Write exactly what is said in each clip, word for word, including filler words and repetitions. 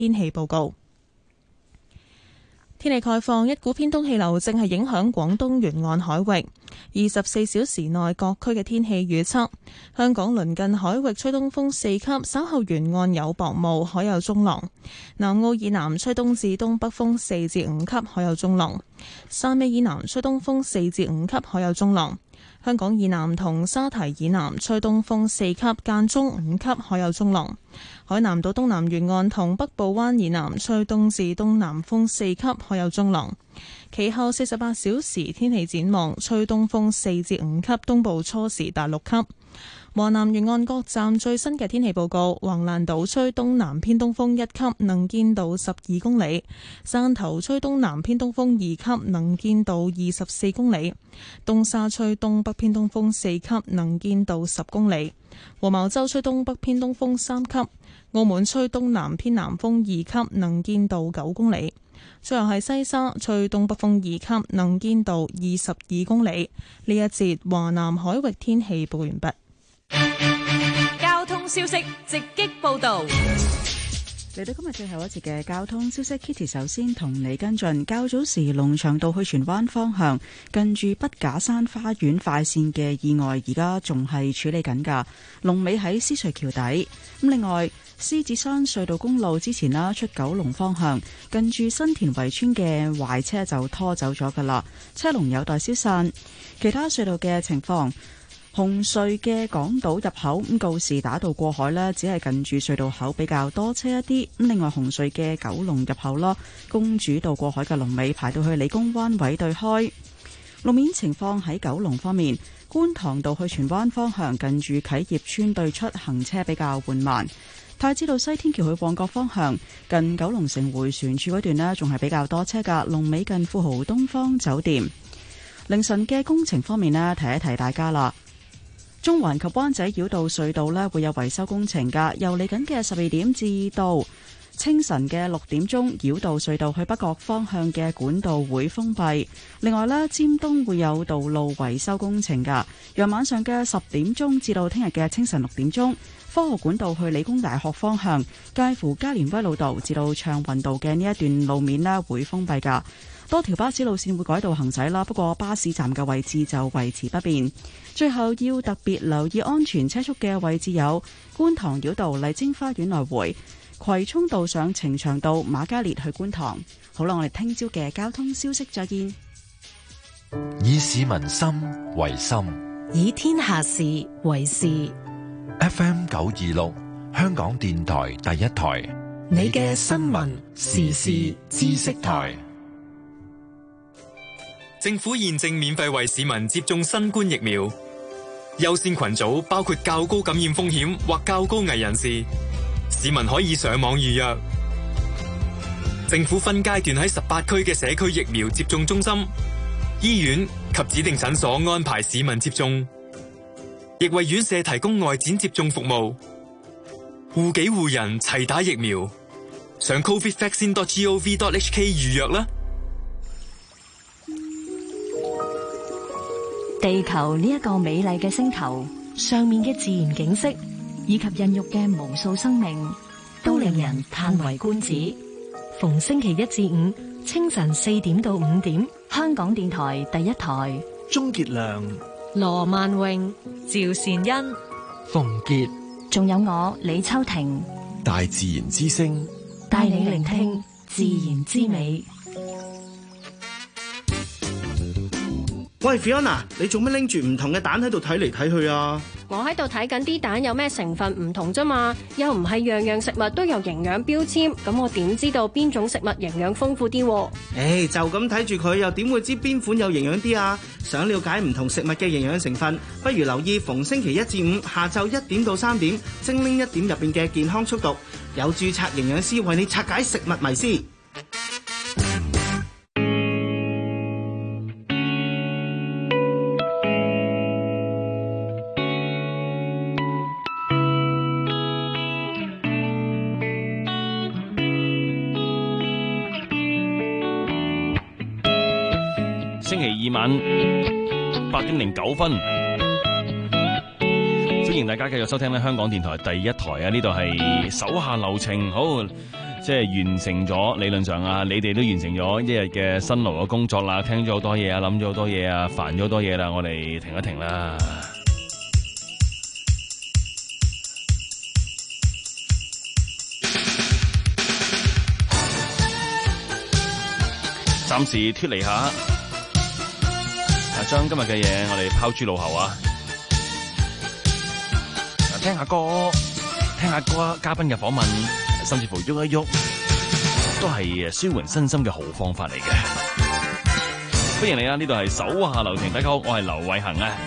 天氣報告。天氣概況，一股偏東氣流正係影響廣東沿岸海域。二十四小時內各區嘅天氣預測：香港鄰近海域吹東風四級，稍後沿岸有薄霧，海有中浪；南澳以南吹東至東北風四至五級，海有中浪；汕尾以南吹東風四至五級，海有中浪；香港以南同沙堤以南吹東風四級，間中五級，海有中浪；海南島東南沿岸同北部灣以南吹東至東南風四級，海有中浪。其後四十八小時天氣展望，吹東風四至五級，東部初時達六級。華南沿岸各站最新嘅天氣報告：橫瀾島吹東南偏東風一級，能見度十二公里；汕頭吹東南偏東風二級，能見度二十四公里；東沙吹東北偏東風四級，能見度十公里；黃茅洲吹東北偏東風三級；澳門吹東南偏南風二級，能見度九公里。最後係西沙吹東北風二級，能見度二十二公里。呢一節華南海域天氣報完畢。 交通消息直擊報道。 嚟到今日最後一節嘅交通消息 ，Kitty 首先同你跟進。較早時龍翔道去荃灣方向近住筆架山花園快線嘅意外，而家仲係處理緊㗎。龍尾喺獅隧橋底。咁另外，獅子山隧道公路之前啦，出九龍方向近住新田圍村嘅壞車就拖走咗㗎啦，車龍有待消散。其他隧道嘅情況。紅隧嘅港島入口咁告士打道過海呢，只係近住隧道口比較多車一啲。咁另外紅隧嘅九龍入口啦，公主道過海嘅龍尾排到去理工灣位對開。路面情況喺九龍方面，觀塘道去荃灣方向近住啟業邨對出行車比較緩慢。太子道西天橋去旺角方向近九龍城迴旋處嗰段呢，仲係比較多車噶，龍尾近富豪東方酒店。凌晨嘅工程方面呢，提一提大家啦。中環及灣仔繞道隧道呢會有維修工程㗎，由嚟緊嘅十二點至到清晨嘅六點鐘，繞道隧道去北角方向嘅管道會封閉。另外呢，尖東會有道路維修工程㗎，由晚上嘅十點鐘至到聽日嘅清晨六點鐘，科學管道去理工大學方向，介乎加連威老道至到暢運道嘅呢一段路面呢會封閉㗎。多條巴士路線會改道行駛啦，不過巴士站嘅位置就維持不變。最後要特別留意安全車速嘅位置有觀塘繞道麗晶花園來回、葵涌道上呈祥道、瑪嘉烈去觀塘。好啦，我哋聽朝嘅交通消息再見。 以市民心為心， 以天下事為事。 F M 九二六，香港電台第一台， 你嘅新聞時事知識台。 政府現正免費為市民接種新冠疫苗，優先群組包括較高感染風險或較高危人士，市民可以上網預約。政府分階段喺十八區嘅社區疫苗接種中心、醫院及指定診所安排市民接種，亦為院舍提供外展接種服務。護己護人齊打疫苗，上 covid vaccine dot gov dot h k 預約啦。 地球呢一個美麗嘅星球，上面嘅自然景色以及孕育嘅無數生命，都令人嘆為觀止。逢星期一至五清晨四點到五點，香港電台第一台。 鍾傑良、 羅萬榮、趙善恩、 馮傑， 仲有我李秋婷， 大自然之聲， 帶你聆聽自然之美。 喂 Fiona， 你做咩拎住唔同嘅蛋喺度睇嚟睇去啊？ 我喺度睇緊啲蛋有咩成分唔同啫嘛，又唔係樣樣食物都有營養標籤，咁我點知道邊種食物營養豐富啲？誒、 欸，就咁睇住佢，又點會知邊款有營養啲啊？想了解唔同食物嘅營養成分，不如留意逢星期一至五下晝一點到三點，精靈一點入邊嘅健康速讀，有註冊營養師為你拆解食物迷思。 星期二晚八點零九分，歡迎大家繼續收聽咧香港電台第一台啊！呢度係手下留情，好即係完成咗理論上啊，你哋都完成咗一日嘅辛勞嘅工作啦，聽咗好多嘢啊，諗咗好多嘢啊，煩咗好多嘢啦，我哋停一停啦。暫時脫離下，啊，將今日嘅嘢我哋拋諸腦後啊！啊，聽下歌，聽下歌，嘉賓嘅訪問，甚至乎喐一喐，都係舒緩身心嘅好方法嚟嘅。歡迎你啊！呢度係手下留情，大家好，我係劉偉恒啊。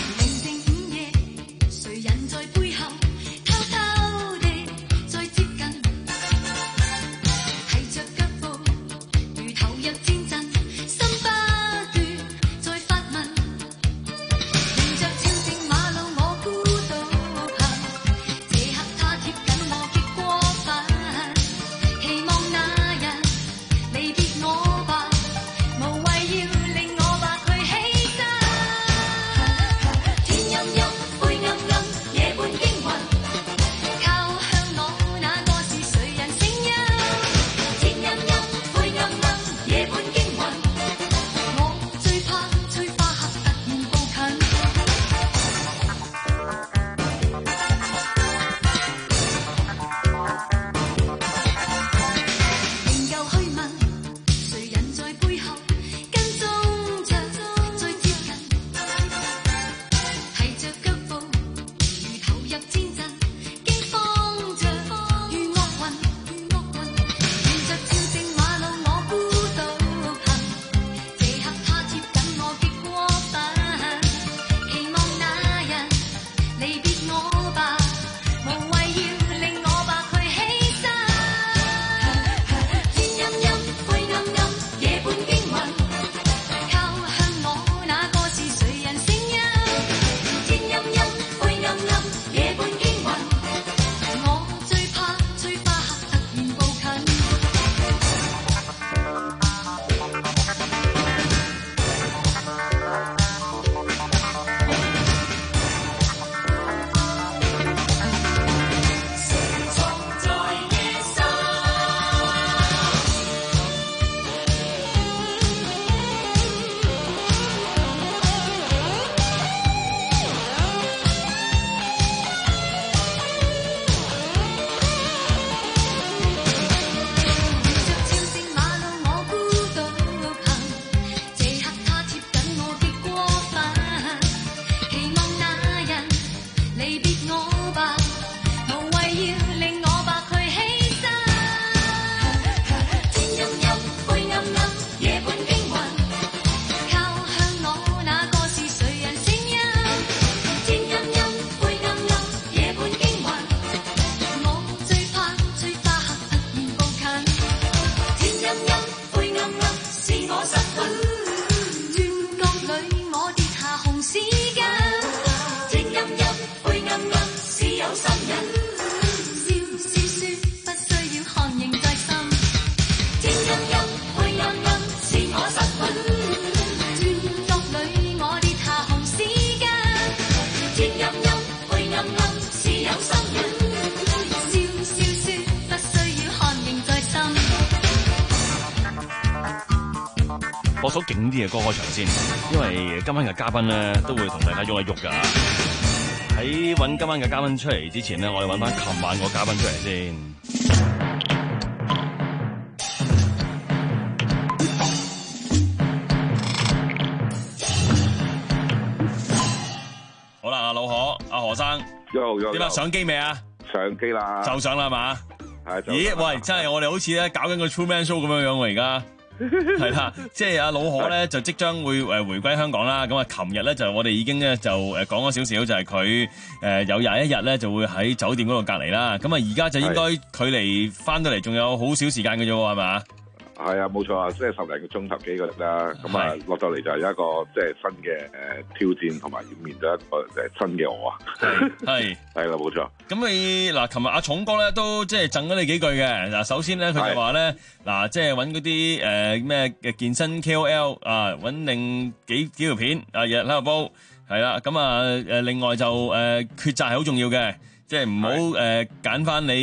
播首勁啲嘅歌開場先，因為今晚嘅嘉賓咧都會同大家喐一喐噶。喺揾今晚嘅嘉賓出嚟之前咧，我哋揾翻琴晚個嘉賓出嚟先。好啦，阿老何，阿何生，點啊？上機未啊？ 上機啦， 就上啦嘛。 係。 咦？喂，真係我哋好似咧搞緊個 True Man Show 咁樣樣喎，而家。係啦，即係阿老何咧就即將會誒回歸香港啦。咁啊，琴日咧就我哋已經咧就誒講咗少少，就係佢誒有廿一日咧就會喺酒店嗰度隔離啦。咁啊，而家就應該距離翻到嚟仲有好少時間嘅啫喎，係咪？ 係啊，冇錯啊，即係十零個鐘頭幾個日啦。咁啊，落到嚟就係一個即係新嘅誒挑戰，同埋要面對一個誒新嘅我啊。 係係啦，冇錯。 咁你嗱，琴日阿重哥咧都即係贈咗你幾句嘅。嗱，首先咧佢就話咧嗱，即係揾嗰啲誒咩嘅健身 K O L 啊，揾另幾幾條片啊，日日喺度煲係啦。咁啊誒，另外就誒抉擇係好重要嘅，即係唔好誒揀翻你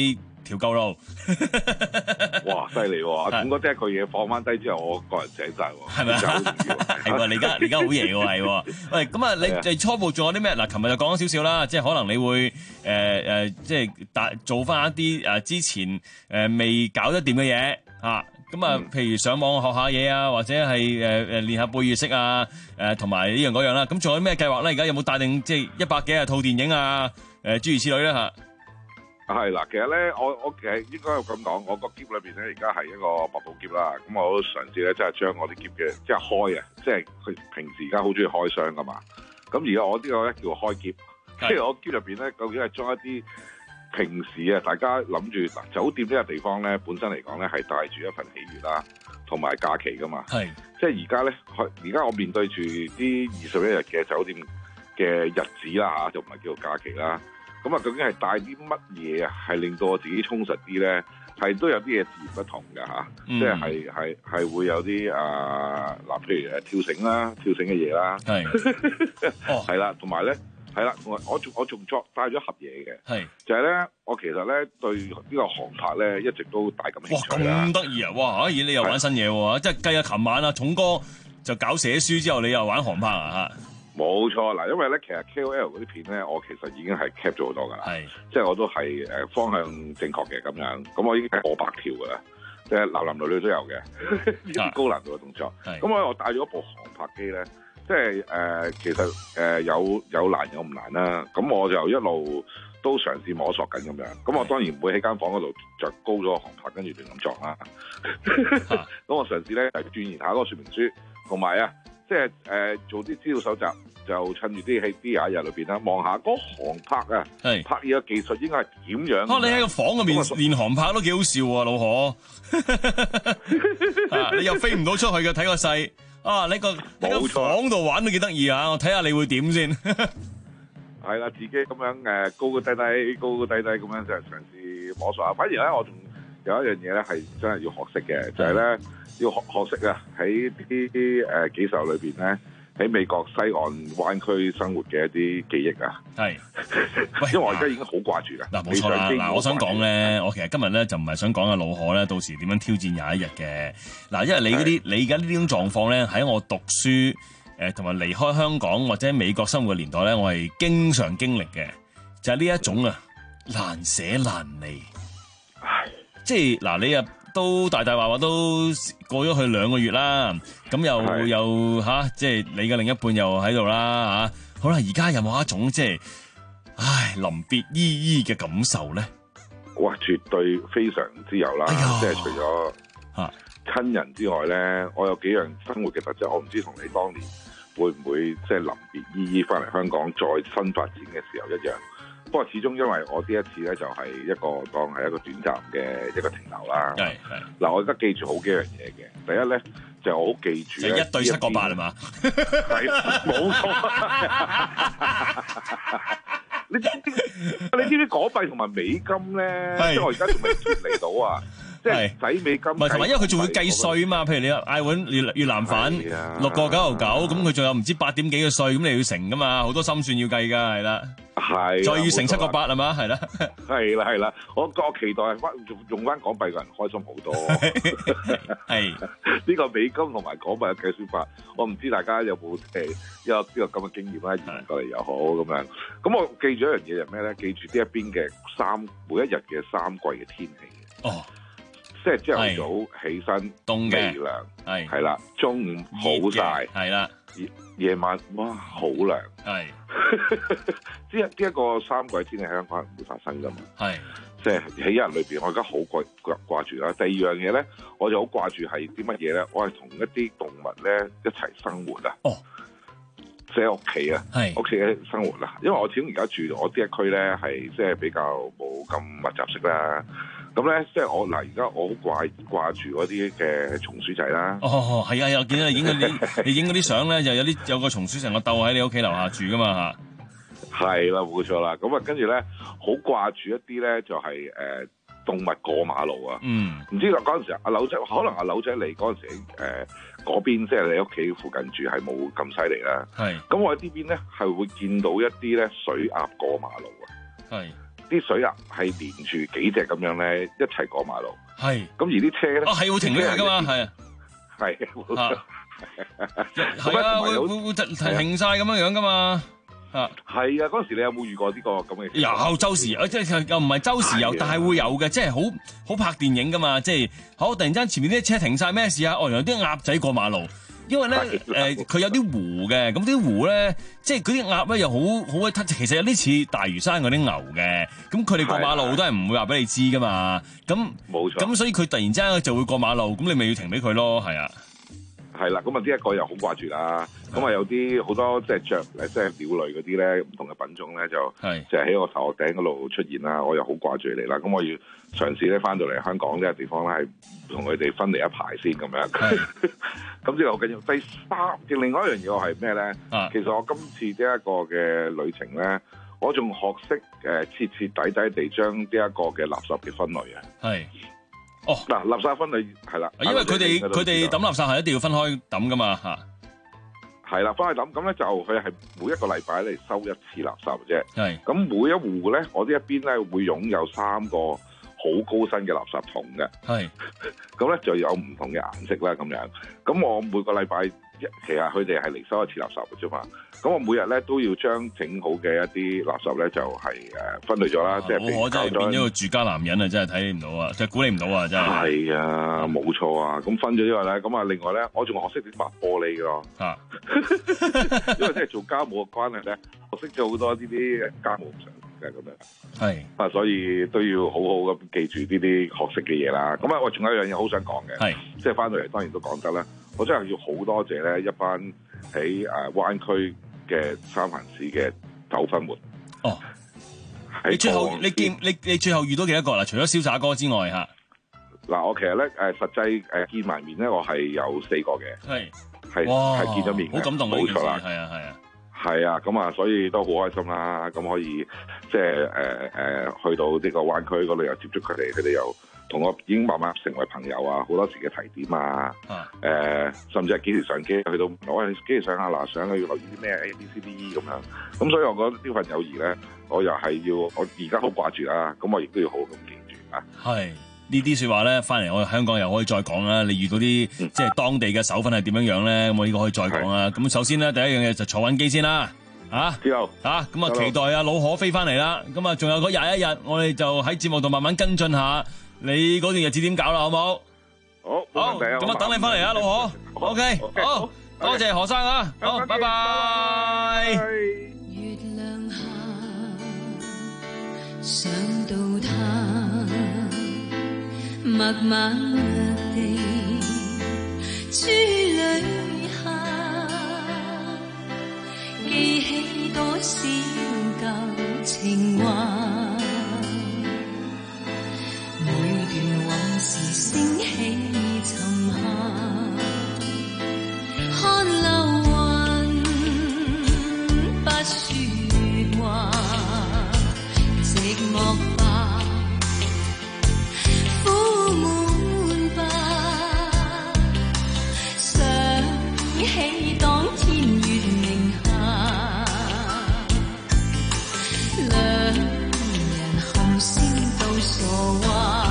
條舊路。 哇，犀利喎！咁嗰啲一句嘢放翻低之後，我個人醒晒喎， 係咪啊？係喎，你而家你而家好嘢喎，係喎。喂，咁啊，你你初步仲有啲咩？嗱，琴日就講咗少少啦，即係可能你會誒誒、呃，即係大做翻一啲誒之前誒、呃、未搞得掂嘅嘢啊。咁啊，譬如上網學下嘢啊，或者係誒誒練下背語式啊，誒同埋呢樣嗰樣啦。咁仲有咩計劃咧？而家有冇帶定即係一百幾廿套電影啊？誒、呃、諸如此類咧嚇。 係啦，其實咧，我我其實應該咁講，我個篋裏邊咧而家係一個百寶篋啦。咁我都嘗試咧，即係將我啲篋嘅即係開啊，即係佢平時而家好中意開箱噶嘛。咁而家我呢個咧叫開篋，即係我篋入邊咧，究竟係裝一啲平時啊，大家諗住嗱酒店呢個地方咧，本身嚟講咧係帶住一份喜悅啦，同埋假期噶嘛。係，即係而家咧，而家我面對住啲二十一日嘅酒店嘅日子啦嚇，就唔係叫做假期啦。咁啊，究竟係帶啲乜嘢啊？係令到我自己充實啲咧？係都有啲嘢自然不同嘅嚇，嗯、即係係係係會有啲啊嗱，譬如誒跳繩啦、跳繩嘅嘢啦，係，哦，係啦，同埋咧係啦，我我仲我仲作帶咗盒嘢嘅，係就係咧，我其實咧對呢個航拍咧一直都大感興趣啦。哇，咁得意啊！哇，咦，你又玩新嘢喎？即係計下琴晚啊，重哥就搞寫書之後，你又玩航拍啊嚇？冇錯，嗱，因為咧，其實 K O L 嗰啲片咧，我其實已經係 cap 咗好多噶啦，係，即係我都係誒方向正確嘅咁樣，咁我已經係過百條噶啦，即係男男女女都有嘅，呢啲高難度嘅動作，咁我我帶咗一部航拍機咧，即係誒、呃、其實誒、呃、有有難有唔難啦，咁我就一路都嘗試摸索緊咁樣，咁我當然唔會喺間房嗰度着高咗個航拍跟住亂咁撞啦，咁我嘗試咧係鑽研下嗰個說明書，同埋啊。即係誒、呃、做啲資料搜集，就趁住啲喺啲廿日裏邊啦，望下嗰航拍啊，拍嘢嘅技術應該係點樣？啊！你喺個房入面練航拍都幾好笑啊，老何！啊！你又飛唔到出去嘅，睇個勢啊！你個喺個房度玩都幾得意啊！我睇下你會點先。係啦，自己咁樣誒高高低低、高高低低咁樣就嘗試摸索下。反而咧，我仲有一樣嘢咧係真係要學識嘅，就係、是、咧。要學學識啊！喺啲誒幾十日裏邊咧，喺美國西岸灣區生活嘅一啲記憶啊，係，因為我而家已經好掛住㗎。嗱，冇錯啦。嗱，我想講咧，我其實今日咧就唔係想講阿老何咧，到時點樣挑戰廿一日嘅。嗱，因為你嗰啲你而家呢種狀況咧，喺我讀書誒同埋離開香港或者美國生活嘅年代咧，我係經常經歷嘅，就係、是、呢一種啊難捨難離。唉，即係嗱，你啊〜都大大話話都過咗去兩個月啦，咁又又吓，即係你嘅另一半又喺度啦吓。好啦，而家有冇一種即係，唉，臨別依依嘅感受咧？哇，絕對非常之有啦！即係除咗吓親人之外咧，我有幾樣生活嘅特質，我唔知同你當年會唔會即係臨別依依翻嚟香港再新發展嘅時候一樣。不過始終因為我呢一次咧就係一個當係一個短暫嘅一個停留啦。係係嗱，我而家記住好幾樣嘢嘅。第一咧就我好記住咧，一對七個八係嘛？係冇錯。你知唔知？你知唔知港幣同埋美金咧？即係我而家仲未脫離到啊！即係使美金，唔係同埋，因為佢仲會計稅啊嘛。譬如你嗌碗越越南粉六個九毫九，咁佢仲有唔知八點幾嘅稅，咁你要乘噶嘛，好多心算要計㗎，係啦。係，再要乘七個八係嘛，係啦，係啦係啦。我我期待翻用用翻港幣嘅人開心好多。係呢個美金同埋港幣嘅計算法，我唔知大家有冇誒一個呢個咁嘅經驗啦，移民過嚟又好咁樣。咁我記住一樣嘢係咩咧？記住呢一邊嘅三每一日嘅三季嘅天氣。哦。即係朝頭早起身，凍嘅，微涼，係係啦，中午好曬，係啦，夜晚哇好涼，係。呢一呢一個三季天氣喺香港係唔會發生噶嘛，係。即係喺一日裏邊，我而家好掛掛掛住啦。第二樣嘢咧，我就好掛住係啲乜嘢咧？我係同一啲動物咧一齊生活啊。哦。即係屋企啊，屋企嘅生活啦。因為我始終而家住我呢一區咧，係即係比較冇咁密集式啦。咁咧，即係我嗱，而家我好掛掛住嗰啲嘅松鼠仔啦。哦，係啊，又見到你影嗰啲，你影嗰啲相咧，就有啲有個松鼠成個竇喺你屋企樓下住噶嘛嚇。係啦，冇錯啦。咁啊，跟住咧，好掛住一啲咧，就係、是、誒、呃、動物過馬路啊。嗯。唔知嗰陣時阿柳仔，可能阿柳仔嚟嗰陣時誒嗰邊，即係你屋企附近住係冇咁犀利啦。係。咁我喺呢邊咧係會見到一啲咧水鴨過馬路啊。係。 啲水鴨係連住幾隻咁樣咧一齊過馬路。 係。 咁而啲車咧， 啊係會停咗佢噶嘛，係啊。 係。 係啊，會會會停晒咁樣樣噶嘛。啊，係啊！嗰時你有冇遇過呢個咁嘅？ 有周時，即係又唔係周時有，但係會有嘅，即係好好拍電影噶嘛，即係好突然間前面啲車停晒咩事啊？哦，原來啲鴨仔過馬路，因為咧誒佢有啲湖嘅，咁啲湖咧即係嗰啲鴨咧又好好鬼，其實有啲似大嶼山嗰啲牛嘅，咁佢哋過馬路都係唔會話俾你知噶嘛，咁冇錯， 咁所以佢突然之間就會過馬路，咁你咪要停俾佢咯，係啊。 係啦，咁啊呢一個又好掛住啦，咁啊有啲好多即係雀誒，即係鳥類嗰啲咧，唔同嘅品種咧就就係喺我頭殼頂嗰度出現啦，我又好掛住你啦，咁我要嘗試咧翻到嚟香港呢個地方咧，係同佢哋分離一排先咁樣。咁呢個好緊要。第三，嘅另外一樣嘢我係咩咧？啊、其實我今次呢一個嘅旅程咧，我仲學識誒徹徹底底地將呢一個嘅垃圾嘅分類啊。係。哦，嗱，垃圾分類係啦， 因為佢哋佢哋抌垃圾係一定要分開抌噶嘛嚇， 係啦，分開抌咁咧就佢係每一個禮拜嚟收一次垃圾嘅啫， 係，咁每一戶咧，我呢一邊咧會擁有三個好高身嘅垃圾桶嘅，係，咁咧就有唔同嘅顏色啦咁樣，咁我每個禮拜其實佢哋係嚟收一次垃圾嘅啫嘛，咁我每日咧都要將整好嘅一啲垃圾咧就係誒分類咗啦，即係我真係變咗個住家男人啊，真係睇唔到啊，即係估你唔到啊，真係。係啊，冇錯啊，咁分咗之後咧，咁啊另外咧，我仲學識點抹玻璃嘅咯，啊，因為即係做家務嘅關係咧，學識咗好多呢啲家務常識嘅咁樣。係啊，所以都要好好咁記住呢啲學識嘅嘢啦。咁啊，我仲有一樣嘢好想講嘅，係即係翻到嚟當然都講得啦。我真係要好多謝咧一班喺誒灣區嘅三藩市嘅糾紛們。哦， 你最後你見你你最後遇到幾多個啦？除咗瀟灑哥之外嚇。 嗱，我其實咧誒實際誒見埋面咧，我係有四個嘅。係係係見咗面嘅， 好感動， 冇錯啦。 係啊係啊。 係啊，咁啊，所以都好開心啦。咁可以即係誒誒去到呢個灣區嗰度又接觸佢哋，佢哋又同我已經慢慢成為朋友啊，好多時嘅提點啊，誒、啊呃，甚至係幾時上機，去到我係幾時上下嗱，上要留意啲咩 A B C D E 咁樣。咁所以我覺得呢份友誼咧，我又係要我而家好掛住啦，咁我亦都要好好咁記住啊。係呢啲説話咧，翻嚟我哋香港又可以再講啦。你遇到啲、嗯、即係當地嘅手份係點樣樣咧？咁我呢個可以再講啦。咁首先咧，第一樣嘢就坐穩機先啦。啊，之後啊，咁啊期待啊老可飛翻嚟啦。咁啊，仲有嗰廿一日，我哋就喺節目度慢慢跟進下你嗰段日子點搞啦，好唔好？好，好，咁啊等你翻嚟啊，老可。O K，好，多謝何生啊，好，拜拜。月亮下，想到他，默默地珠淚下，記起多少舊情話。每段往事升起沉下，看流雲不說話，寂寞吧，苦悶吧，想起當天月明下，兩人含笑都傻話。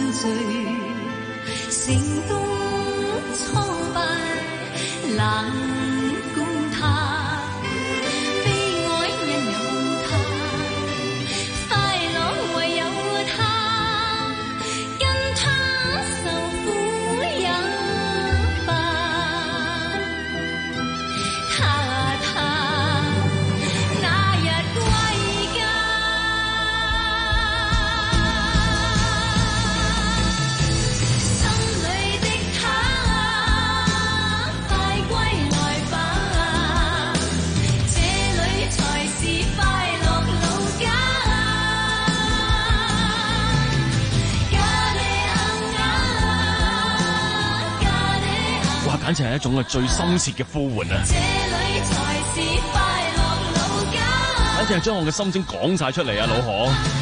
聚，成功挫敗冷觀他，悲哀因有他，快樂唯有他，跟他受苦也罷。他他那日歸家，心裏的他快歸來吧，這裏才是快樂老家。 哇！簡直係一種嘅最深切嘅呼喚啊！ 這裏才是快樂老家。 簡直係將我嘅心聲講晒出嚟啊，老何！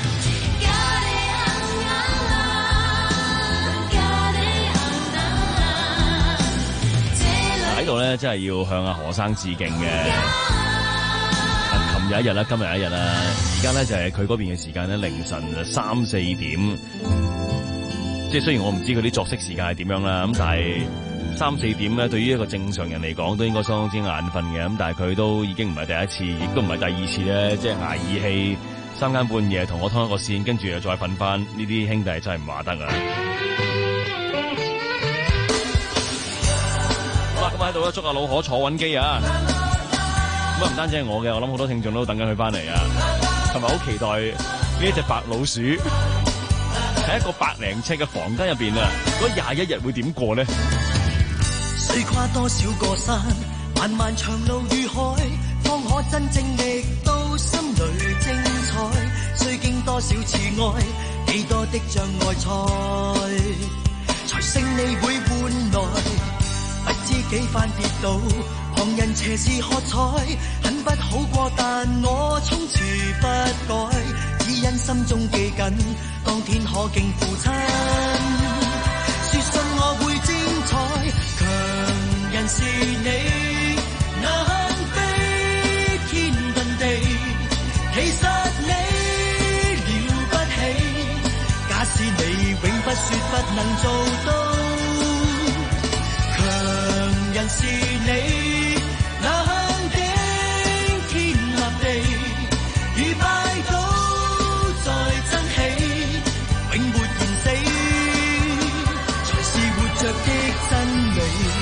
喺度咧，真係要向阿何生致敬嘅。琴日一日啦，今日一日啦，而家咧就係佢嗰邊嘅時間咧，凌晨三四點。即係雖然我唔知佢啲作息時間係點樣啦，咁但係三四點咧，對於一個正常人嚟講，都應該相當之眼瞓嘅。咁但係佢都已經唔係第一次，亦都唔係第二次咧，即係捱義氣，三更半夜同我通一個線，跟住又再瞓翻。呢啲兄弟真係唔話得啊！好啦，咁喺度咧，祝阿老可坐穩機啊！咁啊，唔單止係我嘅，我諗好多聽眾都等緊佢翻嚟啊，同埋好期待呢一隻白老鼠喺一個百零尺嘅房間入邊啊，嗰廿一日會點過呢？ 雖跨多少個山，漫漫長路與海，方可真正覓到心裏精彩。雖經多少次愛，幾多的障礙賽，才勝利會換來。不知幾番跌倒，旁人斜視喝彩，很不好過，但我從此不改，只因心中記緊，當天可敬父親。說信我會精彩，強人是你，能飛天遁地，其實你了不起。假使你永不說不能做到，強人是你，能頂天立地，如拜倒再爭起，永沒言死，才是活着的真理。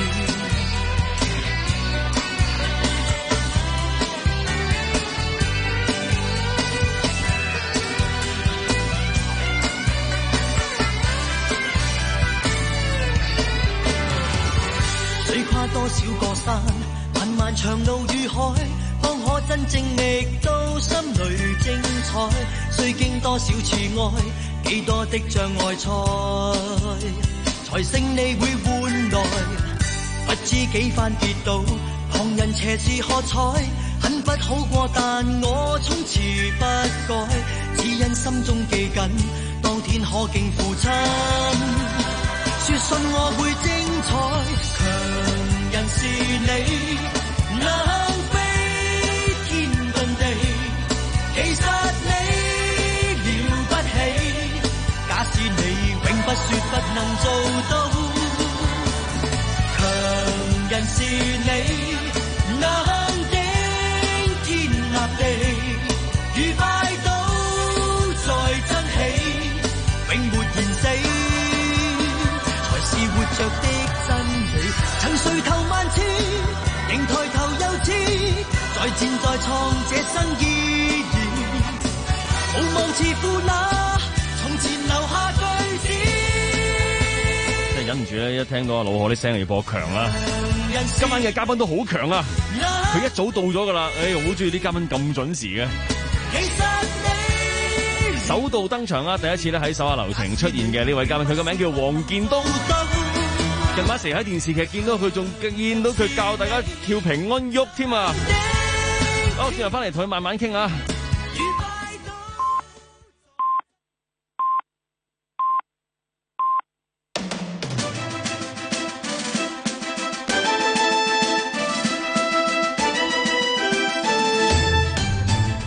雖跨多少個山，漫漫長路與海，方可真正覓到心裏精彩。雖經多少次愛，幾多的障礙賽，才勝利會換來。不知幾番跌倒，旁人斜視喝彩，很不好過，但我從此不改，只因心中記緊，當天可敬父親。說信我會精彩，強人是你，能飛天遁地，其實你了不起。假使你永不說不能做到，強人是你，能頂天立地，如拜倒再爭起，永沒言死，是活着的真理。曾垂頭萬次，仍抬頭又知，再戰再創這生意義，無望自負那從前留下句子。 真係忍唔住咧，一聽到阿老何啲聲就要播強啦。今晚嘅嘉賓都好強啊，佢一早到咗噶啦，誒，好中意啲嘉賓咁準時嘅。首度登場啦，第一次咧喺手下留情出現嘅呢位嘉賓，佢個名叫黃建東。近晚成日喺電視劇見到佢，仲見到佢教大家跳平安喐添啊！好，轉頭翻嚟同佢慢慢傾啊！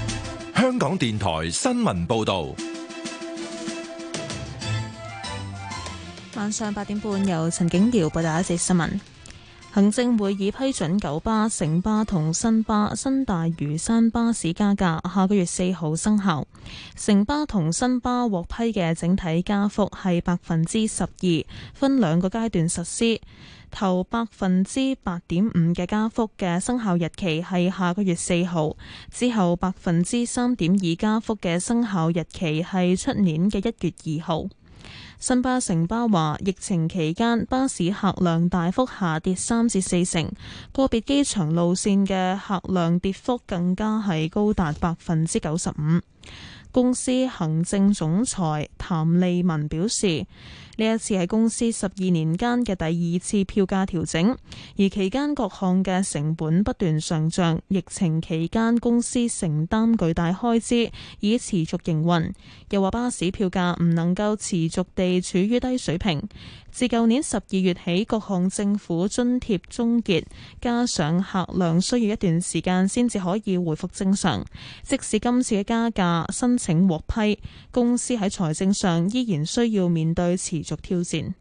香港電台新聞報道。 晚上八點半，由陳景瑤報道一節新聞。行政會議批准九巴、城巴同新巴、新大嶼山巴士加價，下個月四號生效。城巴同新巴獲批嘅整體加幅係百分之十二，分兩個階段實施。頭百分之八點五嘅加幅嘅生效日期係下個月四號，之後百分之三點二加幅嘅生效日期係出年嘅一月二號。新巴、城巴話，疫情期間巴士客量大幅下跌三至四成，個別機場路線嘅客量跌幅更加係高達百分之九十五。公司行政總裁譚利文表示，呢一次係公司十二年間嘅第二次票價調整，而期間各項嘅成本不斷上漲，疫情期間公司承擔巨大開支以持續營運。又話巴士票價唔能夠持續地處於低水平。自舊年十二月起，各項政府津貼終結，加上客量需要一段時間先至可以回復正常。即使今次嘅加價申請獲批，公司喺財政上依然需要面對持續挑戰。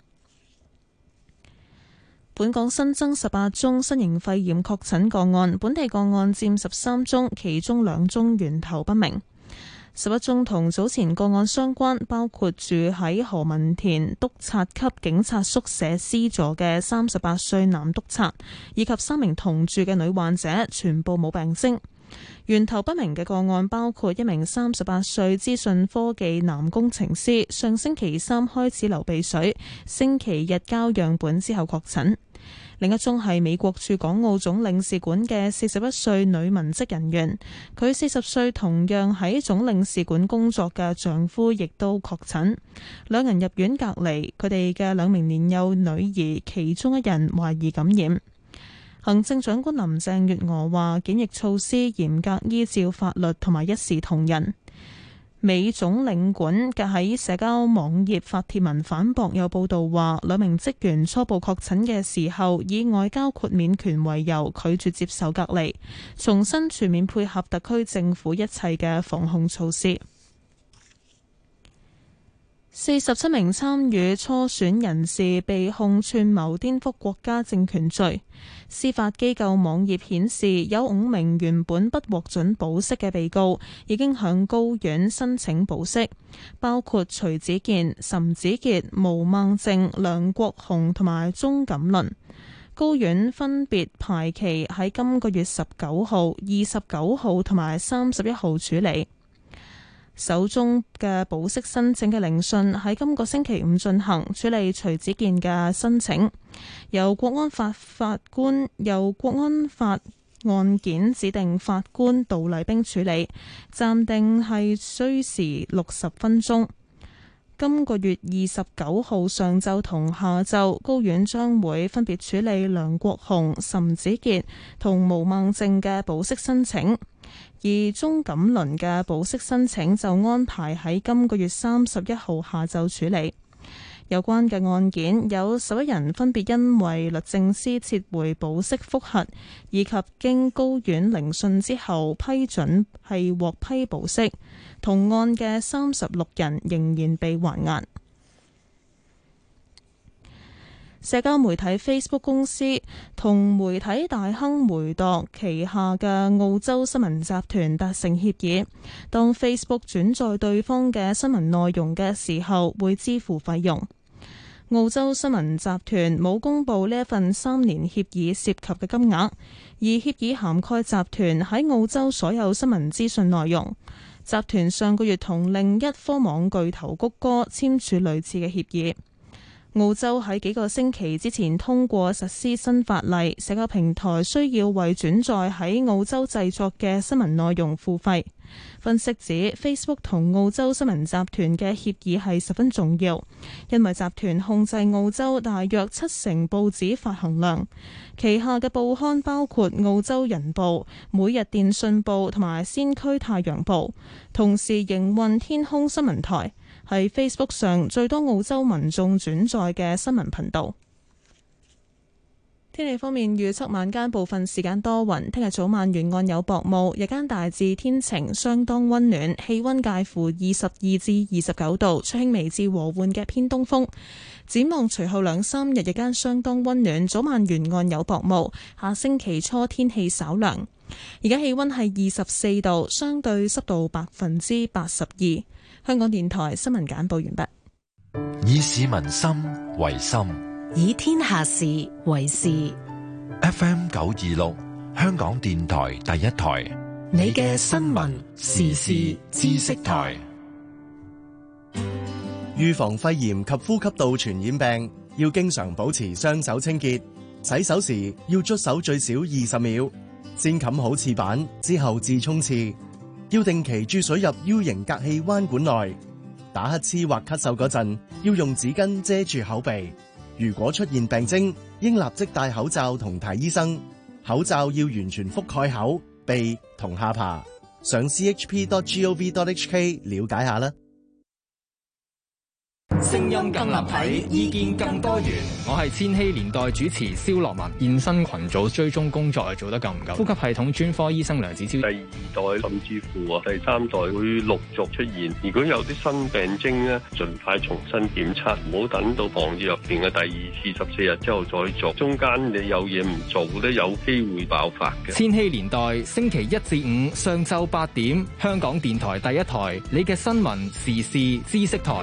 本港新增十八宗新型肺炎確診個案，本地個案佔十三宗，其中兩宗源頭不明。十一宗同早前個案相關，包括住喺何文田督察級警察宿舍 C 座嘅三十八歲男督察，以及三名同住嘅女患者，全部冇病徵。源頭不明嘅個案包括一名三十八歲資訊科技男工程師，上星期三開始流鼻水，星期日交樣本之後確診。另一宗係美國駐港澳總領事館嘅四十一歲女文職人員，佢四十歲同樣喺總領事館工作嘅丈夫亦都確診，兩人入院隔離，佢哋嘅兩名年幼女兒其中一人懷疑感染。行政長官林鄭月娥話，檢疫措施嚴格依照法律同埋一視同仁。美總領館嘅喺社交網頁發帖文反駁，有報道話兩名職員初步確診嘅時候，以外交豁免權為由拒絕接受隔離，重新全面配合特區政府一切嘅防控措施。四十七名參與初選人士被控串謀顛覆國家政權罪。司法機構網頁顯示，有五名原本不獲准保釋嘅被告已經向高院申請保釋，包括徐子健、岑子傑、毛孟靜、梁國雄同埋鍾錦麟。高院分別排期喺今個月十九號、二十九號同埋三十一號處理。首宗嘅保釋申請嘅聆訊喺今個星期五進行，處理徐子健嘅申請，由國安法法官由國安法案件指定法官杜麗冰處理，暫定係需時六十分鐘。今個月二十九號上晝同下晝，高院將會分別處理梁國雄、岑子傑同毛孟靜嘅保釋申請。而鍾錦麟嘅保釋申請就安排喺今個月三十一號下晝處理。有關嘅案件有十一人分別因為律政司撤回保釋覆核，以及經高院聆訊之後批准係獲批保釋。同案嘅三十六人仍然被還押。社交媒體 Facebook 公司同媒體大亨梅鐸旗下嘅澳洲新聞集團達成協議，當 Facebook 轉載對方嘅新聞內容嘅時候，會支付費用。澳洲新聞集團冇公布呢一份三年協議涉及嘅金額，而協議涵蓋集團喺澳洲所有新聞資訊內容。集團上個月同另一科網巨頭谷歌簽署類似嘅協議。澳洲喺幾個星期之前通過實施新法例，社交平台需要為轉載喺澳洲製作嘅新聞內容付費。分析指 Facebook 同澳洲新聞集團嘅協議係十分重要，因為集團控制澳洲大約七成報紙發行量，旗下嘅報刊包括澳洲人報、每日電訊報同埋先驅太陽報，同時營運天空新聞台，係 Facebook 上最多澳洲民眾轉載嘅新聞頻道。 天氣方面預測晚間部分時間多雲，聽日早晚沿岸有薄霧，日間大致天晴，相當溫暖，氣溫介乎二十二至二十九度，吹輕微至和緩嘅偏東風。展望隨後兩三日日間相當溫暖，早晚沿岸有薄霧，下星期初天氣稍涼。而家氣溫係二十四度，相對濕度百分之八十二。香港電台新聞簡報完畢。 以市民心為心， 以天下事為事。 F M 九二六，香港電台第一台， 你嘅新聞時事知識台。 預防肺炎及呼吸道傳染病，要經常保持雙手清潔。洗手時要捽手最少二十秒，先冚好廁板之後至沖廁。要定期注水入 U 型隔氣彎管內。打乞嗤或咳嗽嗰陣，要用紙巾遮住口鼻。如果出現病徵，應立即戴口罩同睇醫生。口罩要完全覆蓋口、鼻同下巴。上 c h p dot gov dot h k 了解下啦。 聲音更立體，意見更多元。我係千禧年代主持蕭樂文。現身群組追蹤工作係做得夠唔夠？呼吸系統專科醫生梁子超。 第二代甚至乎啊第三代會陸續出現。如果有啲新病徵咧，盡快重新檢測，唔好等到防疫入邊嘅第二次十四日之後再做。中間你有嘢唔做咧，有機會爆發嘅。 千禧年代星期一至五上晝八點，香港電台第一台，你嘅新聞時事知識台。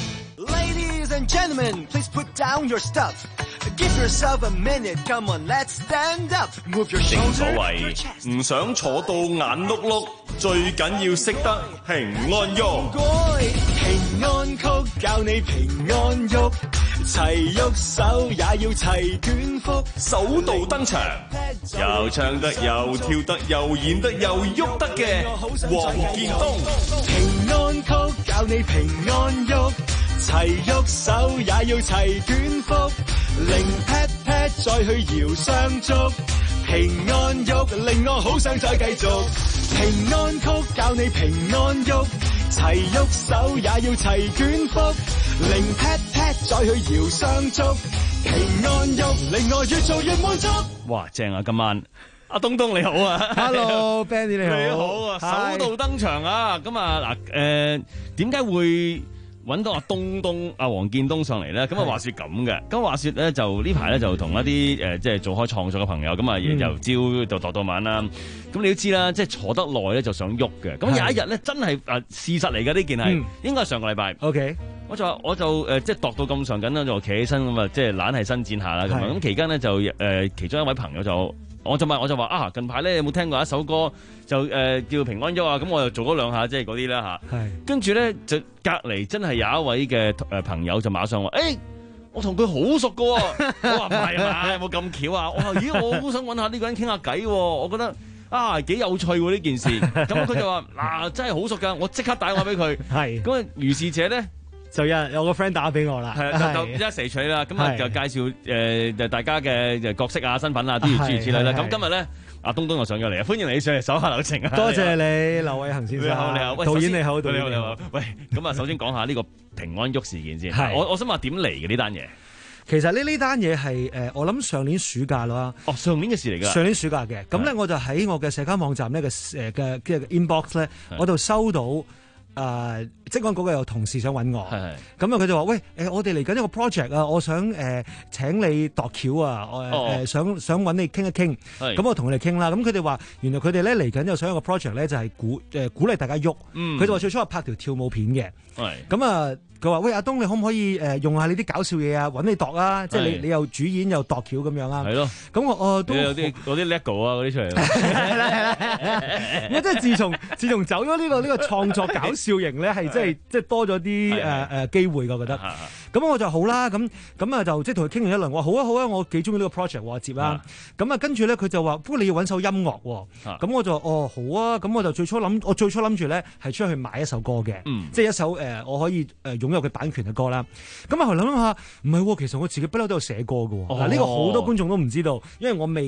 Ladies and gentlemen, please put down your stuff. Give yourself a minute. Come on, let's stand up. Move your 正 shoulders. 所謂唔想坐到眼碌碌，最緊要識得平安喐。 平安曲教你平安喐，齊喐手也要齊捲腹。 首度登場，又唱得又跳得又演得又喐得嘅黃建東。 平安曲教你平安喐，齊喐手也要齊捲腹，零 pat pat 再去搖雙足，平安喐令我好想再繼續。平安曲教你平安喐，齊喐手也要齊捲腹，零 pat pat 再去搖雙足，平安喐令我越做越滿足。 哇，正啊！今晚阿東東你好啊 ，Hello，Benny 你好， 你好啊，首度登場啊！咁啊嗱，誒點解會揾到阿東東、阿黃建東上嚟咧？咁啊話説咁嘅，咁話説咧就呢排咧就同一啲誒即係做開創作嘅朋友，咁啊由朝就度到晚啦。咁你都知啦，即係坐得耐咧就想喐嘅。咁有一日咧真係誒事實嚟嘅呢件係，嗯、應該係上個禮拜。 OK， 我就我就誒即係度到咁上緊啦，就企起身咁啊，即係懶係伸展下啦咁啊。咁期間咧就誒、呃、其中一位朋友就。我就問我就話啊，近排咧有冇聽過一首歌就誒、呃、叫平安喐啊？咁我又做咗兩下，即係嗰啲啦嚇。跟住咧就隔離真係有一位嘅誒朋友就馬上話：誒、欸，我同佢好熟㗎喎。我話唔係啊嘛，有冇咁巧啊？我話咦，我好想揾下呢個人傾下偈喎。我覺得啊幾有趣喎呢件事。咁佢就話嗱、啊，真係好熟㗎，我即刻打電話俾佢。係咁啊，如是者咧。 就有有個 friend 打俾我啦， 係啊，就一齊取啦，咁啊就介紹誒誒大家嘅角色啊、身份啊，諸如諸如此類啦。咁今日咧，阿東東就上咗嚟啊，歡迎你上嚟手下留情啊！ 多謝你，劉偉恒先生， 你好，你好， 導演你好，導演你好，喂，咁啊，首先講下呢個平安喐事件先。我我想話點嚟嘅呢單嘢？ 其實呢呢單嘢係誒，我諗上年暑假啦。 哦，上年嘅事嚟㗎。上年暑假嘅，咁咧我就喺我嘅社交網站咧嘅誒嘅嘅 inbox 咧，我就收到。誒、呃，職安局嘅有同事想揾我，咁啊佢就話：喂，誒、呃，我哋嚟緊一個 project 啊，我想誒、呃、請你度橋啊，誒、呃哦、想想揾你傾一傾，咁我同佢哋傾啦。咁佢哋話，原來佢哋咧嚟緊又想有個 project 咧，就係鼓誒鼓勵大家喐。佢、嗯、就話最初係拍條跳舞片嘅，咁啊。佢話：喂，阿東，你可唔可以誒用下你啲搞笑嘢啊？揾你度啊！即係你你又主演又度橋咁樣啊？係咯。咁我我都有啲嗰啲 lego 啊嗰啲出嚟。 係啦係啦。我真係自從自從走咗呢個呢個創作搞笑型咧，係真係即係多咗啲誒誒機會㗎，我覺得。咁我就好啦，咁咁啊就即係同佢傾完一輪，我話好啊好啊，我幾中意呢個 project，我接啦。咁啊跟住咧，佢就話：不過你要揾首音樂喎。咁我就哦好啊，咁我就最初諗，我最初諗住咧係出去買一首歌嘅，即係一首誒我可以誒用。有佢版權嘅歌啦，咁啊後嚟諗諗下，唔係喎，其實我自己不嬲都有寫歌嘅喎。嗱、哦，呢、這個好多觀眾都唔知道，因為我未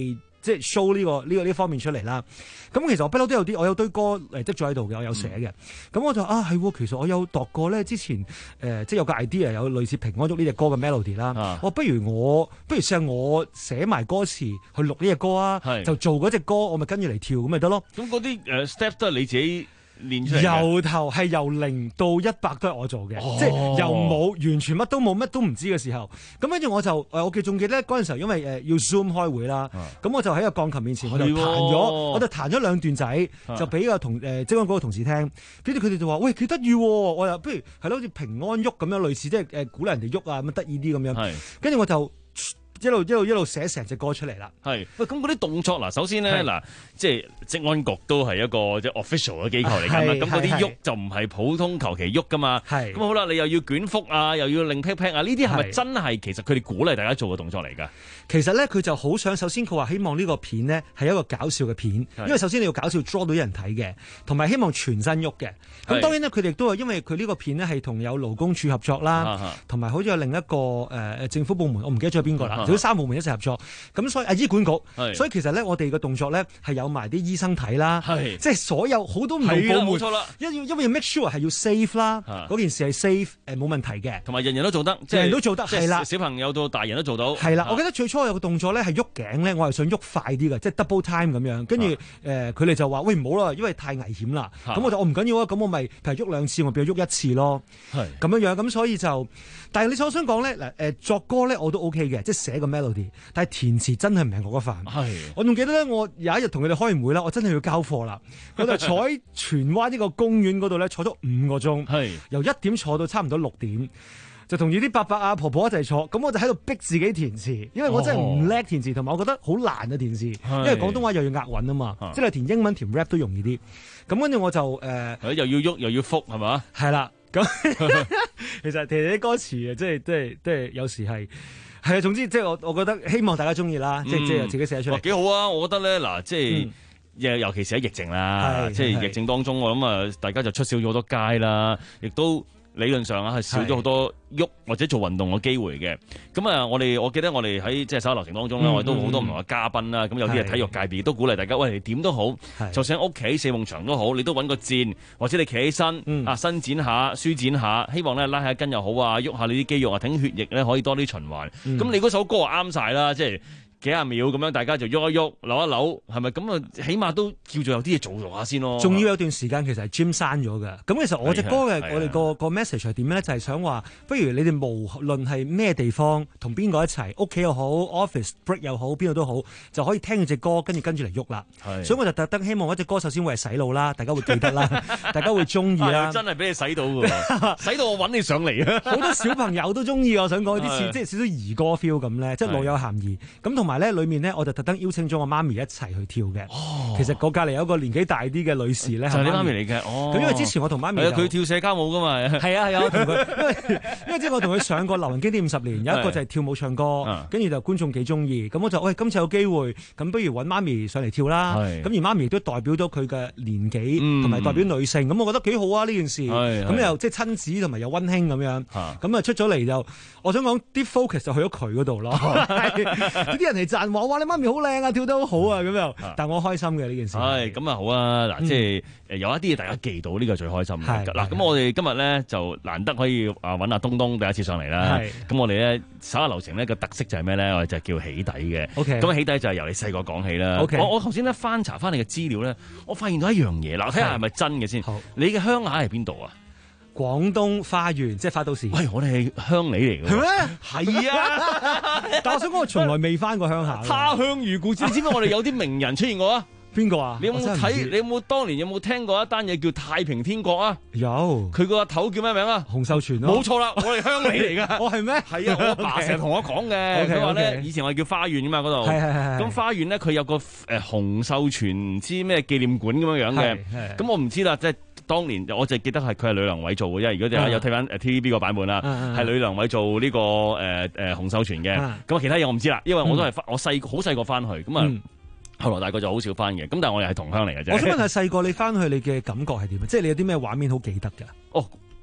即係 show 呢、這個呢、這個呢方面出嚟啦。咁其實我不嬲都有啲，我有堆歌誒積咗喺度嘅，我有寫嘅。咁、嗯、我就啊係，其實我有度過咧，之前誒、呃、即係有個 idea，有類似平安祝呢隻歌嘅 melody 啦。 啊、 我不如我不如試下我寫埋歌詞去錄呢隻歌啊，就做嗰隻歌，我咪跟住嚟跳咁咪得咯。 咁嗰啲誒 step 都係你自己練出嚟嘅？ 由頭係由零到一百都係我做嘅，哦、即係由冇完全乜都冇乜都唔知嘅時候，咁跟住我就誒我記仲記得嗰陣時候，因為誒要 Zoom 開會啦，咁、啊、我就喺個鋼琴面前我就彈咗，我就彈咗兩段仔，就俾個同誒職安嗰個同事聽，跟住佢哋就話喂幾得意喎，我又不如係咯好似平安喐咁樣類似，即係誒鼓勵人哋喐啊咁得意啲咁樣，跟住我就。一路一路一路寫成隻歌出嚟啦。 係喂，咁嗰啲動作嗱，首先咧嗱，即係職安局都係一個即係 official 嘅機構嚟㗎嘛。咁嗰啲喐就唔係普通求其喐㗎嘛。係咁好啦，你又要捲腹啊，又要擰 pat pat 啊，呢啲係咪真係其實佢哋鼓勵大家做嘅動作嚟㗎？ 其實咧，佢就好想首先佢話希望呢個片呢係一個搞笑嘅片，因為首先你要搞笑 draw 到人睇嘅，同埋希望全身喐嘅。咁當然咧，佢哋都係因為佢呢個片呢係同有勞工處合作啦，同埋好似有另一個誒、呃、政府部門，我唔記得咗邊個啦。如果三部門一齊合作，咁所以啊醫管局，所以其實咧我哋嘅動作咧係有埋啲醫生睇啦，即係所有好多唔同部門，冇錯啦，因因為要 make sure 係要 safe 啦，嗰件事係 safe 誒冇問題嘅， 同埋人人都做得， 人人都做得係啦， 小朋友到大人都做到， 係啦。我記得最初有個動作咧係喐頸咧，我係想喐快啲嘅，即係 double time 咁樣，跟住誒佢哋就話喂唔好啦，因為太危險啦，咁我就我唔緊要啊，咁我咪譬如喐兩次，我變咗喐一次咯，咁樣樣咁所以就，但係你所想講咧嗱誒作歌咧我都 OK 嘅，即係寫個 melody。但係填詞真係唔係我嘅飯，係我仲記得咧，我有一日同佢哋開完會啦，我真係要交貨啦，我就坐喺荃灣呢個公園嗰度咧，坐咗五個鐘，係由一點坐到差唔多六點，就同住啲伯伯啊婆婆一齊坐，咁我就喺度逼自己填詞，因為我真係唔叻填詞，同埋我覺得好難啊填詞，因為廣東話又要押韻啊嘛，即係填英文填 rap 都容易啲，咁跟住我就誒、呃、 又要喐又要覆係嘛， 係啦，咁其實填啲歌詞啊，即係即係即係有時係。係啊，總之即係我，我覺得希望大家中意啦，即係即係自己寫出嚟。 幾好啊！我覺得咧，嗱，即係、嗯、尤其是喺疫情啦，即係疫情當中，我諗啊，大家就出少咗好多街啦，亦都理論上啊係少咗好多喐或者做運動嘅機會嘅。咁啊，我哋我記得我哋喺即係手流程當中咧，嗯、我哋都好多唔同嘅嘉賓啦。咁、嗯、有啲係體育界別，都鼓勵大家，喂，點都好，就算屋企四面牆都好，你都揾個墊，或者你企起身、嗯、啊，伸展下、舒展下，希望咧拉下筋又好啊，喐下你啲肌肉啊，等血液咧可以多啲循環。咁、嗯、你嗰首歌就啱晒啦，即係。幾廿秒咁樣，大家就喐一喐、扭一扭，係咪咁啊？起碼都叫做有啲嘢做做下先咯。 仲要有段時間其實係 gym 刪咗嘅。咁其實我隻歌嘅我哋個個 message 係點咧？就係、是、想話，不如你哋無論係咩地方，同邊個一齊，屋企又好 ，office break 又好，邊度都好，就可以聽住隻歌，跟住跟住嚟喐啦。所以我就特登希望一隻歌首先會係洗腦啦，大家會記得啦，大家會中意啦。 真係俾你洗到㗎，洗到我揾你上嚟啊！ 好多小朋友都中意，我想講啲似即係少少兒歌 feel 咁咧，即係老有咸宜。咁同埋咧，裡面咧我就特登邀請咗我媽咪一齊去跳嘅。哦，其實我隔離有一個年紀大啲嘅女士咧， 就係你媽咪嚟嘅。哦， 咁因為之前我同媽咪佢跳社交舞噶嘛。 係啊係啊，我同佢，因為因為即係我同佢上過流行經典五十年，有一個就係跳舞唱歌，跟住就觀眾幾中意，咁我就喂今次有機會，咁不如揾媽咪上嚟跳啦。咁而媽咪都代表咗佢嘅年紀，同埋代表女性，咁我覺得幾好啊呢件事。咁又即係親子同埋又溫馨咁樣。咁啊出咗嚟就，我想講啲 focus 就去咗佢嗰度咯。啲人嚟讚我，哇你媽咪好靚啊，跳得好好啊咁樣。但我開心嘅呢件事。 係咁啊好啊，嗱即係誒有一啲嘢大家記到呢個最開心。嗱咁我哋今日咧就難得可以啊揾阿東東第一次上嚟啦。咁我哋咧手下留情呢個特色就係咩咧？我哋就叫起底嘅。咁、okay. 起底就係由你細個講起啦。Okay. 我我頭先咧翻查翻你嘅資料咧，我發現到一樣嘢。嗱，睇下係咪真嘅先。你嘅鄉下係邊度啊？ 廣東花園，即係花都市。 喂，我哋係鄉里嚟嘅。係咩？係啊！ 但我想講，我從來未翻過鄉下。 他鄉如故知，你知唔知我哋有啲名人出現過啊？ 邊個啊？ 你有冇睇？你有冇當年有冇聽過一單嘢叫太平天國啊？ 有。佢個阿頭叫咩名啊？ 洪秀全咯。 冇錯啦，我哋鄉里嚟噶。 我係咩？ 係啊，我阿爸成日同我講嘅。佢話咧，以前我哋叫花園噶嘛，嗰度。係係係。咁花園咧，佢有個誒洪秀全唔知咩紀念館咁樣樣嘅。係。咁我唔知啦，即係當年我就記得係佢係呂良偉做嘅，因為如果大家有睇翻誒 T V B 個版本啦，係呂良偉做呢個誒誒洪秀全嘅。咁其他嘢我唔知啦，因為我都係我細好細個翻去咁啊。後來大個就好少翻嘅，咁但係我哋係同鄉嚟嘅啫。 我想問下細個你翻去你嘅感覺係點啊？即係你有啲咩畫面好記得㗎？ 哦，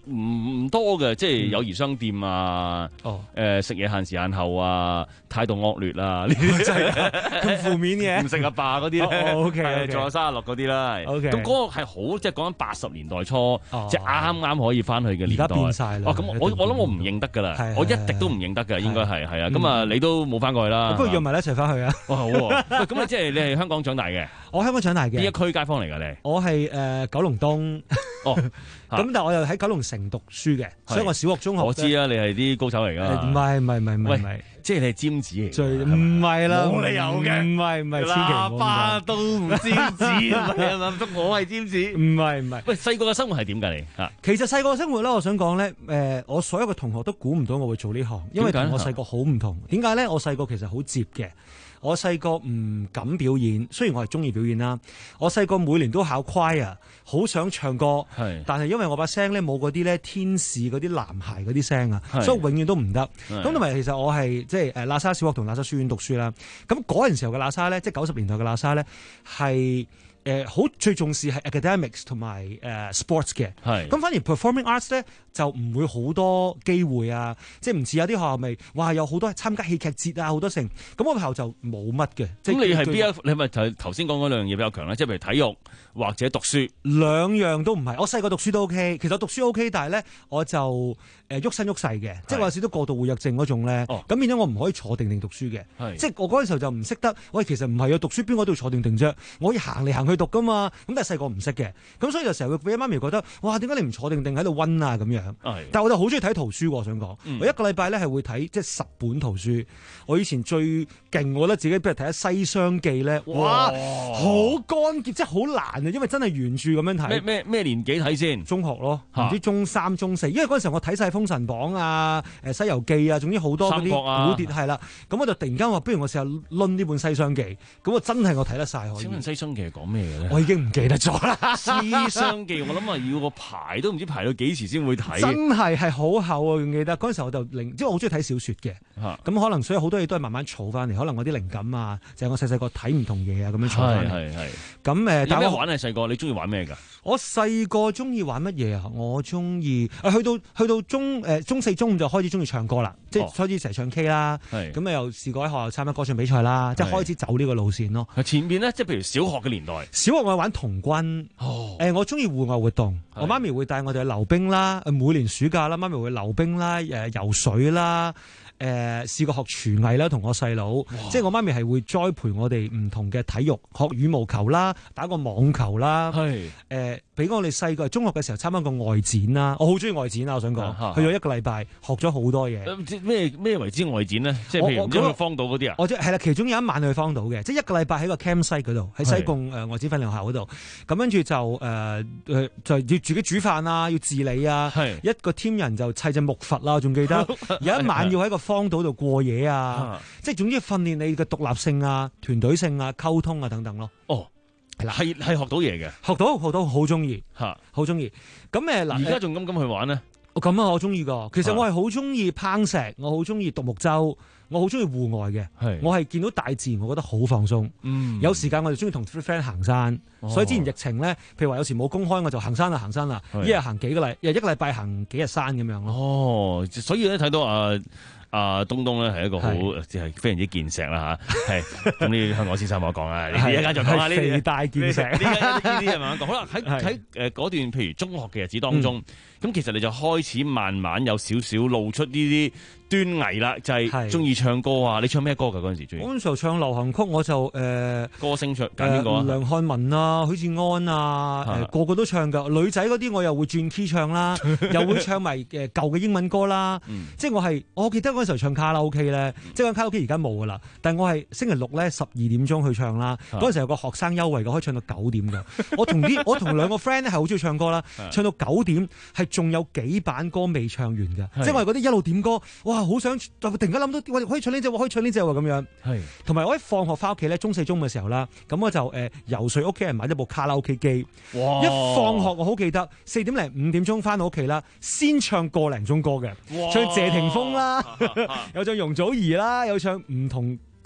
唔唔多嘅，即係友誼商店啊， 哦， 誒食嘢限時限後啊，態度惡劣啊，呢啲真係咁負面嘅， 唔食阿爸嗰啲咧 ，O K， 仲有沙律嗰啲啦。 O K， 咁嗰個係好，即係講緊八十年代初，即係啱啱可以翻去嘅年代。 而家變晒啦。 哦，咁我我諗我唔認得㗎啦，我一滴都唔認得㗎，應該係係啊。咁啊，你都冇翻過去啦。 不如約埋一齊翻去啊！ 哇，好喎。喂，咁啊，即係你係香港長大嘅？ 我香港長大嘅。 邊一區街坊嚟㗎你？ 我係誒九龍東。 哦。 咁但係我又喺九龍城讀書嘅，所以我小學中學我知啊，你係啲高手嚟㗎。 唔係唔係唔係唔係唔係， 即係你係尖子嚟。 最唔係啦， 冇理由嘅。 唔係唔係，千祈喇叭都唔尖子，係咪？我係尖子。 唔係唔係。 喂，細個嘅生活係點㗎你？嚇， 其實細個嘅生活咧，我想講咧，誒，我所有嘅同學都估唔到我會做呢行，因為同我細個好唔同。點解咧？我細個其實好接嘅。我細個唔敢表演，雖然我係中意表演啦。我細個每年都考 choir，好想唱歌，但係因為我把聲咧冇嗰啲咧天使嗰啲男孩嗰啲聲啊，所以永遠都唔得。咁同埋其實我係即係誒喇沙小學同喇沙書院讀書啦。咁嗰陣時候嘅喇沙咧，即係九十年代嘅喇沙咧，係誒好最重視係 academics 同埋誒 sports 嘅。咁反而 performing arts 咧就唔會好多機會啊，即係唔似有啲學校咪哇有好多參加戲劇節啊，好多成。咁我學校就冇乜嘅。 咁你係邊一？你係咪就頭先講嗰兩樣嘢比較強咧？即係譬如體育或者讀書， 兩樣都唔係。我細個讀書都 OK，其實我讀書 OK，但係咧我就誒喐身喐勢嘅，即係我有時都過度活躍症嗰種咧。咁變咗我唔可以坐定定讀書嘅。即係我嗰陣時候就唔識得，喂，其實唔係啊，讀書邊個都要坐定定啫，我可以行嚟行去讀噶嘛。咁但係細個唔識嘅，咁所以就成日會俾媽咪覺得，哇，點解你唔坐定定喺度溫啊咁樣？但係我就好中意睇圖書，我想講，嗯、我一個禮拜咧係會睇即係十本圖書。我以前最勁，我覺得自己不如睇下《西廂記》咧，哇，好乾澀，即係好難啊！因為真係原著咁樣睇。 咩咩咩年紀睇先？ 中學咯，唔知中三、中四，因為嗰陣時候我睇晒《封神榜》啊、誒《西遊記》啊，總之好多嗰啲古碟係啦。咁、啊、我就突然間話，不如我試下攆呢本《西廂記》。咁我真係我睇得晒。 請問《西廂記》係講咩嘅咧？ 我已經唔記得咗啦。 《西廂記》我諗啊，要個排都唔知排到幾時先會睇。 真係係好厚啊！仲記得嗰陣時候我就靈，即係我好中意睇小説嘅。咁、啊、可能所以好多嘢都係慢慢儲翻嚟，可能我啲靈感啊，就係、是、我細細個睇唔同嘢啊，咁樣儲翻嚟。係係係。咁誒， 有咩玩啊？細個你中意玩咩㗎？ 我細個中意玩乜嘢啊？我中意啊，去到去到中誒、呃、中四中五就開始中意唱歌啦，即係、哦、開始成日唱 K 啦。咁啊又試過喺學校參加歌唱比賽啦，即係開始走呢個路線咯。 前面咧，即係譬如小學嘅年代， 小學我玩童軍。哦。誒、呃，我中意戶外活動，我媽咪會帶我哋去溜冰啦，每年暑假啦，媽咪會溜冰啦，誒、呃、游水啦。誒、呃、試過學廚藝啦，同我細佬，即係我媽咪係會栽培我哋唔同嘅體育，學羽毛球啦，打個網球啦，係誒俾我哋細個中學嘅時候參加個外展啦，我好中意外展啊！我想講，啊、去咗一個禮拜，學咗好多嘢。咩咩為之外展呢？即係譬如唔知去荒島嗰啲啊？我即係啦，其中有一晚去荒島嘅，即係一個禮拜喺個 campsite 嗰度，喺西貢誒外展訓練學校嗰度，咁跟住就誒誒、呃、就要自己煮飯啊，要自理啊，一個 team 人就砌隻木筏啦，仲記得有一晚要喺個荒島度過夜啊，啊即係總之訓練你嘅獨立性啊、團隊性啊、溝通啊等等咯。哦，係啦，係係學到嘢嘅，學到學到好中意吓，好中意。咁誒嗱，而家仲敢唔敢去玩呢？我咁啊，我中意噶。其實我係好中意攀石，我好中意獨木舟，我好中意戶外嘅。係，我係見到大自然，我覺得好放鬆。嗯，有時間我就中意同啲 friend 行山。哦、所以之前疫情咧，譬如話有時冇公開，我就行山啊行山啦，一日行幾個禮，一個禮拜行幾日山咁樣咯。哦，所以咧睇到啊。啊，東東咧係一個好即係非常之健碩啦嚇，係咁呢香港先生我講啊，你一陣就講下呢啲肥大健碩，呢啲係慢慢講。好啦，喺喺誒嗰段譬如中學嘅日子當中，咁、嗯、其實你就開始慢慢有少少露出呢啲端倪啦，就係中意唱歌啊！你唱咩歌㗎嗰陣時？最嗰陣時候唱流行曲，我就誒、呃、歌星唱揀邊個啊？梁漢文啊，許志安啊，誒、呃、個個都唱㗎。女仔嗰啲我又會轉 key 唱啦，又會唱埋誒舊嘅英文歌啦。嗯、即係我係我記得嗰陣時候唱卡拉 OK 咧，即係講卡拉 OK 而家冇㗎啦。但係我係星期六咧十二點鐘去唱啦。嗰陣時候有個學生優惠嘅，可以唱到九點㗎。我同啲我同兩個 friend 咧係好中意唱歌啦，唱到九點係仲有幾版歌未唱完㗎。即係我係嗰啲一路點歌，哇！好想突然間諗到，我可以唱呢隻，可以唱呢隻喎咁樣。係，同埋我一放學翻屋企咧，中四中嘅時候啦，咁我就誒游説屋企人買咗部卡拉 OK 機。哇！一放學我好記得四點零五點鐘翻到屋企啦，先唱個零鐘歌嘅，唱謝霆鋒啦，有唱容祖兒啦，有唱唔同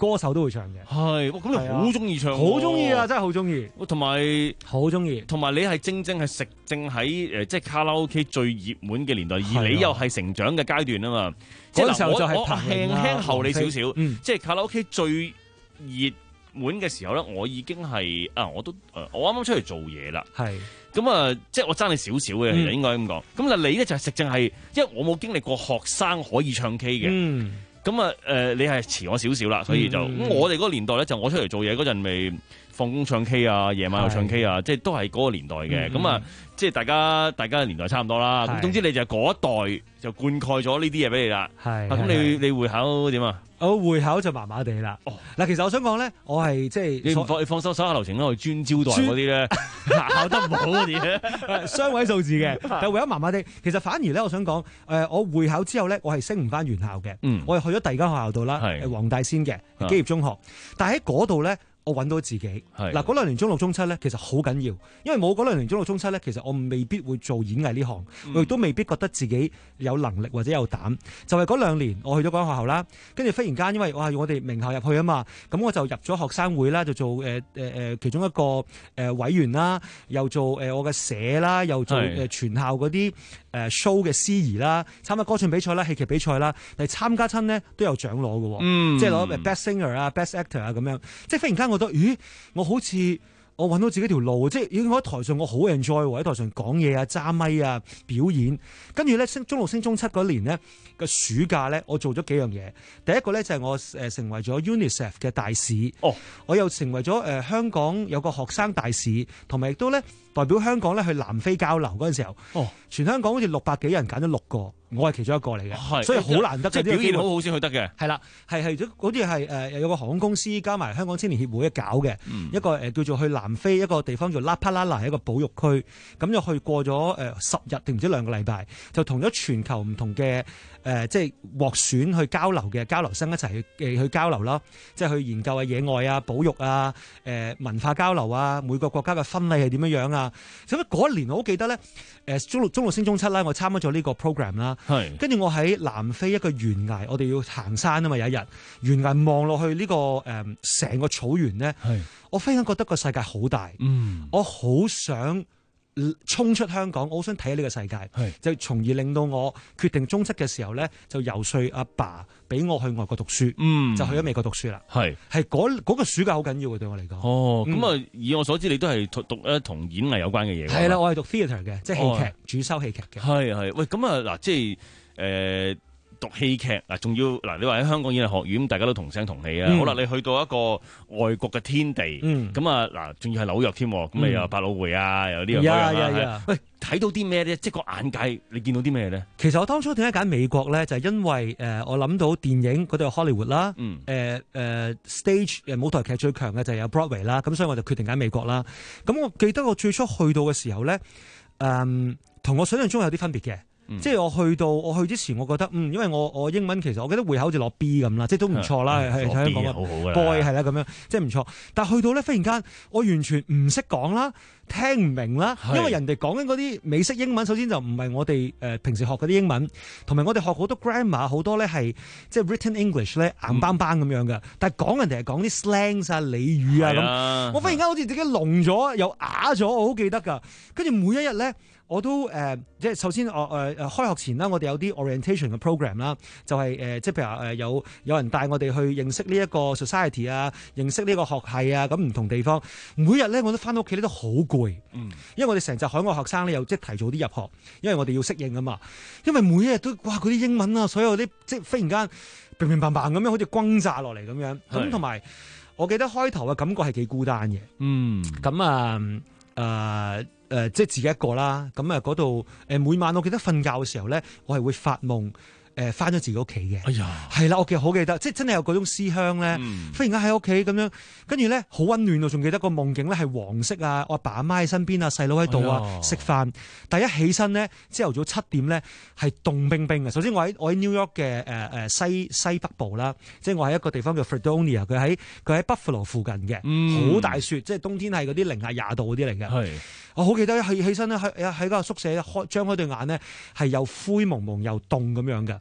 歌手都會唱嘅。 係，咁你好中意唱喎， 好中意啊！真係好中意， 同埋好中意， 同埋你係正正係食正喺誒即係卡拉 OK 最熱門嘅年代，而你又係成長嘅階段啊嘛。 嗰陣時候就係我彭羚啊輕輕後你少少， 嗯即係卡拉 OK 最熱門嘅時候咧，我已經係啊，我都誒，我啱啱出嚟做嘢啦。 係咁啊，即係我爭你少少嘅，其實應該咁講。咁但你咧就係食正係，因為我冇經歷過學生可以唱 K 嘅。 嗯咁啊，誒、呃，你係遲我少少啦，所以就咁、 嗯、 我哋嗰個年代咧，就我出嚟做嘢嗰陣，咪放工唱 K 啊，夜晚又唱 K 啊，即係都係嗰個年代嘅。咁、嗯、啊，即係大家大家嘅年代差唔多啦。咁總之你就嗰一代就灌溉咗呢啲嘢俾你啦。係。咁你你會考點啊？ 我會考就麻麻地啦。哦，嗱，其實我想講咧，我係即係你唔放你放手手下留情啦，我專招待嗰啲咧考得唔好嗰啲咧， 雙位數字嘅，但係會考麻麻地。其實反而咧，我想講，誒，我會考之後咧，我係升唔翻原校嘅。嗯。我係去咗第二間學校度啦，誒，黃大仙嘅基業中學，但係喺嗰度咧。我揾到自己，嗱嗰兩年中六中七咧，其實好緊要，因為冇嗰兩年中六中七咧，其實我未必會做演藝呢行，嗯、我亦都未必覺得自己有能力或者有膽。就係、是、嗰兩年，我去咗嗰間學校啦，跟住忽然間，因為我係我哋名校入去啊嘛，咁我就入咗學生會啦，就做誒誒誒其中一個誒委員啦，又做誒我嘅社啦，又做誒全校嗰啲誒 show 嘅司儀啦，參加歌唱比賽啦、戲劇比賽啦，但係參加親呢都有獎攞嘅，嗯、即係攞 best singer 啊、best actor 啊咁樣，即係忽然間。我覺得，咦，我好似我揾到自己條路，即係已經喺台上我好 enjoy 喎，喺台上講嘢啊、揸咪啊、表演，跟住咧升中六升中七嗰年咧嘅暑假咧，我做咗幾樣嘢。第一個咧就係我誒成為咗 UNICEF 嘅大使，哦，我又成為咗誒、呃、香港有個學生大使，同埋亦都咧代表香港咧去南非交流嗰陣時候，哦，全香港好似六百幾人揀咗六個。我係其中一個嚟嘅，所以好難得。 即係表現好好先去得嘅。係啦，係係咗嗰啲係誒有個航空公司加埋香港青年協會搞嘅、嗯、一個誒叫做去南非一個地方叫拉帕拉納，係一個保育區。咁就去過咗誒十日定唔知兩個禮拜，就同咗全球唔同嘅誒、呃、即係獲選去交流嘅交流生一齊去誒去交流啦，即係去研究啊野外啊保育啊誒、呃、文化交流啊，每個國家嘅婚禮係點樣樣啊。咁嗰一年我好記得咧，誒中六中六升中七啦，我參加咗呢個 program 啦。係，跟住我喺南非一個懸崖，我哋要行山啊嘛，有一日懸崖望落去呢、這個誒成、呃、個草原咧，我忽然間覺得個世界好大，嗯，我好想衝出香港，我好想睇下呢個世界，就從而令到我決定中七嘅時候咧，就游說阿爸俾我去外國讀書，嗯，就去咗美國讀書啦，係係嗰嗰個暑假好緊要嘅對我嚟講。哦，咁、嗯、啊，以我所知，你都係讀咧同演藝有關嘅嘢。係啦，我係讀 theatre 嘅，即係戲劇、哦、主修戲劇嘅。係係，喂，咁啊嗱，即係誒。呃讀戲劇嗱，仲要嗱，你話喺香港演藝學院，大家都同聲同氣啊！嗯、好啦，你去到一個外國嘅天地，咁啊嗱，仲要係紐約添，咁咪有百老匯啊，有啲咁樣啊。喂，睇到啲咩咧？即係個眼界，你見到啲咩咧？其實我當初點解揀美國咧，就係、是、因為誒、呃，我諗到電影嗰度有 Hollywood 啦，誒、嗯、誒、呃、stage 誒舞台劇最強嘅就係有 Broadway 啦，咁所以我就決定揀美國啦。咁我記得我最初去到嘅時候咧，誒、嗯，同我想象中有啲分別嘅。嗯、即係我去到，我去之前，我覺得嗯，因為我我英文其實我記得會考好似攞 B 咁啦，即係都唔錯啦，係喺香港嘅 boy 係啦咁樣，即係唔錯。但係去到咧，忽然間我完全唔識講啦，聽唔明啦，因為人哋講緊嗰啲美式英文，首先就唔係我哋誒、呃、平時學嗰啲英文，同埋我哋學好多 grammar， 好多咧係即係 written English 咧硬邦邦咁樣嘅，但係講人哋係講啲 slangs 啊、俚語啊咁，我忽然間好似自己聾咗又啞咗，我好記得㗎。跟住每一日咧。我都誒、呃，即係首先我誒誒開學前啦，我哋有啲 orientation 嘅 program 啦，就係、是、誒、呃，即係譬如話誒有有人帶我哋去認識呢一個 society 啊，認識呢個學系啊，咁唔同地方。每日咧我都翻到屋企咧都好攰，嗯，因為我哋成隻海外學生咧又即係提早啲入學，因為我哋要適應啊嘛。因為每一日都哇嗰啲英文啊，所有啲即係忽然間乒乒乓乓咁樣，好似轟炸落嚟咁樣。咁同埋我記得開頭嘅感覺係幾孤單嘅，嗯，咁啊誒。呃誒、呃，即係自己一個啦，咁啊嗰度誒，每晚我記得瞓覺嘅時候咧，我係會發夢誒，翻、呃、咗自己屋企嘅。哎呀，係啦，我記得好記得，即係真係有嗰種思鄉咧。嗯、忽然間喺屋企咁樣，跟住咧好溫暖啊！仲記得個夢境咧係黃色啊，我阿爸阿媽喺身邊啊，細佬喺度啊，食飯。但一起身咧，朝頭早七點咧係凍冰冰嘅。首先我喺我喺 New York 嘅誒誒西西北部啦，即係我喺一個地方叫 Fredonia， 佢喺佢喺 Buffalo 附近嘅，好、嗯、大雪，即係冬天係嗰啲零下廿度嗰啲嚟嘅。係。我好記得起起身咧喺喺個宿舍開張開對眼咧係又灰蒙蒙又凍咁樣嘅，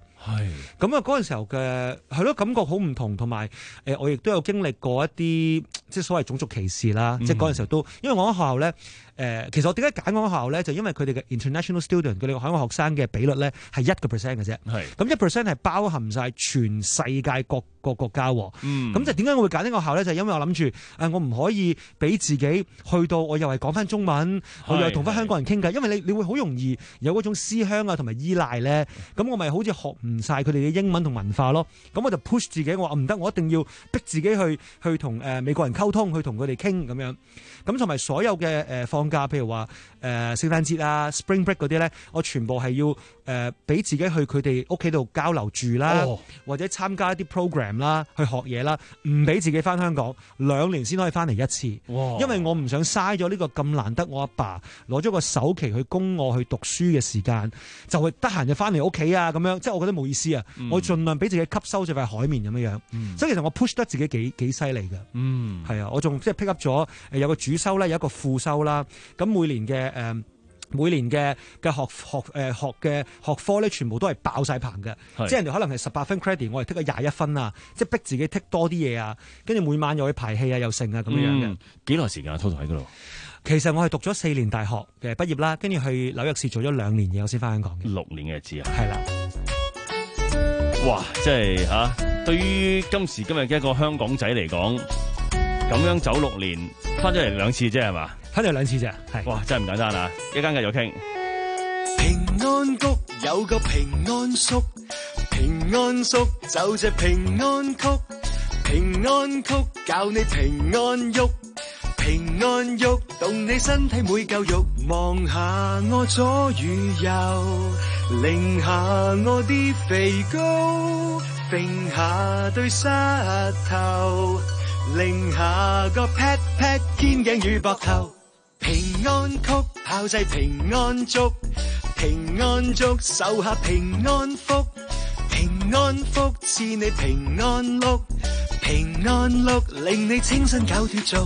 係咁啊！嗰陣時候嘅係咯，感覺好唔同，同埋誒，我亦都有經歷過一啲即係所謂種族歧視啦。嗯、即係嗰陣時候都，因為我喺學校咧，誒、呃，其實我點解揀嗰間學校咧，就因為佢哋嘅 international student，佢哋海外學生嘅比率咧係一個 percent 嘅啫。係咁一 percent 係包含晒全世界各個國家。嗯，咁就點解我會揀呢個學校咧？就係、因為我諗住誒，我唔可以俾自己去到我又係講翻中文，我又係同翻香港人傾偈，因為你你會好容易有嗰種思鄉啊同埋依賴咧。咁我咪好似學唔晒佢哋嘅英文同文化咯，咁我就 push 自己，我話唔得，我一定要逼自己去去同誒美國人溝通，去同佢哋傾咁樣。咁同埋所有嘅誒放假，譬如話誒聖誕節啊、Spring Break 嗰啲咧，我全部係要誒俾自己去佢哋屋企度交流住啦，哦、或者參加一啲 program 啦，去學嘢啦，唔俾自己翻香港，兩年先可以翻嚟一次。哇因為我唔想嘥咗呢個咁難得，我阿爸攞咗個首期去供我去讀書嘅時間，就係得閒就翻嚟屋企啊咁樣，即係我覺得冇意思啊！嗯、我盡量俾自己吸收咗塊海綿咁樣樣，嗯、所以其實我 push 得自己幾幾犀利㗎。嗯，係啊，我仲即係 pick up 咗誒有個主修啦，有一個副修啦。咁每年嘅誒、呃、每年嘅嘅學學誒、呃、學嘅學科咧，全部都係爆晒棚嘅。是即係人哋可能係十八分 credit，我哋剔咗廿一分啊！即係逼自己剔多啲嘢啊，跟住每晚又去排戲啊，又剩啊咁樣樣嘅。 幾耐、嗯、時間 total 喺嗰度？ 其實我係讀咗四年大學嘅畢業啦，跟住去紐約市做咗兩年嘢，我先翻香港嘅。 六年嘅日子啊， 係啦。 哇！即係嚇、啊，對於今時今日嘅一個香港仔嚟講，咁樣走六年，翻咗嚟兩次啫係嘛？ 翻咗嚟兩次啫，係。 哇！真係唔簡單啊！一間繼續傾。 平安谷有個平安叔，平安叔就隻平安曲，平安曲教你平安喐。平安喐動你身體每嚿肉，望下我左與右，擰下我啲肥膏，揈下對膝頭，擰下個 pat pat 肩頸與膊頭。平安曲炮製平安粥，平安粥手下平安福，平安福賜你平安碌，平安碌令你清新搞脫俗。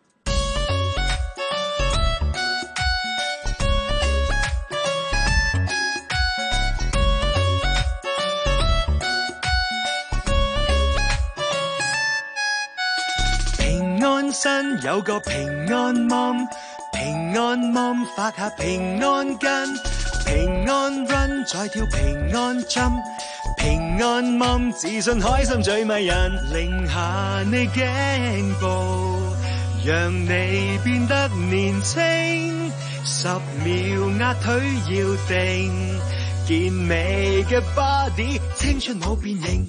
身有個平安芒，平安芒發下平安筋，平安 run 再跳平安 jump， 平安芒自信開心最迷人，擰下你頸部，讓你變得年輕，十秒壓腿要定，健美嘅 body 青春冇變形。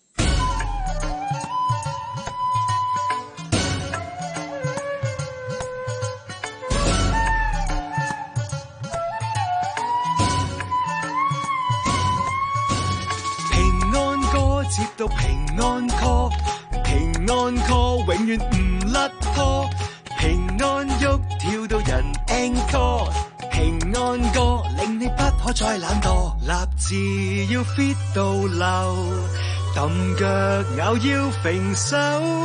接到平安 call， 平安 call 永遠唔甩拖，平安喐跳到人 encore， 平安歌令你不可再懶惰，立志要 fit 到流，揼腳咬腰揈手，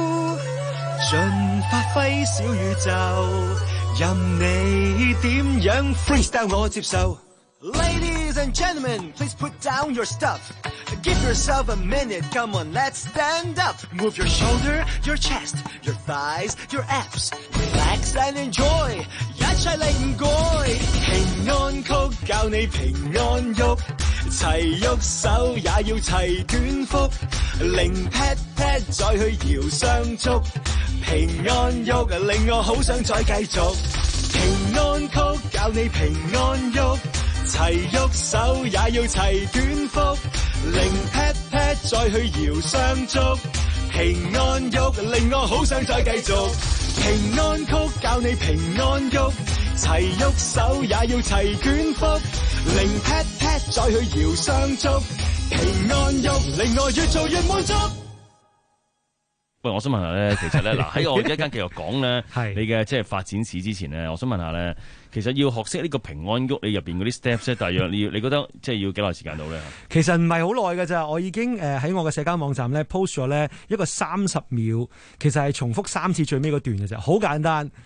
盡發揮小宇宙，任你點樣 freestyle 我接受。Ladies and gentlemen, please put down your stuff. Give yourself a minute, come on, let's stand up. Move your shoulder, your chest, your thighs, your abs. Relax and enjoy, 一齊嚟唔該。平安曲教你平安喐，齊喐手也要齊捲腹，零 pat pat 再去搖雙足。平安喐令我好想再繼續。平安曲教你平安喐。齊喐手也要齊捲腹，零 pat pat 再去搖雙足，平安喐令我好想再繼續。平安曲教你平安喐，齊喐手也要齊捲腹，零 pat pat 再去搖雙足，平安喐令我越做越滿足。 喂，我想問下咧，其實咧嗱，喺我一間繼續講咧，你嘅即係發展史之前咧，我想問下咧，其實要學識呢個平安喐，你入邊嗰啲 steps 咧，大約你要你覺得即係要幾耐時間到咧？ 其實唔係好耐㗎咋，我已經誒喺我嘅社交網站咧 post 咗咧一個三十秒，其實係重複三次最尾嗰段嘅啫，好簡單。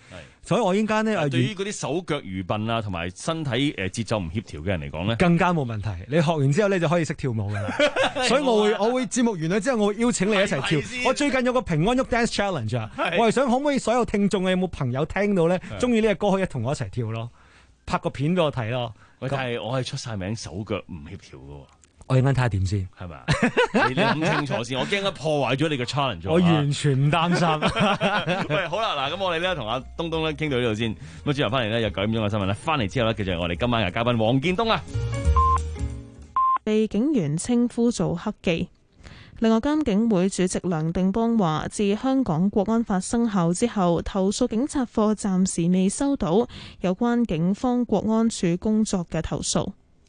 所以我依家咧誒， 對於嗰啲手腳愚笨啊，同埋身體誒節奏唔協調嘅人嚟講咧， 更加冇問題。你學完之後咧就可以識跳舞㗎啦。所以我會我會節目完咗之後，我會邀請你一齊跳。我最近有個平安喐 Dance Challenge 啊，我係想可唔可以所有聽眾嘅有冇朋友聽到咧，中意呢個歌可以同我一齊跳咯，拍個片俾我睇咯。 喂，但係我係出晒名手腳唔協調㗎喎。 我陣間睇下點先， 係咪？你諗清楚先，我驚一破壞咗你個 challenge。 我完全唔擔心。 喂，好啦，嗱，咁我哋咧同阿東東咧傾到呢度先，咁啊，轉頭翻嚟咧有九點鐘嘅新聞咧，翻嚟之後咧，繼續係我哋今晚嘅嘉賓黃建東啊。 被警員稱呼做黑記。另外，監警會主席梁定邦話，自香港國安法生效之後，投訴警察課暫時未收到有關警方國安處工作嘅投訴。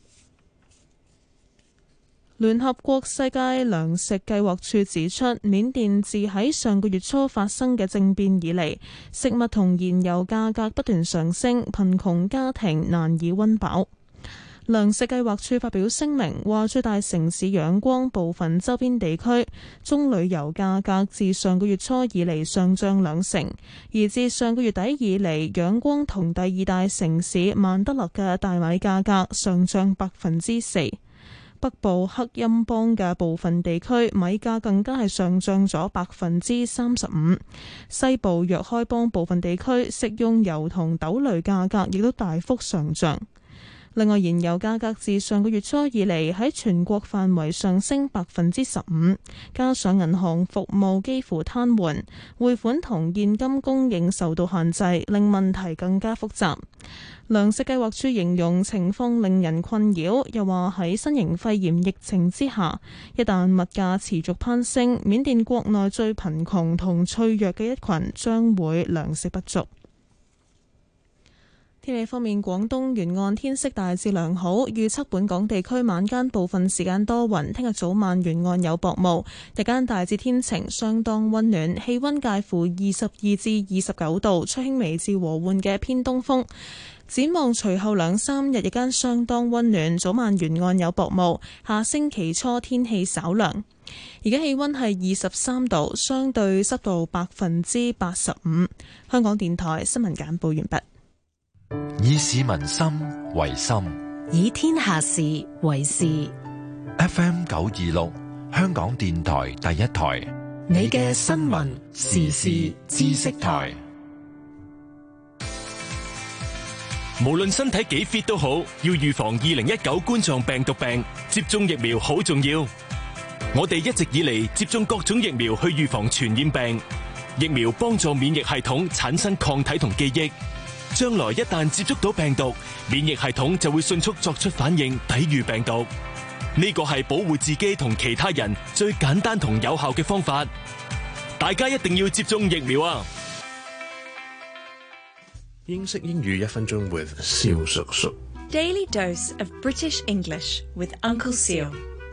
聯合國世界糧食計劃署指出，緬甸自喺上個月初發生嘅政變以嚟，食物同燃油價格不斷上升，貧窮家庭難以溫飽。糧食計劃署發表聲明話，最大城市仰光部分周邊地區棕櫚油價格自上個月初以嚟上漲兩成，而自上個月底以嚟，仰光同第二大城市曼德勒嘅大米價格上漲百分之四。北部克欽邦嘅部分地區米價更加係上漲咗百分之三十五，西部若開邦部分地區食用油同豆類價格亦都大幅上漲。另外，燃油價格自上個月初以嚟喺全國範圍上升百分之十五，加上銀行服務幾乎癱瘓，匯款同現金供應受到限制，令問題更加複雜。糧食計劃署形容情況令人困擾，又話喺新型肺炎疫情之下，一旦物價持續攀升，緬甸國內最貧窮同脆弱嘅一群將會糧食不足。天氣方面，廣東沿岸天色大致良好，預測本港地區晚間部分時間多雲，聽日早晚沿岸有薄霧，日間大致天晴，相當溫暖，氣溫介乎二十二至二十九度，吹輕微至和緩嘅偏東風。展望隨後兩三日日間相當溫暖，早晚沿岸有薄霧，下星期初天氣稍涼。而家氣溫係二十三度，相對濕度百分之八十五。香港電台新聞簡報完畢。 以市民心為心， 以天下事為事。 F M 九二六，香港電台第一台， 你嘅新聞時事知識台。 無論身體幾 fit 都好，要預防二零一九冠狀病毒病，接種疫苗好重要。我哋一直以嚟接種各種疫苗去預防傳染病，疫苗幫助免疫系統產生抗體同記憶。將來一旦接觸到病毒，免疫系統就會迅速作出反應，抵禦病毒。呢個係保護自己同其他人最簡單同有效嘅方法。大家一定要接種疫苗啊！ 英式英語一分鐘 with 蕭叔叔。 Daily dose of British English with Uncle Seal。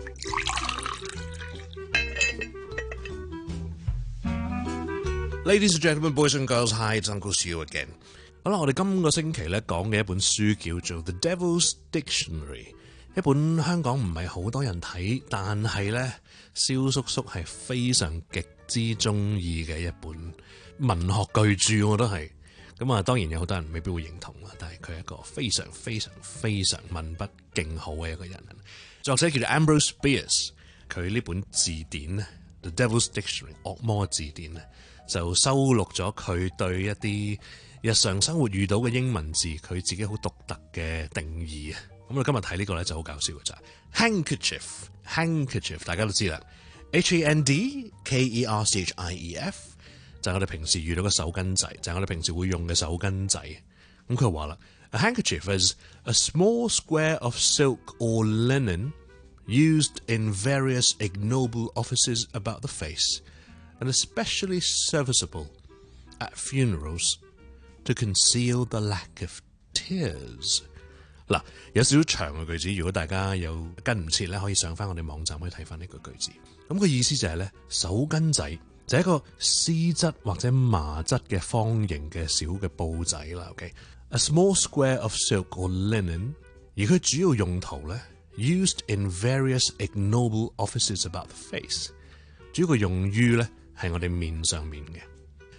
Ladies and gentlemen, boys and girls, hi, it's Uncle Seal again。好啦，我哋今個星期咧講嘅一本書叫做《The Devil's Dictionary》，一本香港唔係好多人睇，但係咧蕭叔叔係非常極之中意嘅一本文學巨著，我都係。咁啊，當然有好多人未必會認同啦，但係佢係一個非常非常非常文筆勁好嘅一個人。作者叫做 Ambrose Bierce， 佢呢本字典咧《The Devil's Dictionary》惡魔字典咧，就收錄咗佢對一啲日常生活遇到嘅英文字，佢自己好獨特嘅定義啊！咁我今日睇呢個咧就好搞笑嘅就係 handkerchief，handkerchief 大家都知啦 ，H A N D K E R C H I E F 就係我哋平時遇到嘅手巾仔，就係我哋平時會用嘅手巾仔。咁佢話啦 ，A handkerchief is a small square of silk or linen used in various ignoble offices about the face, and especially serviceable at funerals.To conceal the lack of tears。 嗱，有少少長嘅句子，如果大家有跟唔切咧，可以上翻我哋網站去睇翻呢個句子。咁個意思就係咧，手巾仔就係一個絲質或者麻質嘅方形嘅小嘅布仔啦。OK，a small square of silk or linen， 而佢主要用途咧 ，used in various ignoble offices about the face， 主要嘅用於咧係我哋面上面嘅。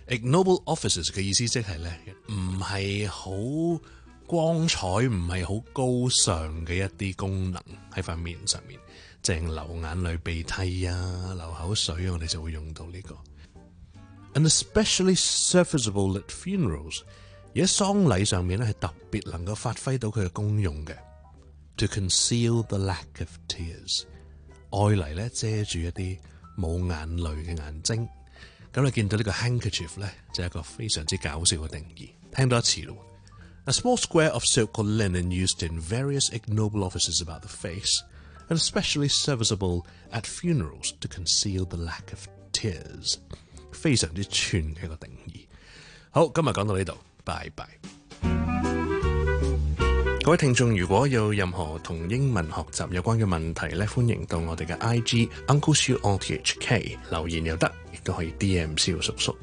ignoble offices 嘅意思即係咧，唔係好光彩，唔係好高尚嘅一啲功能喺塊面上面，淨流眼淚、鼻涕啊、流口水，我哋就會用到呢、這個。And especially serviceable at funerals， 而喺喪禮上面咧係特別能夠發揮到佢嘅功用嘅。To conceal the lack of tears， 愛嚟咧遮住一啲冇眼淚嘅眼睛。咁你見到呢個 handkerchief 咧，就係一個非常之搞笑嘅定義。聽多一次咯。A small square of silk or linen used in various ignoble offices about the face, and especially serviceable at funerals to conceal the lack of tears。非常之串嘅一個定義。好，今日講到呢度，拜拜。各位聽眾，如果有任何同英文學習有關嘅問題咧，歡迎到我哋嘅 I G Uncle Siu R T H K 留言又得，亦都可以 D M 蕭叔叔。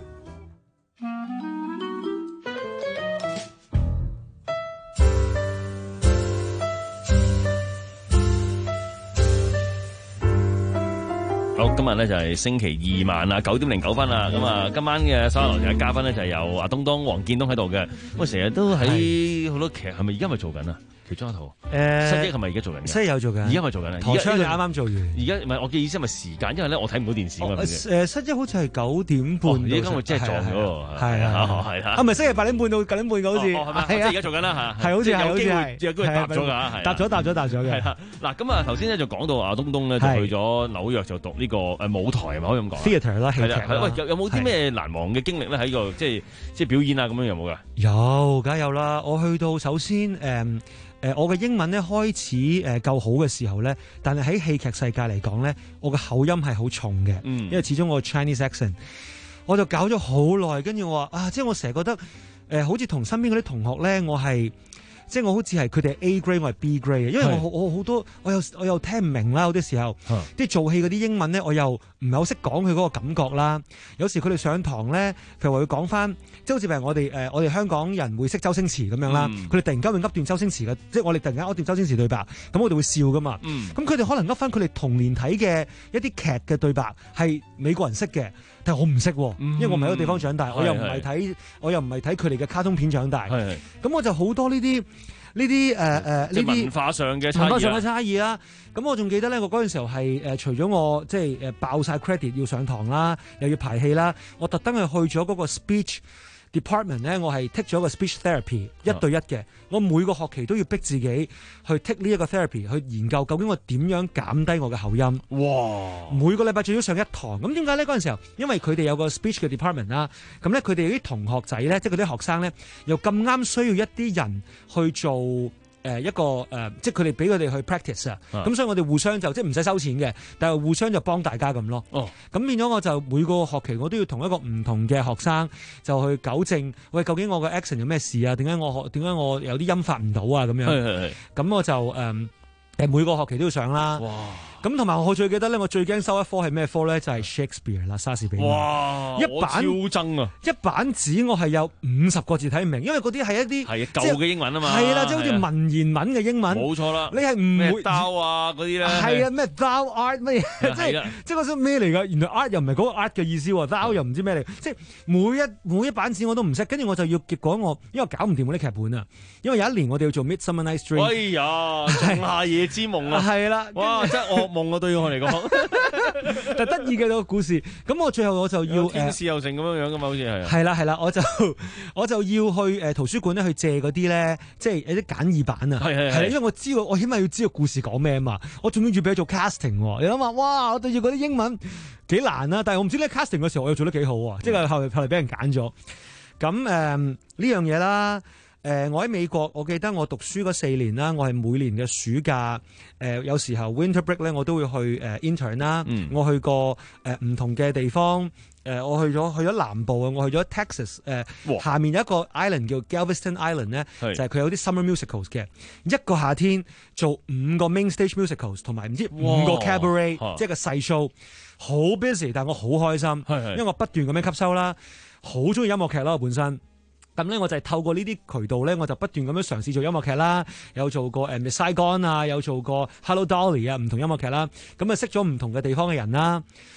好，今日咧就係星期二晚啊，九點零九分啦。咁啊，今晚嘅手下留情嘅嘉賓咧就係有阿東東、黃建東喺度嘅。咁啊，成日都喺好多劇，係咪而家咪做緊啊？其中一套誒，失憶係咪而家做緊嘅？ 失憶有做緊， 而家咪做緊啊！ 陀槍就啱啱做完。 而家唔係我嘅意思係咪時間？因為咧我睇唔到電視啊嘛。 誒，失憶好似係九點半。 而家我真係撞咗喎。係啊，係啊。 啊，唔係星期八點半到九點半嘅好似。 係咪？即係而家做緊啦嚇。 係好似係， 有機會好似係。 有機會答咗㗎， 答咗，答咗，答咗嘅。 係啦。嗱，咁啊頭先咧就講到阿東東咧就去咗紐約就讀呢個誒舞台係咪可以咁講 ？Theatre 啦，戲劇啦。 喂，有有冇啲咩難忘嘅經歷咧？喺個即係即係表演啊咁樣有冇㗎？ 有，梗係有啦。我去到首先誒。誒、呃，我嘅英文咧開始誒、呃、夠好嘅時候咧，但係喺戲劇世界嚟講咧，我嘅口音係好重嘅，嗯、因為始終我 Chinese accent，我就搞咗好耐，跟住我話啊，即係我成日覺得誒、呃，好似同身邊嗰啲同學咧，我係即係我好似係佢哋係 A grade，我係 B grade 嘅，因為我我好多我又我又聽唔明啦，有啲時候，即係做戲嗰啲英文咧，我又唔係好識講佢嗰個感覺啦。有時佢哋上堂咧，譬如話會講翻，即係好似譬如我哋誒、呃、我哋香港人會識周星馳咁樣啦，佢哋、嗯、突然間會噏段周星馳嘅，即係我哋突然間噏段周星馳對白，咁我哋會笑噶嘛。咁佢哋可能噏翻佢哋童年睇嘅一啲劇嘅對白，係美國人識嘅，但係我唔識，嗯、因為我唔喺嗰個地方長大，嗯、我又唔係睇，我又唔係睇佢哋嘅卡通片長大，咁我就好多呢啲。呢啲誒誒呢啲文化上嘅差異， 文化上嘅差異啦。咁我仲記得咧，我嗰陣時候係誒、呃，除咗我即係誒爆晒 credit 要上堂啦，又要排戲啦，我特登係去咗嗰個 speech department 咧，我係 take 咗一個 speech therapy 一對一嘅。我每個學期都要逼自己去 take 呢一個 therapy 去研究究竟我點樣減低我嘅口音。哇！每個禮拜最少上一堂。咁點解咧？嗰陣時候，因為佢哋有個 speech 嘅 department 啦，咁咧佢哋啲同學仔咧，即係嗰啲學生咧，又咁啱需要一啲人去做。誒一個誒、呃，即係佢哋俾佢哋去 practice 啊，咁所以我哋互相就即係唔使收錢嘅，但係互相就幫大家咁咯。哦，咁變咗我就每個學期我都要同一個唔同嘅學生就去糾正，喂，究竟我個 accent 有咩事啊？點解我學點解我有啲音發唔到啊？咁樣，係係係，咁我就誒誒、呃、每個學期都要上啦。哇！咁同埋我最記得咧，我最驚收一科係咩科咧？就係、是、Shakespeare 啦，莎士比亞。哇！一版超憎啊！一版紙我係有五十個字睇唔明，因為嗰啲係一啲係舊嘅英文啊嘛。係啦，即係好似文言文嘅英文。冇錯啦。你係唔會 thou 啊嗰啲咧？係啊，咩 thou art 乜嘢？即係即係嗰種咩嚟㗎？原來 art 又唔係嗰個 art 嘅意思喎 ，thou 又唔知咩嚟。即係每一每一版紙我都唔識，跟住我就要結果我因為搞唔掂嗰啲劇本啊。因為有一年我哋要做 Midsummer Night's Dream。哎呀，仲夏夜之夢啊！係啦，哇！真係噩夢啊，對我嚟講，但得意嘅個故事。咁我最後我就要天使又成咁樣樣噶嘛，好似係。係啦係啦，我就我就要去誒圖書館咧去借嗰啲咧，即係有啲簡易版啊。係係係，因為我知道我起碼要知道故事講咩啊嘛。我仲要預備做 casting，你諗下，哇！我對住嗰啲英文幾難啊。但係我唔知咧 casting 嘅時候我又做得幾好啊，即係後嚟後嚟俾人揀咗。咁誒呢樣嘢啦。誒、呃，我喺美國，我記得我讀書嗰四年啦，我係每年嘅暑假，誒、呃，有時候 winter break 咧，我都會去誒、呃、intern 啦。嗯、我去過誒唔、呃、同嘅地方，誒、呃，我去咗去咗南部啊，我去咗 Texas，誒、呃，哇下面有一個 island 叫 Galveston Island 咧，是就係佢有啲 summer musicals 嘅，一個夏天做五個 main stage musicals，同埋唔知五個 cabaret，哇即係個細 show，好 busy，但係我好開心，是是因為我不斷咁樣吸收啦，好中意音樂劇啦，我本身。咁咧，我就係透過呢啲渠道咧，我就不斷咁樣嘗試做音樂劇啦，有做過誒 Miss Saigon 啊，有做過 Hello Dolly 啊，唔同音樂劇啦，咁啊識咗唔同嘅地方嘅人啦。誒、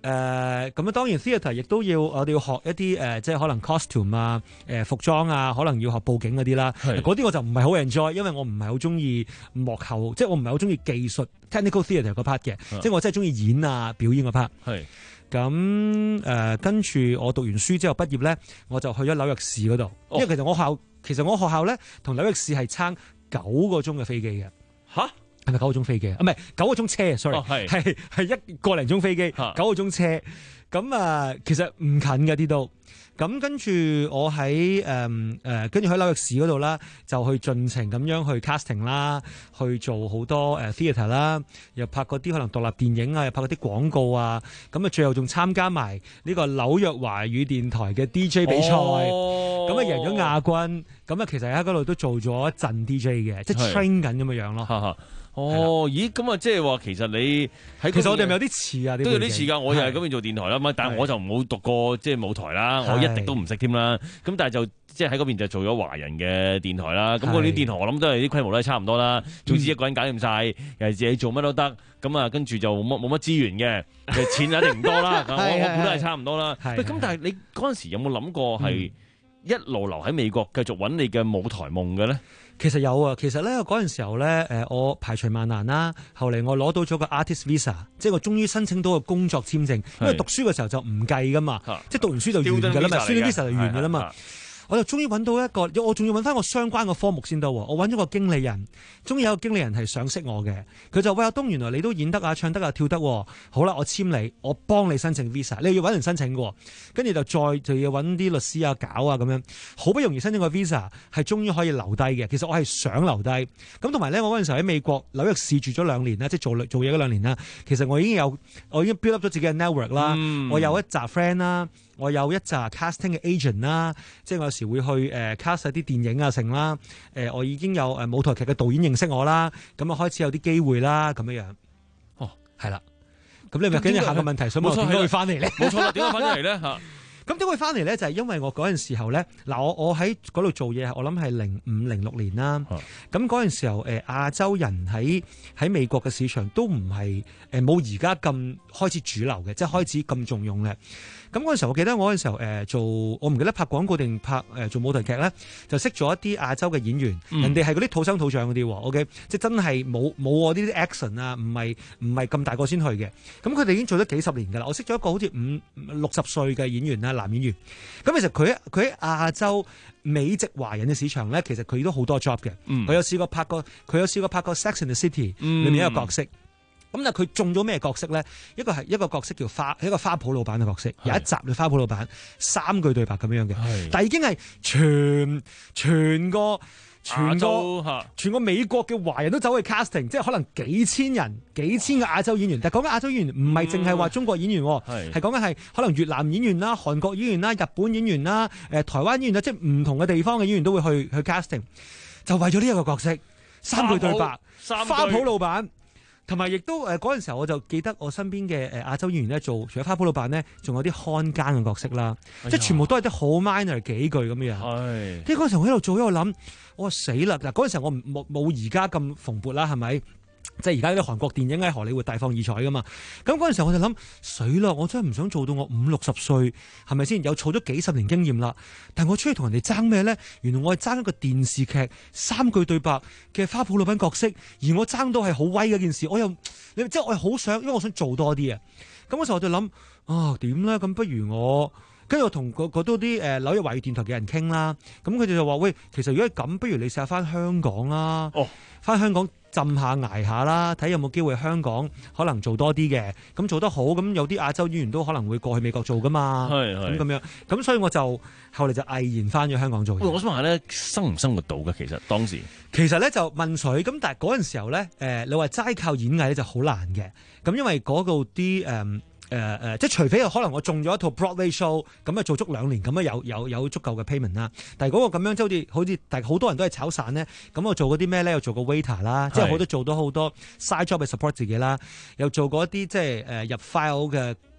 誒咁啊，當然 theatre 亦都要我哋要學一啲誒、呃，即係可能 costume 啊、誒、呃、服裝啊，可能要學佈景嗰啲啦。嗰啲我就唔係好 enjoy，因為我唔係好中意幕後，即係我唔係好中意技術 technical theatre 嗰 part 嘅，即係我真係中意演啊表演嗰 part。係咁誒，跟住我讀完書之後畢業咧，我就去咗紐約市嗰度，哦、因為其實我學校其實我學校咧同紐約市係差九個鐘嘅飛機嘅。嚇？係咪九個鐘飛機啊？唔係九個鐘車 ，sorry，係係係一個零鐘飛機，九個鐘車。咁啊，其實唔近嘅啲都。咁跟住我喺誒誒，跟住喺紐約市嗰度啦，就去盡情咁樣去 casting 啦，去做好多誒 theatre 啦，又拍嗰啲可能獨立電影啊，又拍嗰啲廣告啊。咁啊，最後仲參加埋呢個紐約華語電台嘅 D J 比賽，咁啊、哦、贏咗亞軍。咁啊，其實喺嗰度都做咗一陣 D J 嘅，即係 train 緊咁嘅樣咯。 哦，咦，咁啊，即係話其實你喺其實我哋咪有啲似啊， 都有啲似㗎。我又係嗰邊做電台啦，咁但係我就冇讀過即係舞台啦，我一滴都唔識添啦。咁但係就即係喺嗰邊就做咗華人嘅電台啦。咁嗰啲電台我諗都係啲規模都係差唔多啦。總之一個人搞掂晒，又係自己做乜都得。咁啊，跟住就冇乜冇乜資源嘅，其實錢一定唔多啦。我我估都係差唔多啦。喂，咁但係你嗰陣時有冇諗過係一路留喺美國繼續揾你嘅舞台夢嘅咧？ 其實有啊，其實咧嗰陣時候咧，誒我排除萬難啦，後嚟我攞到咗個 artist visa， 即係我終於申請到個工作簽證，因為讀書嘅時候就唔計噶嘛，即係讀完書就完㗎啦嘛 student visa 就完㗎啦嘛。我就終於揾到一個，我仲要揾翻我相關嘅科目先得喎。我揾咗個經理人，終於有個經理人係賞識我嘅。佢就喂，阿東，原來你都演得啊、唱得啊、跳得喎。好啦，我簽你，我幫你申請 visa。你要揾人申請嘅，跟住就再就要揾啲律師啊搞啊咁樣。好不容易申請個 visa，係終於可以留低嘅。其實我係想留低。咁同埋咧，我嗰陣時候喺美國紐約市住咗兩年啦，即係做做嘢嗰兩年啦。其實我已經有，我已經 build up 咗自己嘅 network 啦、嗯。我有一紮 friend 啦。我有一紮 casting 嘅 agent 啦，即係我有時會去誒 cast 一啲電影啊成啦，誒我已經有誒舞台劇嘅導演認識我啦，咁啊開始有啲機會啦咁樣樣。哦，係啦，咁你咪跟住下個問題，想問點解會翻嚟咧？冇錯啦，點解翻咗嚟咧嚇？咁點會翻嚟咧？就係、是、因為我嗰陣時候咧，嗱我我喺嗰度做嘢，我諗係零五零六年啦。咁嗰陣時候，誒亞洲人喺喺美國嘅市場都唔係誒冇而家咁開始主流嘅，即係開始咁重用嘅。咁嗰陣時候，我記得我嗰陣時候誒做，我唔記得拍廣告定拍誒做舞台劇咧，就識咗一啲亞洲嘅演員，嗯、人哋係嗰啲土生土長嗰啲，OK，即係真係冇冇我呢啲 action 啊，唔係唔係咁大個先去嘅。咁佢哋已經做咗幾十年㗎啦。我識咗一個好似五六十歲嘅演員啦，男演員。咁其實佢佢喺亞洲美籍華人嘅市場咧，其實佢都好多 job 嘅。佢、嗯、有試過拍過，佢有試過拍過 Sex and the City 裏面一個角色。咁但係佢中咗咩角色咧？一個係一個角色叫花，一個花圃老闆嘅角色。有一集嘅花圃老闆三句對白咁樣嘅，但係已經係全全個全個全個美國嘅華人都走去 casting， 即係可能幾千人、幾千個亞洲演員。但係講緊亞洲演員唔係淨係話中國演員，係講緊係可能越南演員啦、韓國演員啦、日本演員啦、誒台灣演員啦，即係唔同嘅地方嘅演員都會去去 casting， 就為咗呢一個角色三句對白，花圃老闆。同埋亦都誒嗰陣時候，我就記得我身邊嘅誒亞洲演員咧，做除咗花圃老闆咧，仲有啲看更嘅角色啦，哎、即係全部都係啲好 minor 幾句咁樣。係，即係嗰陣時候我喺度做，喺度諗，我話死啦！嗱，嗰陣時候我冇冇而家咁蓬勃啦，係咪？即係而家啲韓國電影喺荷里活大放異彩噶嘛，咁嗰陣時候我就諗死啦！我真係唔想做到我五六十歲，係咪先？有儲咗幾十年經驗啦，但我出去同人哋爭咩咧？原來我係爭一個電視劇三句對白嘅花圃老闆角色，而我爭到係好威嗰件事，我又你即係我係好想，因為我想做多啲啊！咁嗰時候我就諗啊點咧？咁不如我跟住我同嗰嗰啲誒紐約華語電台嘅人傾啦，咁佢哋就話喂，其實如果係咁，不如你試下翻香港啦，哦，翻香港。浸下捱下啦，睇有冇機會香港可能做多啲嘅，咁做得好，咁有啲亞洲演員都可能會過去美國做噶嘛，咁咁樣，咁所以我就後嚟就毅然翻咗香港做嘢。我想問下咧，生唔生活到嘅其實當時？其實咧就問水，咁但係嗰陣時候咧，誒你話齋靠演藝咧就好難嘅，咁因為嗰度啲誒。誒、呃、誒、呃，即係除非可能我中咗一套 Broadway show，咁啊做足兩年，咁啊有有有足夠嘅 payment 啦。但係嗰個咁樣即係好似好似，但係好多人都係炒散咧。咁我做嗰啲咩咧？又做過 waiter 啦，即係好多做到好多 side job 去 support 自己啦。又做過一啲即係誒入 file 嘅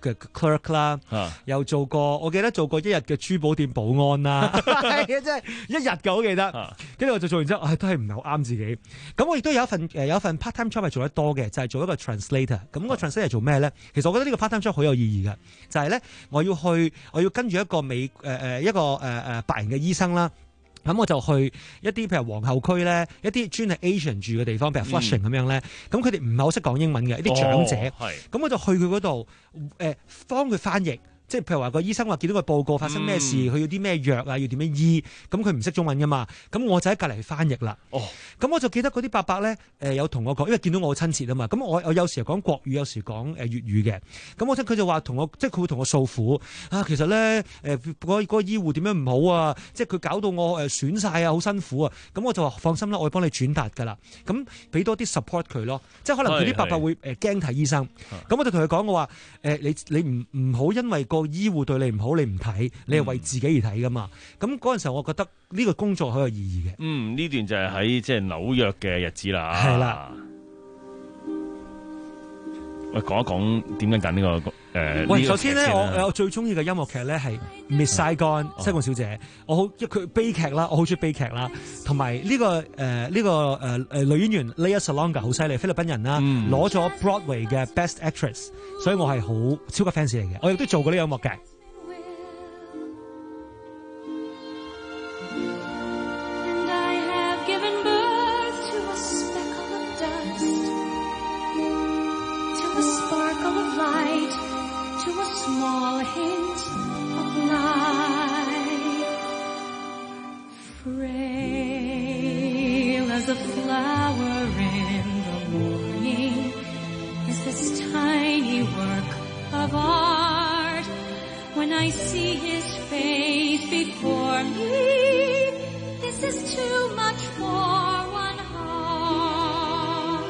嘅 clerk 啦， 啊又做過，我記得做過一日嘅珠寶店保安啦，係嘅，真係一日嘅，我記得。跟住我就做完之後，唉，都係唔係好啱自己。咁我亦都有一份誒有一份 part time job 係做得多嘅，就係做一個 translator。咁個 translator 做咩咧？其實我覺得呢個 part time job 好有意義嘅，就係咧我要去我要跟住一個美誒誒一個誒誒白人嘅醫生啦。咁我就去一啲譬如皇后區咧，一啲專係 Asian 住嘅地方，譬如 Flushing 咁樣咧。咁佢哋唔係好識講英文嘅，一啲長者。咁、哦、我就去佢嗰度誒幫佢翻譯。即係譬如話個醫生話見到個報告發生咩事，佢、嗯、要啲咩藥啊，要點樣醫，咁佢唔識中文噶嘛，咁我就喺隔離翻譯啦。哦，咁我就記得嗰啲伯伯咧，誒、呃、有同我講，因為見到我好親切啊嘛，咁我我有時講國語，有時講誒粵語嘅，咁我聽佢就話同我，即係佢會同我訴苦啊，其實咧誒嗰嗰個醫護點樣唔好啊，即係佢搞到我誒損晒啊，好辛苦啊，咁我就話放心啦，我會幫你轉達㗎啦，咁俾多啲 support 佢咯，即係可能佢啲伯伯會誒驚睇醫生，咁我就同佢講我話誒你你唔唔好因為個醫護對你唔好，你唔睇，你係為自己而睇噶嘛？咁嗰陣時候，我覺得呢個工作好有意義嘅。 嗯，呢段就係喺即係紐約嘅日子啦。 係啦。 喂，講一講點解揀呢個誒？ 喂，呃、首先咧，我我最中意嘅音樂劇咧係《Miss Saigon》西貢小姐。我好，因為佢悲劇啦，我好中意悲劇啦。同埋呢個誒呢、呃這個誒誒、呃、女演員 Lea Salonga 好犀利，菲律賓人啦，攞咗、嗯、Broadway 嘅 Best Actress， 所以我係好超級 fans 嚟嘅。我亦都做過呢個音樂劇。 To a small hint of light, frail as a flower in the morning, is this tiny work of art. When I see his face before me, this is too much for one heart.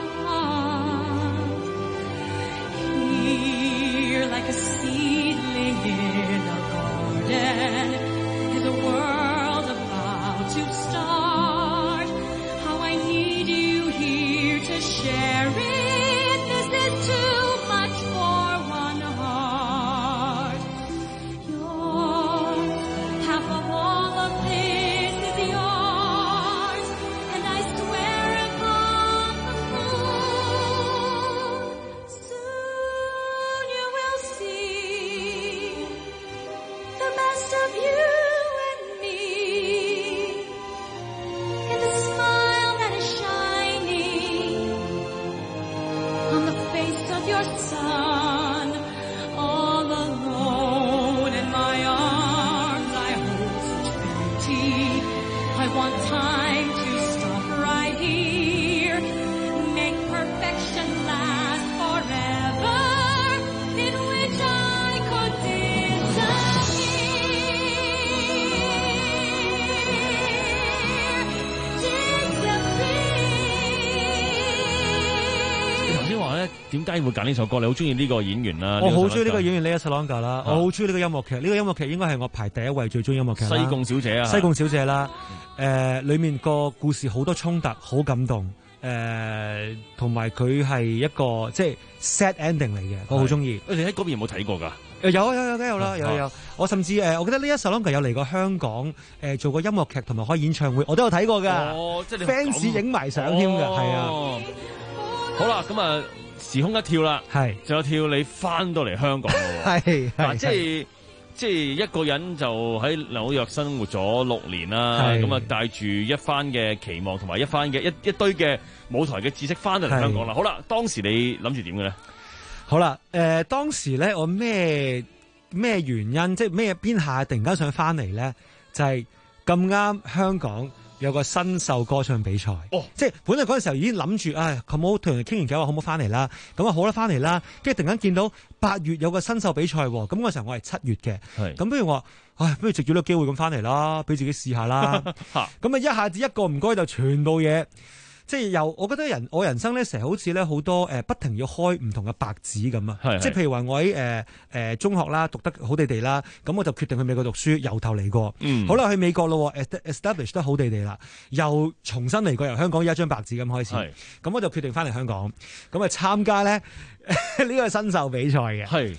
Here, like a seedling in a garden, is a world about to start. How I need you here to share it. This is too much for one heart. Yours, half of all of this is yours, and I swear upon the moon, soon you will see the best of you and me, in the smile that is shining on the face of your son. All alone in my arms, I hold such beauty. I want time to stop right here, make perfection last forever, in which I could disappear. 你頭先話咧，點解會揀呢首歌？你好中意呢個演員啦， 我好中意呢個演員 Lea Salonga 啦，我好中意呢個音樂劇。呢、呢個音樂劇應該係我排第一位最中意音樂劇啦。 西貢小姐啊， 西貢小姐啦，誒、呃，裡面個故事好多衝突，好感動，誒，同埋佢係一個即係 sad ending 嚟嘅，我好中意。 你喺嗰邊有冇睇過㗎？ 有有有有有啦，有有，有。我甚至誒，我記得Lea Salonga有嚟過香港誒，做過音樂劇同埋開演唱會，我都有睇過㗎。 哦，即係你 fans 影埋相添㗎，係啊。 好啦，咁啊，時空一跳啦， 係， 就有跳你翻到嚟香港咯， 係， 嗱，即係即係一個人就喺紐約生活咗六年啦，咁啊帶住一番嘅期望同埋一番嘅一一堆嘅舞台嘅知識翻到嚟香港啦。好啦，當時你諗住點嘅咧？ 好啦，誒、呃、當時咧我咩咩原因，即係咩邊下突然間想翻嚟咧？就係咁啱香港有個新秀歌唱比賽，哦，即係本來嗰陣時候已經諗住，唉，好唔好同人傾完偈話好唔好翻嚟啦？咁啊好啦，翻嚟啦，跟住突然間見到八月有個新秀比賽，咁嗰時候我係七月嘅，咁不如我話，唉，不如藉住呢個機會咁翻嚟啦，俾自己試下啦，咁啊一下子一個唔該就全部嘢。即係又，我覺得人我人生咧成日好似咧好多誒、呃，不停要開唔同嘅白紙咁啊！即係譬如話我喺誒誒中學啦，讀得好地地啦，咁我就決定去美國讀書，由頭嚟過。嗯，好啦，去美國咯 ，establish 得好地地啦，又重新嚟過，由香港有一張白紙咁開始。咁我就決定翻嚟香港，咁啊參加咧呢個新秀比賽嘅。係。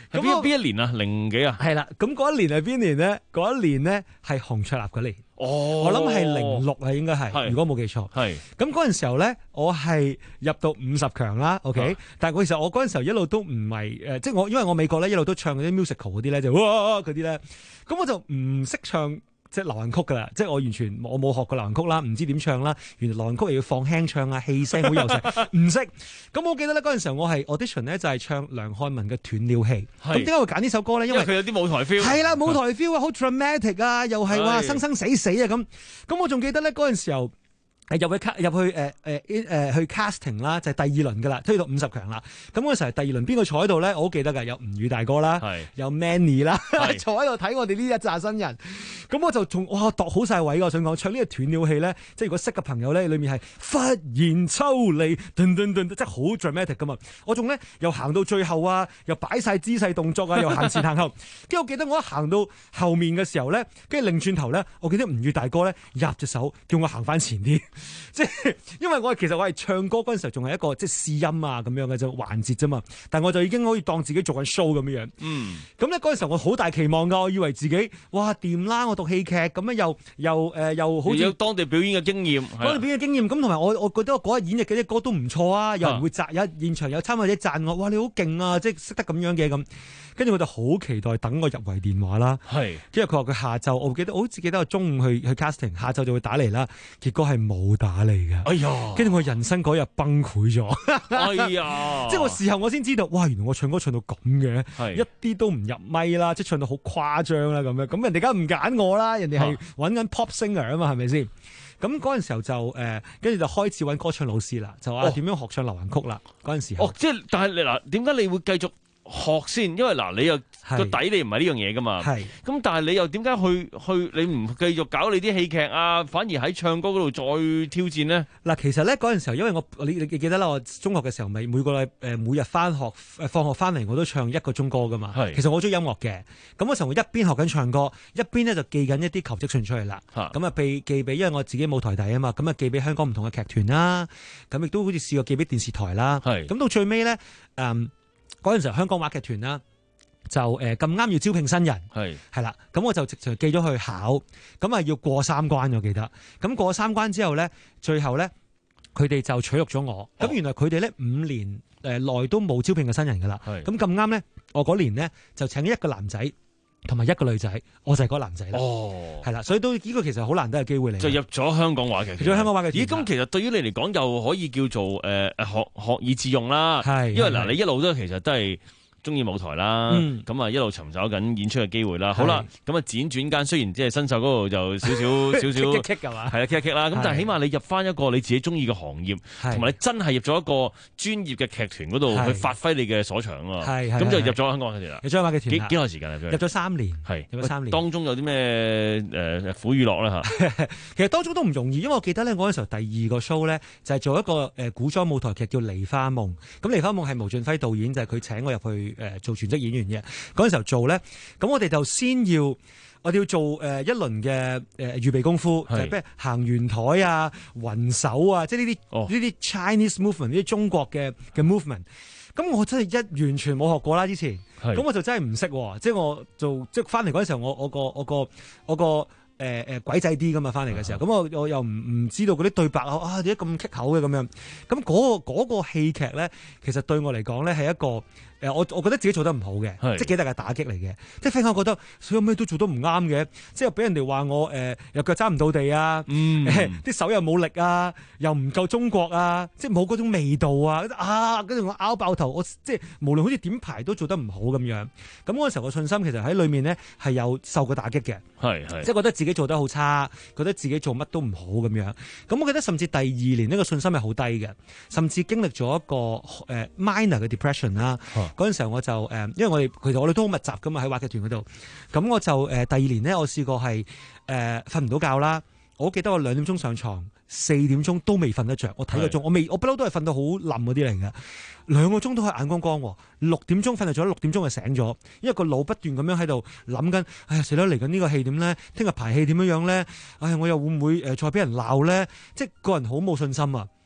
咁邊邊一年啊？零幾啊？ 係啦，咁嗰一年係邊年咧？嗰一年咧係洪卓立嗰年。 哦， 我諗係零六啊，應該係，如果冇記錯。 係咁嗰陣時候咧，我係入到五十強啦。OK，、啊、但係其實我嗰陣時候一路都唔係誒，即係我因為我美國咧一路都唱嗰啲 musical 嗰啲咧就哇嗰啲咧，咁我就唔識唱。即係流行曲㗎啦，即係我完全我冇學過流行曲啦，唔知點唱啦。原來流行曲又要放輕唱啊，氣聲好幼細，唔識。咁我記得咧嗰陣時候我係 audition 咧就係唱梁漢文嘅《斷了氣》。咁點解會揀呢首歌咧？因為佢有啲舞台 feel。係啦，舞台 feel 啊，好 dramatic 啊，又係話生生死死啊咁。咁我仲記得咧嗰陣時候。誒入去卡入去誒誒誒去 casting 啦，就係第二輪噶啦，推到五十強啦。咁嗰陣時係第二輪，邊個坐喺度咧？我好記得㗎，有吳宇大哥啦，有 Manny 啦，坐喺度睇我哋呢一紮新人。咁我就仲哇度好晒位㗎，我想講唱呢個斷了氣咧，即係如果識嘅朋友咧，裏面係忽然抽離，噔噔噔，即係好 dramatic 㗎嘛。我仲咧又行到最後啊，又擺晒姿勢動作啊，又行前行後。跟住我記得我一行到後面嘅時候咧，跟住擰轉頭咧，我記得吳宇大哥咧入隻手叫我行翻前啲。即係因為我其實我係唱歌嗰陣時候仲係一個即係試音啊咁樣嘅啫環節啫嘛，但係我就已經可以當自己做緊 show 咁樣樣。嗯，咁咧嗰陣時候我好大期望㗎，我以為自己哇掂啦，我讀戲劇咁樣又又誒、呃、又好似有當地表演嘅經驗， 當地表演嘅經驗咁，同埋我我覺得我嗰日演繹嘅啲歌都唔錯啊，有人會讚，有現場有參加者讚我，哇你好勁啊，即係識得咁樣嘅咁。跟住我就好期待等我入圍電話啦，係，跟住佢話佢下晝，我記得我好似記得我中午去去 casting， 下晝就會打嚟啦，結果係冇打嚟嘅，哎呀，跟住我人生嗰日崩潰咗，哎呀，即係我事後我先知道，哇，原來我唱歌唱到咁嘅，一啲都唔入咪啦，即係唱到好誇張啦咁樣，咁人哋梗唔揀我啦，人哋係揾緊 pop singer 啊嘛，係咪先？咁嗰陣時候就誒，跟、呃、住就開始揾歌唱老師啦，就話點樣學唱流行曲啦。嗰陣時候， 哦，即係但係你嗱，點解你會繼續學先？因為嗱，你又個底你唔係呢樣嘢噶嘛。係。咁但係你又點解去去你唔繼續搞你啲戲劇啊？反而喺唱歌嗰度再挑戰呢？ 嗱，其實咧嗰陣時候，因為我你你記得啦，我中學嘅時候咪每個禮誒每日翻學誒放學翻嚟我都唱一個鐘歌噶嘛。係。其實我中意音樂嘅，咁嗰時候我一邊學緊唱歌，一邊咧就寄緊一啲求職信出嚟啦。咁啊，寄寄俾因為我自己舞台底啊嘛，咁啊寄俾香港唔同嘅劇團啦，咁亦都好似試過寄俾電視台啦。係。咁到最尾咧，誒嗰陣時候香港話劇團啦。就誒咁啱要招聘新人，係係啦，咁我就直情寄咗去考，咁啊要過三關，我記得，咁過三關之後咧，最後咧佢哋就取錄咗我，咁、哦、原來佢哋咧五年誒內都冇招聘嘅新人噶啦，咁咁啱咧，我嗰年咧就請咗一個男仔同埋一個女仔，我就係嗰個男仔啦，哦，係啦，所以都呢個其實好難得嘅機會嚟， 就入咗香港話劇，入咗香港話劇， 咦，咁其實對於你嚟講又可以叫做誒誒、呃、學學以致用啦，係，因為嗱你一路都其實都係。中意舞台啦，咁、嗯、啊一路尋找緊演出嘅機會啦。好啦，咁啊輾轉間，雖然即係新秀嗰度就少少少少，係啊，棘棘啦。咁但係起碼你入翻一個你自己中意嘅行業，同埋你真係入咗一個專業嘅劇團嗰度去發揮你嘅所長啊。咁就入咗香港話劇團啦。入咗話劇團幾幾耐時間啊？入咗三年，係入咗三年。當中有啲咩誒苦與樂啦嚇？ 其實當中都唔容易，因為我記得咧，我嗰陣時候第二個 show 咧就係做一個誒古裝舞台劇叫《梨花夢》。咁《梨花夢》係毛俊輝導演，就係、是、佢請我入去。誒做全職演員嘅嗰陣時候做咧，咁我哋就先要我哋要做誒一輪嘅誒預備功夫，就係咩行圓台啊、雲手啊，即係呢啲呢啲 Chinese movement 呢啲中國嘅嘅 movement。咁我真係一完全冇學過啦，之前，咁我就真係唔識，即係我做即係翻嚟嗰陣時候，我我個我個我個。誒誒鬼仔啲㗎嘛，翻嚟嘅時候，咁我我又唔唔知道嗰啲對白啊，點解咁棘口嘅咁樣？咁嗰個嗰個戲劇咧，其實對我嚟講咧係一個誒，我我覺得自己做得唔好嘅，即係幾大嘅打擊嚟嘅。即係反而我覺得所有咩都做得唔啱嘅，即係俾人哋話我誒又腳踭唔到地啊，啲手又冇力啊，又唔夠中國啊，即係冇嗰種味道啊，啊跟住我拗爆頭，我即係無論好似點排都做得唔好咁樣。咁嗰個時候個信心其實喺裏面咧係有受過打擊嘅，係係即係覺得自己。自己做得好差，覺得自己做乜都唔好咁樣。咁我記得甚至第二年呢個信心係好低嘅，甚至經歷咗一個誒 minor 嘅 depression 啦。嗰陣時候我就誒，因為我哋其實我哋都好密集噶嘛喺話劇團嗰度。咁我就誒第二年咧，我試過係誒瞓唔到覺啦。我記得我兩點鐘上床，四點鐘都未瞓得着。我睇個鐘，我未我不嬲都係瞓到好冧嗰啲嚟嘅。兩個鐘都係眼光光，六點鐘瞓到咗，六點鐘就醒咗，因為個腦不斷咁樣喺度諗緊，哎呀死啦，嚟緊呢個戲點咧？聽日排戲點樣樣咧？哎呀，我又會唔會誒再俾人鬧咧？即係個人好冇信心啊！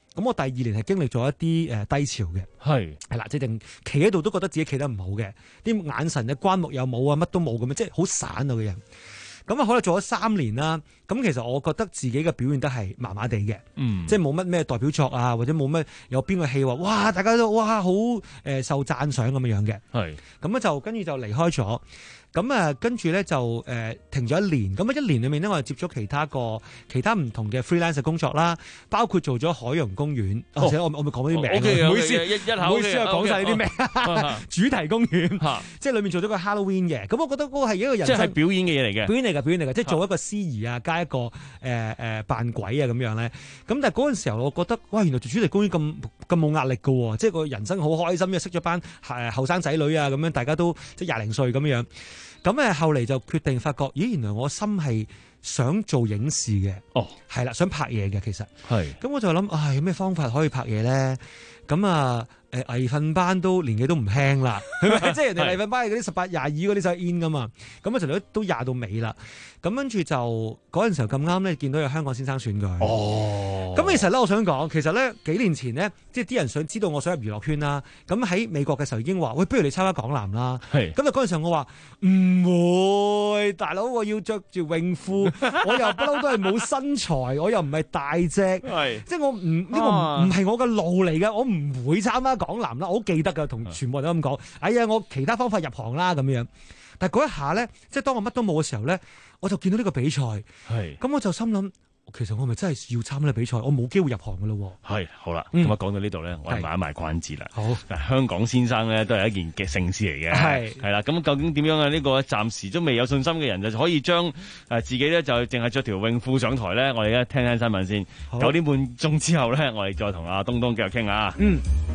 咁我第二年係經歷咗一啲誒低潮嘅， 係係啦，即係定企喺度都覺得自己企得唔好嘅，啲眼神嘅關目又冇啊，乜都冇咁樣，即係好散啊個人。咁啊，可能做咗三年啦。咁其實我覺得自己嘅表現得係麻麻地嘅， 嗯， 即係冇乜咩代表作啊，或者冇乜有邊個戲話哇，大家都哇好誒、呃、受讚賞咁樣樣嘅。 係咁啊，就跟住就離開咗。咁啊，跟住咧就誒、呃、停咗一年。咁啊，一年裏面咧，我哋接咗其他個其他唔同嘅 freelance 工作啦，包括做咗海洋公園， 哦、 或者我我咪講啲名，唔、 哦 okay, 好意思， 一一口唔好意思啊，講晒呢啲名， 哦、 主題公園，即係裏面做咗個 Halloween 嘅。咁我覺得嗰個係一個人生， 即係表演嘅嘢嚟嘅， 表演嚟嘅，表演嚟嘅，即係做一個司儀啊，加一個誒誒、呃呃、扮鬼啊咁樣咧。咁但係嗰陣時候，我覺得哇，原來做主題公園咁咁冇壓力㗎喎，即係個人生好開心，因為識咗班誒後生仔女啊，咁樣大家都即係廿零歲咁樣。咁誒後嚟就決定發覺，咦，原來我心係想做影視嘅， 哦， 係啦，想拍嘢嘅其實， 係。 咁我就諗，唉，有咩方法可以拍嘢咧？咁啊，誒藝訓班都年紀都唔輕啦，係咪？即係人哋藝訓班係嗰啲十八廿二嗰啲就 in 噶嘛，咁啊，就都都廿到尾啦。咁跟住就嗰陣時候咁啱咧，見到有香港先生選舉。哦，咁其實咧，我想講，其實咧幾年前咧，即係啲人想知道我想入娛樂圈啦。咁喺美國嘅時候已經話，喂，不如你參加港男啦。係。咁啊嗰陣時候我話唔會，大佬我要着住泳褲，我又不嬲都係冇身材，我又唔係大隻，係，即係我唔呢、呢個唔唔係我嘅路嚟嘅，我唔會參加港男啦。我好記得㗎，同全部人都咁講。哎呀，我其他方法入行啦咁樣。但係嗰一下咧，即係當我乜都冇嘅時候咧，我就見到呢個比賽，係，咁我就心諗，其實我咪真係要參加呢個比賽，我冇機會入行噶咯。 係，好啦，咁啊講到呢度咧，我哋賣一賣關子啦。好，嗱，香港先生咧都係一件嘅盛事嚟嘅，係，係啦。咁究竟點樣啊？呢個暫時都未有信心嘅人就可以將誒自己咧就淨係着條泳褲上台咧。我哋而家聽聽新聞先。九點半鐘之後咧，我哋再同阿東東繼續傾下。嗯。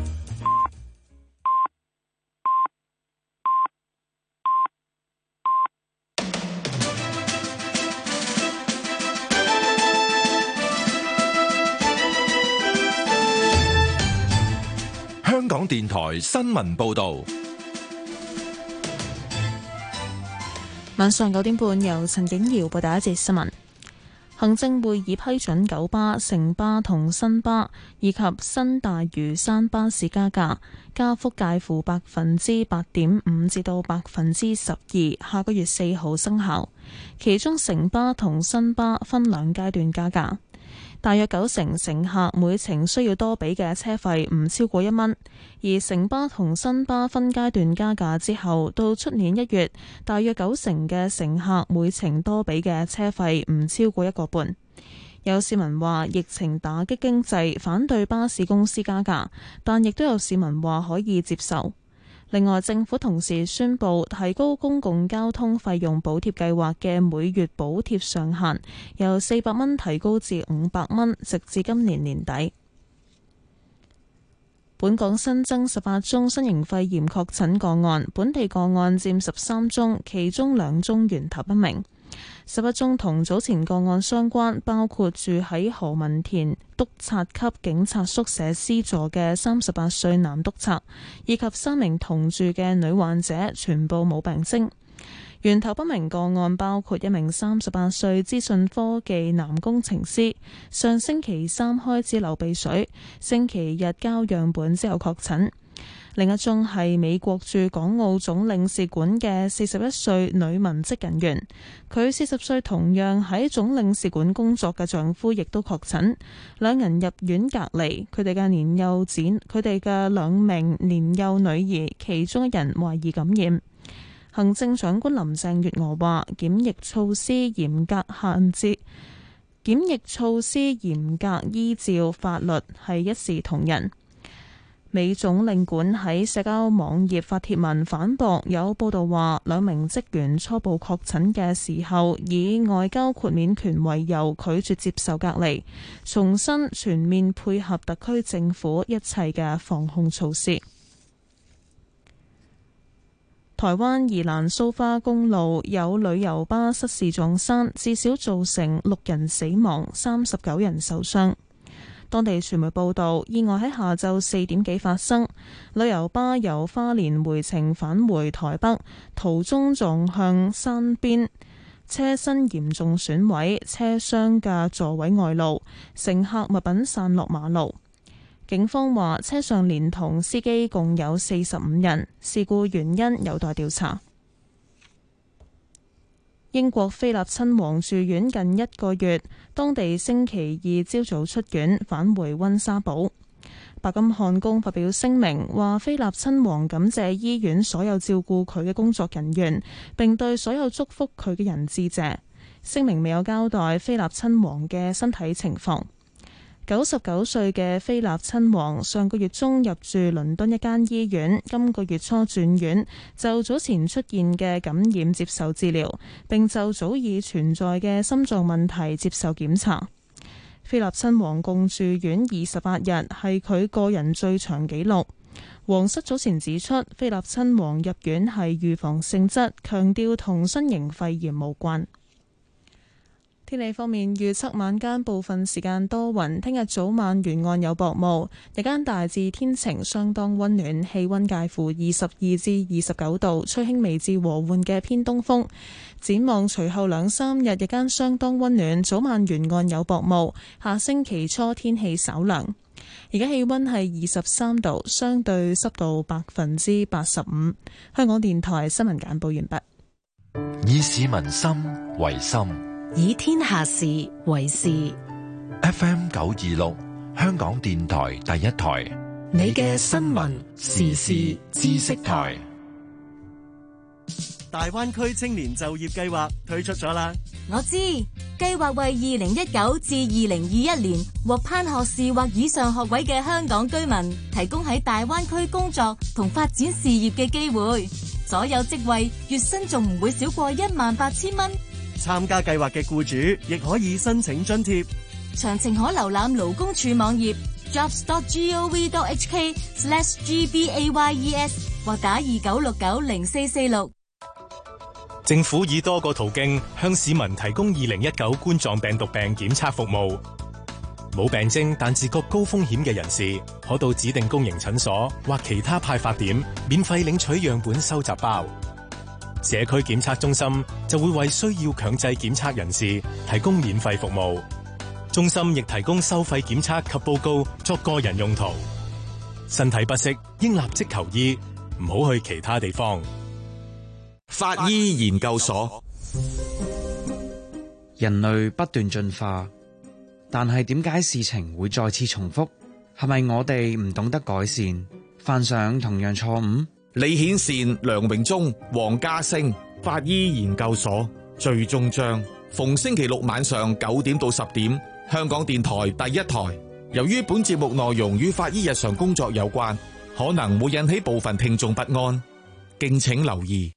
香港電台新聞報道， 晚上九點半由陳景瑤報道一節新聞。行政會議批准九巴、城巴同新巴以及新大嶼山巴士加價，加幅介乎百分之八點五至到百分之十二，下個月四號生效。其中城巴同新巴分兩階段加價。大約九成乘客每程需要多俾嘅車費唔超過一蚊，而城巴同新巴分階段加價之後，到出年一月，大約九成嘅乘客每程多俾嘅車費唔超過一個半。有市民話疫情打擊經濟，反對巴士公司加價，但亦都有市民話可以接受。另外，政府同時宣布提高公共交通費用補貼計劃嘅每月補貼上限，由四百蚊提高至五百蚊，直至今年年底。本港新增十八宗新型肺炎確診個案，本地個案佔十三宗，其中兩宗源頭不明。十一宗同早前個案相關，包括住喺何文田督察級警察宿舍 C 座嘅三十八歲男督察，以及三名同住嘅女患者，全部冇病徵。源頭不明個案包括一名三十八歲資訊科技男工程師，上星期三開始流鼻水，星期日交樣本之後確診。另一宗係美國駐港澳總領事館嘅四十一歲女文職人員，佢四十歲同樣喺總領事館工作嘅丈夫亦都確診，兩人入院隔離。佢哋嘅年幼子，佢哋嘅兩名年幼女兒，其中一人懷疑感染。行政長官林鄭月娥話：檢疫措施嚴格限制，檢疫措施嚴格依照法律係一視同仁。美總領館喺社交網頁發帖文反駁有報道話兩名職員初步確診嘅時候以外交豁免權為由拒絕接受隔離，重申全面配合特區政府一切嘅防控措施。台灣宜蘭蘇花公路有旅遊巴失事撞山，至少造成六人死亡，三十九人受傷。當地傳媒報道，意外喺下晝四點幾發生，旅遊巴由花蓮回程返回台北，途中撞向山邊，車身嚴重損毀，車廂嘅座位外露，乘客物品散落馬路。 警方話車上連同司機共有四十五人，事故原因有待調查。英國菲臘親王住院近一個月，當地星期二朝早出院，返回溫莎堡。白金漢宮發表聲明話，菲臘親王感謝醫院所有照顧佢嘅工作人員，並對所有祝福佢嘅人致謝。聲明未有交代菲臘親王嘅身體情況。九十九歲嘅菲臘親王上個月中入住倫敦一間醫院，今個月初轉院，就早前出現嘅感染接受治療，並就早已存在嘅心臟問題接受檢查。菲臘親王共住院二十八日，係佢個人最長紀錄。皇室早前指出，菲臘親王入院係預防性質，強調同新型肺炎無關。天氣方面，預測晚間部分時間多雲，聽日早晚沿岸有薄霧，日間大致天晴，相當溫暖，氣溫介乎二十二至二十九度，吹輕微至和緩嘅偏東風。展望隨後兩三日，日間相當溫暖，早晚沿岸有薄霧，下星期初天氣稍涼。而家氣溫係二十三度，相對濕度百分之八十五。香港電台新聞簡報完畢。 以市民心為心， 以天下事為事。 F M 九二六，香港電台第一台， 你嘅新聞時事知識台。 大灣區青年就業計劃推出咗啦。 我知，計劃為二零一九至二零二一年獲頒學士或以上學位嘅香港居民，提供喺大灣區工作同發展事業嘅機會。所有職位月薪仲唔會少過一萬八千蚊。 參加計劃嘅僱主亦可以申請津貼。 詳情可瀏覽勞工處網頁 jobs dot gov dot hk slash gbayes 或打二九六九零四四六。 政府以多個途徑向市民提供二零一九冠狀病毒病檢測服務。冇病徵但自覺高風險嘅人士，可到指定公營診所或其他派發點免費領取樣本收集包。社區檢測中心就會為需要強制檢測人士提供免費服務。中心亦提供收費檢測及報告作個人用途。身體不適應立即求醫，唔好去其他地方。 法醫研究所。 人類不斷進化，但係點解事情會再次重複？係咪我哋唔懂得改善，犯上同樣錯誤？ 李顯善、梁榮忠、黃家星，法醫研究所最終章，逢星期六晚上九點到十點，香港電台第一台。由於本節目內容與法醫日常工作有關，可能會引起部分聽眾不安，敬請留意。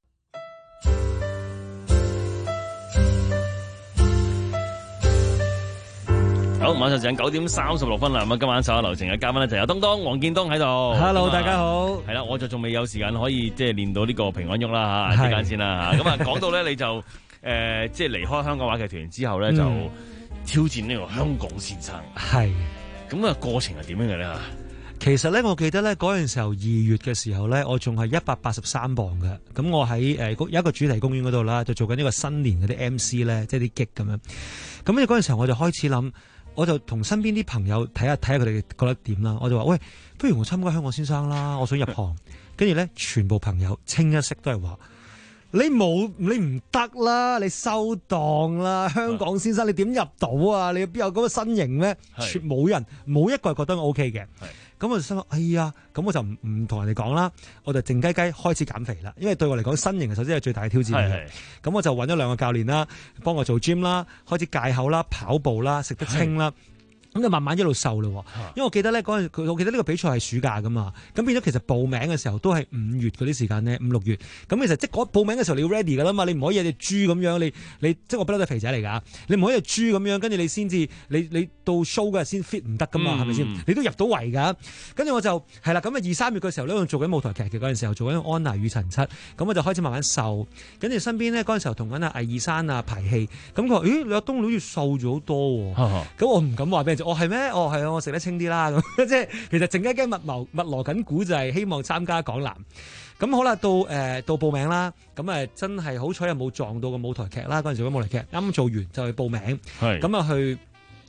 好，晚上時間九點三十六分啦。咁啊，今晚手下留情嘅嘉賓咧就有東東、黃建東喺度。 Hello，大家好。 係啦，我就仲未有時間可以即係練到呢個平安喐啦吓，時間先啦吓。咁啊，講到咧你就誒、呃，即係離開香港話劇團之後咧，就挑戰呢個香港先生。係、嗯。咁啊，過程係點樣嘅咧？ 其實咧，我記得咧嗰陣時候二月嘅時候咧，我仲係一百八十三磅嘅。咁我喺誒、呃、有一個主題公園嗰度啦，就做緊呢個新年嗰啲 M C 咧，即係啲 gig 咁樣。咁咧嗰陣時候我就開始諗。我就同身邊啲朋友睇下睇下佢哋覺得點啦，我就話喂，不如我參加香港先生啦，我想入行。跟住咧，全部朋友清一色都係話你冇你唔得啦，你收檔啦，香港先生你點入到啊？你邊有咁嘅身形咧？全冇人冇一個係覺得我 OK 嘅。咁我就心諗，哎呀，咁我就唔唔同人哋講啦，我就靜雞雞開始減肥啦。因為對我嚟講，身形首先係最大嘅挑戰嚟嘅。咁我就揾咗兩個教練啦，幫我做 gym 啦，開始戒口啦、跑步啦、食得清啦。咁就慢慢一路瘦咯，因為我記得咧嗰陣，我記得呢個比賽係暑假噶嘛，咁變咗其實報名嘅時候都係五月嗰啲時間咧，五六月，咁其實即係嗰報名嘅時候你要 ready 噶啦嘛，你唔可以隻豬咁樣，你你即係我不嬲都係肥仔嚟噶，你唔可以隻豬咁樣，跟住你先至你你到 show 嗰日先 fit 唔得噶嘛，係咪先？你都入到圍噶，跟住我就係啦，咁啊二三月嘅時候咧，我做緊舞台劇嘅嗰陣時候，做緊安娜與陳七，咁我就開始慢慢瘦，跟住身邊咧嗰陣時候同緊阿魏二山啊排戲，咁佢話咦你阿東好似瘦咗好多喎，咁我唔敢話俾人知，我係咩？哦係啊，我食得清啲啦，咁即係其實靜雞雞密謀密鑼緊鼓就係希望參加港男，咁好啦，到誒、呃、到報名啦，咁誒真係好彩又冇撞到個舞台劇啦，嗰陣時個舞台劇啱啱做完就去報名，咁啊去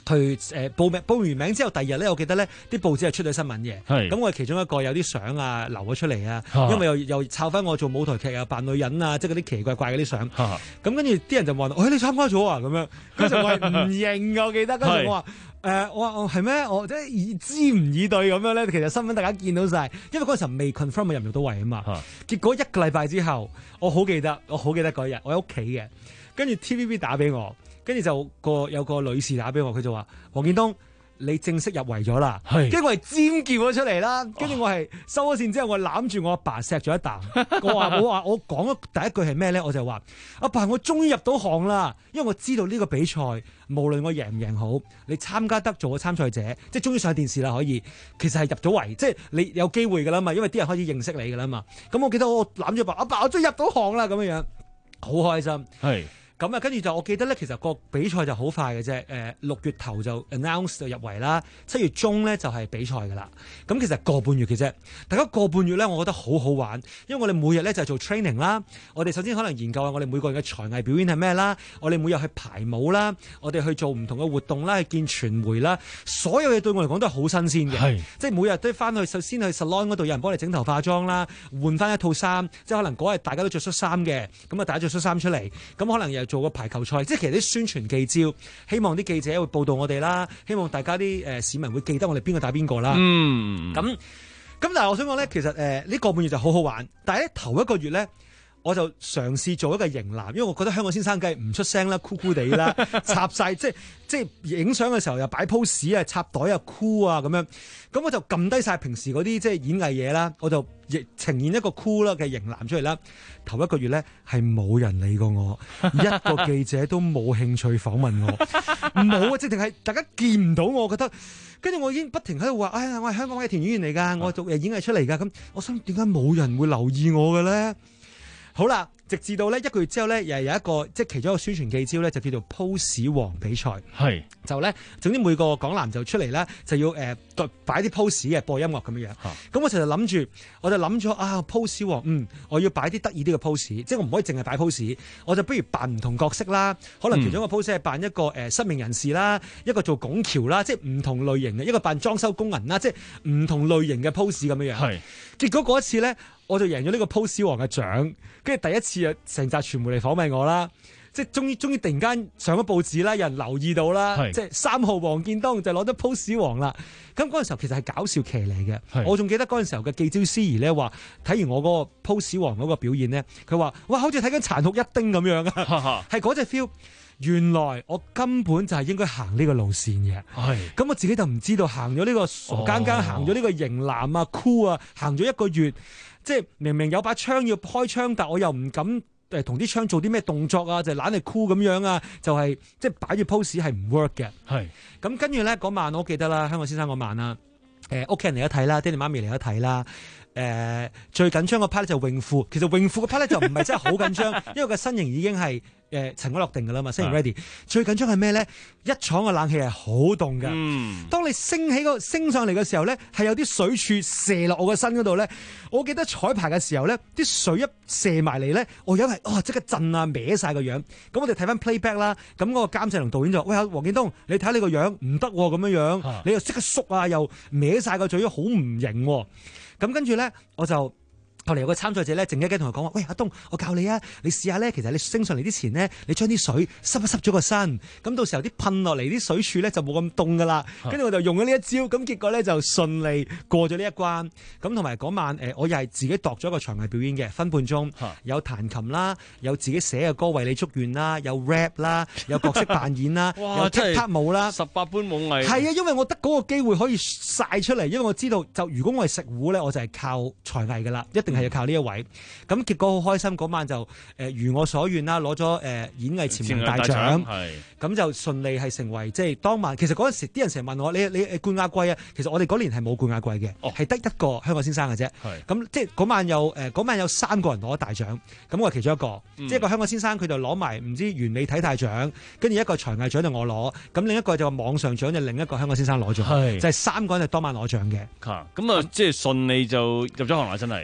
去誒、呃、報名報完名之後，第二日咧，我記得咧啲報紙係出咗新聞嘅。 係咁，我係其中一個有啲相啊流咗出嚟啊， 啊因為又又抄翻我做舞台劇啊扮女人啊，即係嗰啲奇奇怪怪嗰啲相。咁、 啊、 跟住啲人就問我：，誒、哎、你參加咗啊？咁樣嗰陣我係唔認我記得。跟住我話：誒、呃、我話我係咩？我即係以知唔以對咁樣咧。其實新聞大家見到晒，因為嗰陣時未 confirm 我入唔入到圍啊嘛。啊結果一個禮拜之後，我好記得，我好記得嗰日我喺屋企嘅，跟住 T V B 打俾我。跟住就個有個女士打俾我，佢就話：黃建東，你正式入圍咗啦！跟住我係尖叫咗出嚟啦，跟住我係收咗線之後，我攬住我阿爸錫咗一啖。我話我話我講咗第一句係咩咧？我就話：阿爸，我終於入到行啦！因為我知道呢個比賽無論我贏唔贏好，你參加得做個參賽者，即係終於上電視啦，可以其實係入咗圍，即係你有機會㗎啦嘛。因為啲人開始認識你㗎啦嘛。咁我記得我攬住阿爸，阿爸，我終於入到行啦，咁樣樣好開心。係。咁啊，跟住就我記得咧，其實個比賽就好快嘅啫。誒，六月頭就 announce 就入圍啦，七月中咧就係比賽噶啦。咁其實個半月嘅啫，大家個半月咧，我覺得好好玩，因為我哋每日咧就係做 training 啦。我哋首先可能研究下我哋每個人嘅才藝表演係咩啦，我哋每日去排舞啦，我哋去做唔同嘅活動啦，去見傳媒啦，所有嘢對我嚟講都係好新鮮嘅。即係每日都翻去首先去 salon 嗰度有人幫你整頭化妝啦，換翻一套衫，即係可能嗰日大家都着恤衫嘅，咁啊大家着恤衫出嚟，咁可能又做個排球賽，即係其實啲宣傳記招，希望啲記者會報道我哋啦，希望大家啲誒、呃、市民會記得我哋邊個打邊個啦。嗯，咁咁但係我想講咧，其實誒呢、呃這個半月就好好玩，但係咧頭一個月咧，我就嘗試做一個型男，因為我覺得香港先生梗係唔出聲啦，酷酷地啦，插晒即係即係影相嘅時候又擺 pose 啊，插袋啊，酷啊咁樣，咁我就撳低晒平時嗰啲即係演藝嘢啦，我就亦呈現一個酷啦嘅型男出嚟啦。頭一個月咧係冇人理過我，一個記者都冇興趣訪問我，冇啊，直情係大家見唔到我，覺得跟住我已經不停喺度話，哎呀，我係香港嘅田演員嚟㗎，我做誒演藝出嚟㗎，咁我想點解冇人會留意我嘅咧？好啦，直至到咧一個月之後咧，又係有一個即係其中一個宣傳記招咧，就叫做 pose 王比賽。係就咧，總之每個港男就出嚟咧，就要誒擺啲 pose 嘅播音樂咁樣樣。咁我就諗住，我就諗咗啊 pose 王，嗯，我要擺啲得意啲嘅 pose，即係我唔可以淨係擺 pose，我就不如扮唔同角色啦。可能其中一個 pose 係扮一個誒失明人士啦，一個做拱橋啦，即係唔同類型嘅，一個扮裝修工人啦，即係唔同類型嘅 pose 咁樣樣。係結果嗰一次咧，我就贏咗呢個 pose 王嘅獎。跟住第一次啊，成紮傳媒嚟訪問我啦，即係終於終於突然間上咗報紙啦，有人留意到啦，即係三號黃建東就攞咗 pose 王啦。咁嗰陣時候其實係搞笑騎嚟嘅，我仲記得嗰陣時候嘅記招司儀咧話，睇完我嗰個 pose 王嗰個表演咧，佢話哇好似睇緊殘酷一丁咁樣啊，係嗰隻 feel。原來我根本就係應該行呢個路線嘅，咁我自己就唔知道行咗呢個傻更更，行咗呢個型男啊、酷啊，行咗一個月，即係明明有把槍要開槍，但我又唔敢誒同啲槍做啲咩動作啊，就懶係酷咁樣啊，就係即係擺住 pose 係唔 work 嘅。係咁跟住咧嗰晚我記得啦，香港先生嗰晚啦，誒屋企人嚟咗睇啦，爹哋媽咪嚟咗睇啦。誒、呃、最緊張個 part 咧就泳褲，其實泳褲個 part 咧就唔係真係好緊張，因為個身形已經係誒塵埃落定㗎啦嘛，身形 ready。最緊張係咩咧？一廠嘅冷氣係好凍㗎。嗯，當你升起個升上嚟嘅時候咧，係有啲水柱射落我個身嗰度咧。我記得彩排嘅時候咧，啲水一射埋嚟咧，我有係哦即刻震啊歪晒個樣。咁我哋睇翻 playback 啦，咁嗰個監製同導演就話：喂，黃建東，你睇下你個樣唔得咁樣樣，啊、你又即刻縮啊，又歪晒個嘴，好唔型。咁跟住咧，我就後嚟有個參賽者咧，靜一雞同佢講話：喂，阿東，我教你啊，你試下咧，其實你升上嚟之前咧，你將啲水濕一濕咗個身，咁到時候啲噴落嚟啲水柱咧就冇咁凍噶啦。跟住我就用咗呢一招，咁結果咧就順利過咗呢一關。咁同埋嗰晚誒，我又係自己度咗一個場藝表演嘅，分半鐘，有彈琴啦，有自己寫嘅歌為你祝願啦，有 rap 啦，有角色扮演啦，有踢踏舞啦， 十八般武藝。 係啊，因為我得嗰個機會可以晒出嚟，因為我知道就如果我係食糊咧，我就係靠才藝噶啦，一定係要靠呢一位。咁結果好開心，嗰晚就誒、呃、如我所願啦，攞咗誒演藝潛能大獎，咁就順利係成為即係當晚。其實嗰陣時啲人成日問我：你你誒冠亞季啊？其實我哋嗰年係冇冠亞季嘅，係得、哦、一個香港先生嘅啫。咁即係嗰晚有誒嗰晚有三個人攞大獎，咁我係其中一個。嗯、即係個香港先生佢就攞埋唔知完美體態獎，跟住一個才藝獎就我攞，咁另一個就網上獎就另一個香港先生攞咗，就係三個人係當晚攞獎嘅。 咁啊，即係順利就入咗行啦，真係順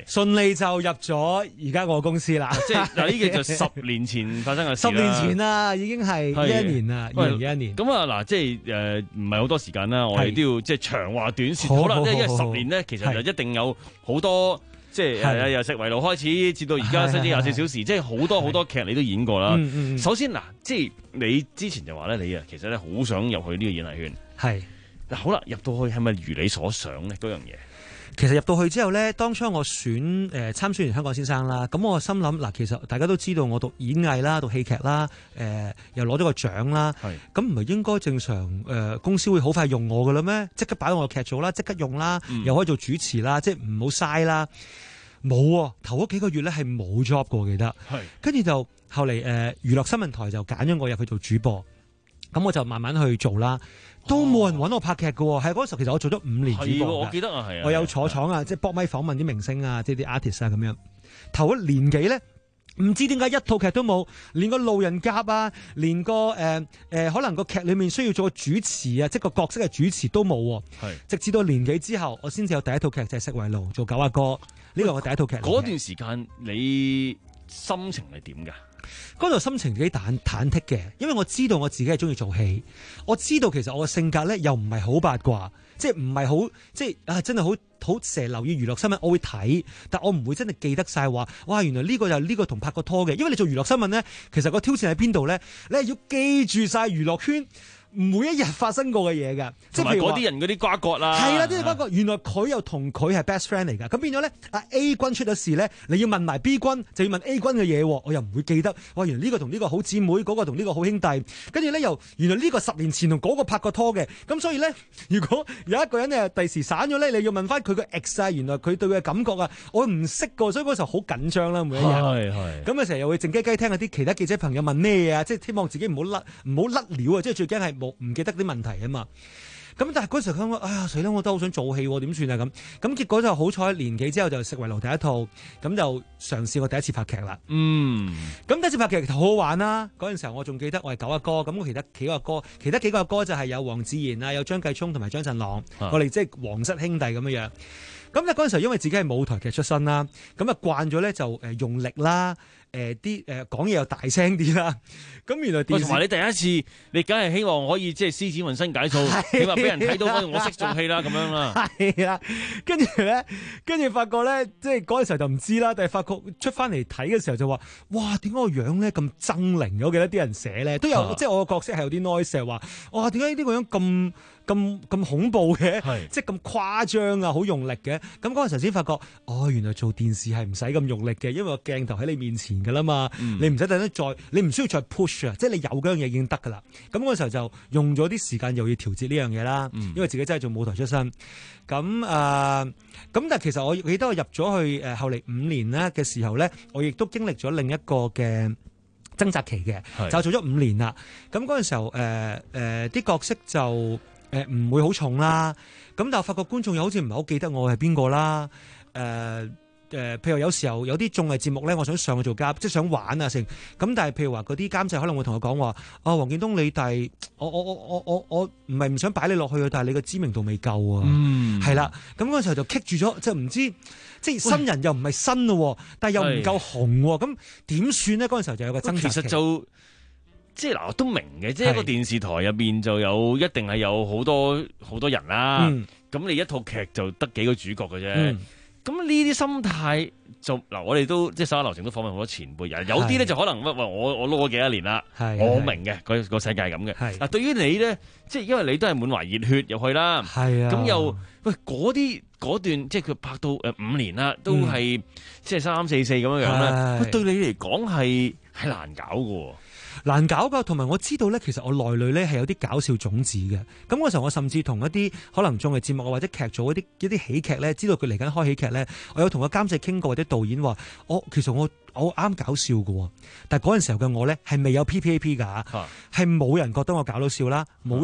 利就入咗而家我公司啦。 即係嗱，呢個就十年前發生嘅事啦。 十年前啦，已經係一年啦，二零一一年。 咁啊嗱，即係誒唔係好多時間啦，我哋都要即係長話短説。 好啦，因為好十年咧，其實就一定有好多。即係由食圍爐開始，至到而家甚至廿四小時，即係好多好多劇你都演過啦。 嗯嗯、 首先嗱，即係你之前就話咧，你啊其實咧好想入去呢個演藝圈。 係嗱，好啦，入到去係咪如你所想咧？嗰樣嘢其實入到去之後咧，當初我選誒、呃、參選完香港先生啦，咁我心諗嗱，其實大家都知道我讀演藝啦，讀戲劇啦，誒、呃、又攞咗個獎啦，咁唔係應該正常誒、呃、公司會好快用我㗎啦咩？即刻擺到我劇組啦，即刻用啦，嗯、又可以做主持啦，即係唔好嘥啦。冇喎，頭嗰幾個月咧係冇 job 過，我記得。係，跟住就後嚟誒、呃、娛樂新聞台就揀咗我入去做主播，咁我就慢慢去做啦。都冇人揾我拍劇嘅喎，係嗰時候其實我做咗五年主播。 我記得啊，係啊， 我有坐廠啊，即係搏咪訪問啲明星啊，即係啲 artist 啊咁樣。頭一年幾咧，唔知點解一套劇都冇，連個路人甲啊，連個誒誒、呃呃、可能個劇裡面需要做個主持啊，即係個角色嘅主持都冇喎。係，直至到年幾之後，我先至有第一套劇就係、是、食圍爐做九阿哥。呢個係我第一套劇。 嗰段時間你心情係點㗎？ 嗰度心情幾忐忐忑嘅，因為我知道我自己係中意做戲，我知道其實我嘅性格咧又唔係好八卦，即係唔係好即係啊真係好好成日留意娛樂新聞，我會睇，但我唔會真係記得晒話，哇原來呢個就係呢個同拍過拖嘅，因為你做娛樂新聞咧，其實個挑戰喺邊度咧？你係要記住晒娛樂圈每一日發生過嘅嘢㗎，即係譬如嗰啲人嗰啲瓜葛啦， 係啦，啲瓜葛，原來佢又同佢係 best friend 嚟㗎，咁變咗咧，阿 A 君出咗事咧，你要問埋 B 君，就要問 A 君嘅嘢，我又唔會記得，哇，原來呢個同呢個好姊妹，嗰、嗰個同呢個好兄弟，跟住咧又原來呢個十年前同嗰個拍過拖嘅，咁所以咧，如果有一個人咧第時散咗咧，你要問翻佢個 ex 啊，原來佢對佢嘅感覺啊，我唔識㗎，所以嗰時候好緊張啦，每一日，係係，咁啊成日又會靜雞雞聽下啲其他記者朋友問咩啊，即係希望自己唔好甩唔好甩料啊，即係最驚係冇唔記得啲問題啊嘛，咁但係嗰時候佢講，哎呀死啦，我都好想做戲，點算啊咁？咁結果就好彩年幾之後就食圍爐第一套，咁就嘗試我第一次拍劇啦。嗯，咁第一次拍劇好好玩啦。嗰陣時候我仲記得我係九阿哥，咁我其他幾個阿哥，其他幾個阿哥就係有黃智賢啊，有張繼聰同埋張振朗，啊、我哋即係皇室兄弟咁樣樣。咁咧嗰陣時候因為自己係舞台劇出身啦，咁啊慣咗咧就誒用力啦。誒啲誒講嘢又大聲啲啦，咁原來電視同埋你第一次，你梗係希望可以即係施展渾身解數，起碼俾人睇到我我識做戲啦咁樣啦。 係啊，跟住咧，跟住發覺咧，即係嗰陣時候就唔知啦，但係發覺出翻嚟睇嘅時候就話：哇，點解個樣咧咁猙獰？我記得啲人寫咧都有，啊、即係我個角色係有啲 noise 話：哇，點解呢個樣咁咁咁恐怖嘅？即係咁誇張啊，好用力嘅。咁嗰陣時先發覺，哦，原來做電視係唔使咁用力嘅，因為個鏡頭喺你面前。噶啦嘛，嗯、你唔使等得再，你唔需要再 push 啊，即係你有嗰樣嘢已經得噶啦。咁嗰時候就用咗啲時間，又要調節呢樣嘢啦。嗯、因為自己真係做舞台出身。咁誒，咁、呃、但係其實我記得我入咗去誒、呃、後嚟五年咧嘅時候咧，我亦都經歷咗另一個嘅掙扎期嘅，是就做咗五年啦。咁嗰陣時候誒誒啲角色就誒唔、呃、會好重啦。咁但係我發覺觀眾又好似唔係好記得我係邊個啦。誒、呃。誒、呃，譬如有時候有啲綜藝節目咧，我想上去做嘉賓，即係想玩啊成。咁但係譬如話嗰啲監製可能會同我講話，啊黃建東你但係我我我我我我唔係唔想擺你落去啊，但係你個知名度未夠啊。嗯，係啦。咁嗰陣時候就棘住咗，即係唔知即係新人又唔係新咯，但係又唔夠紅，咁點算呢？嗰陣時候就有個掙扎期。其實就即係嗱，我都明嘅，即係一個電視台入邊就有一定係有好多好多人啦。咁、嗯、你一套劇就得幾個主角嘅啫。嗯咁呢啲心態就嗱，我哋都即係手下留情都訪問好多前輩人，有啲咧就可能喂喂，我我撈咗幾多年啦，我明嘅，個個世界係咁嘅。嗱，對於你咧，即係因為你都係滿懷熱血入去啦，咁又喂嗰啲嗰段即係佢拍到誒五年啦，都係、嗯、即係三三四四咁樣樣啦，對你嚟講係係難搞嘅。難搞噶，同埋我知道咧，其實我內裏咧係有啲搞笑種子嘅。咁嗰時候我甚至同一啲可能綜藝節目或者劇組一啲一啲喜劇咧，知道佢嚟緊開喜劇咧，我有同個監製傾過或者導演話，我其實我我啱搞笑嘅，但係嗰陣時候嘅我咧係未有 P P A P 噶，係冇、啊、人覺得我搞到笑啦，冇人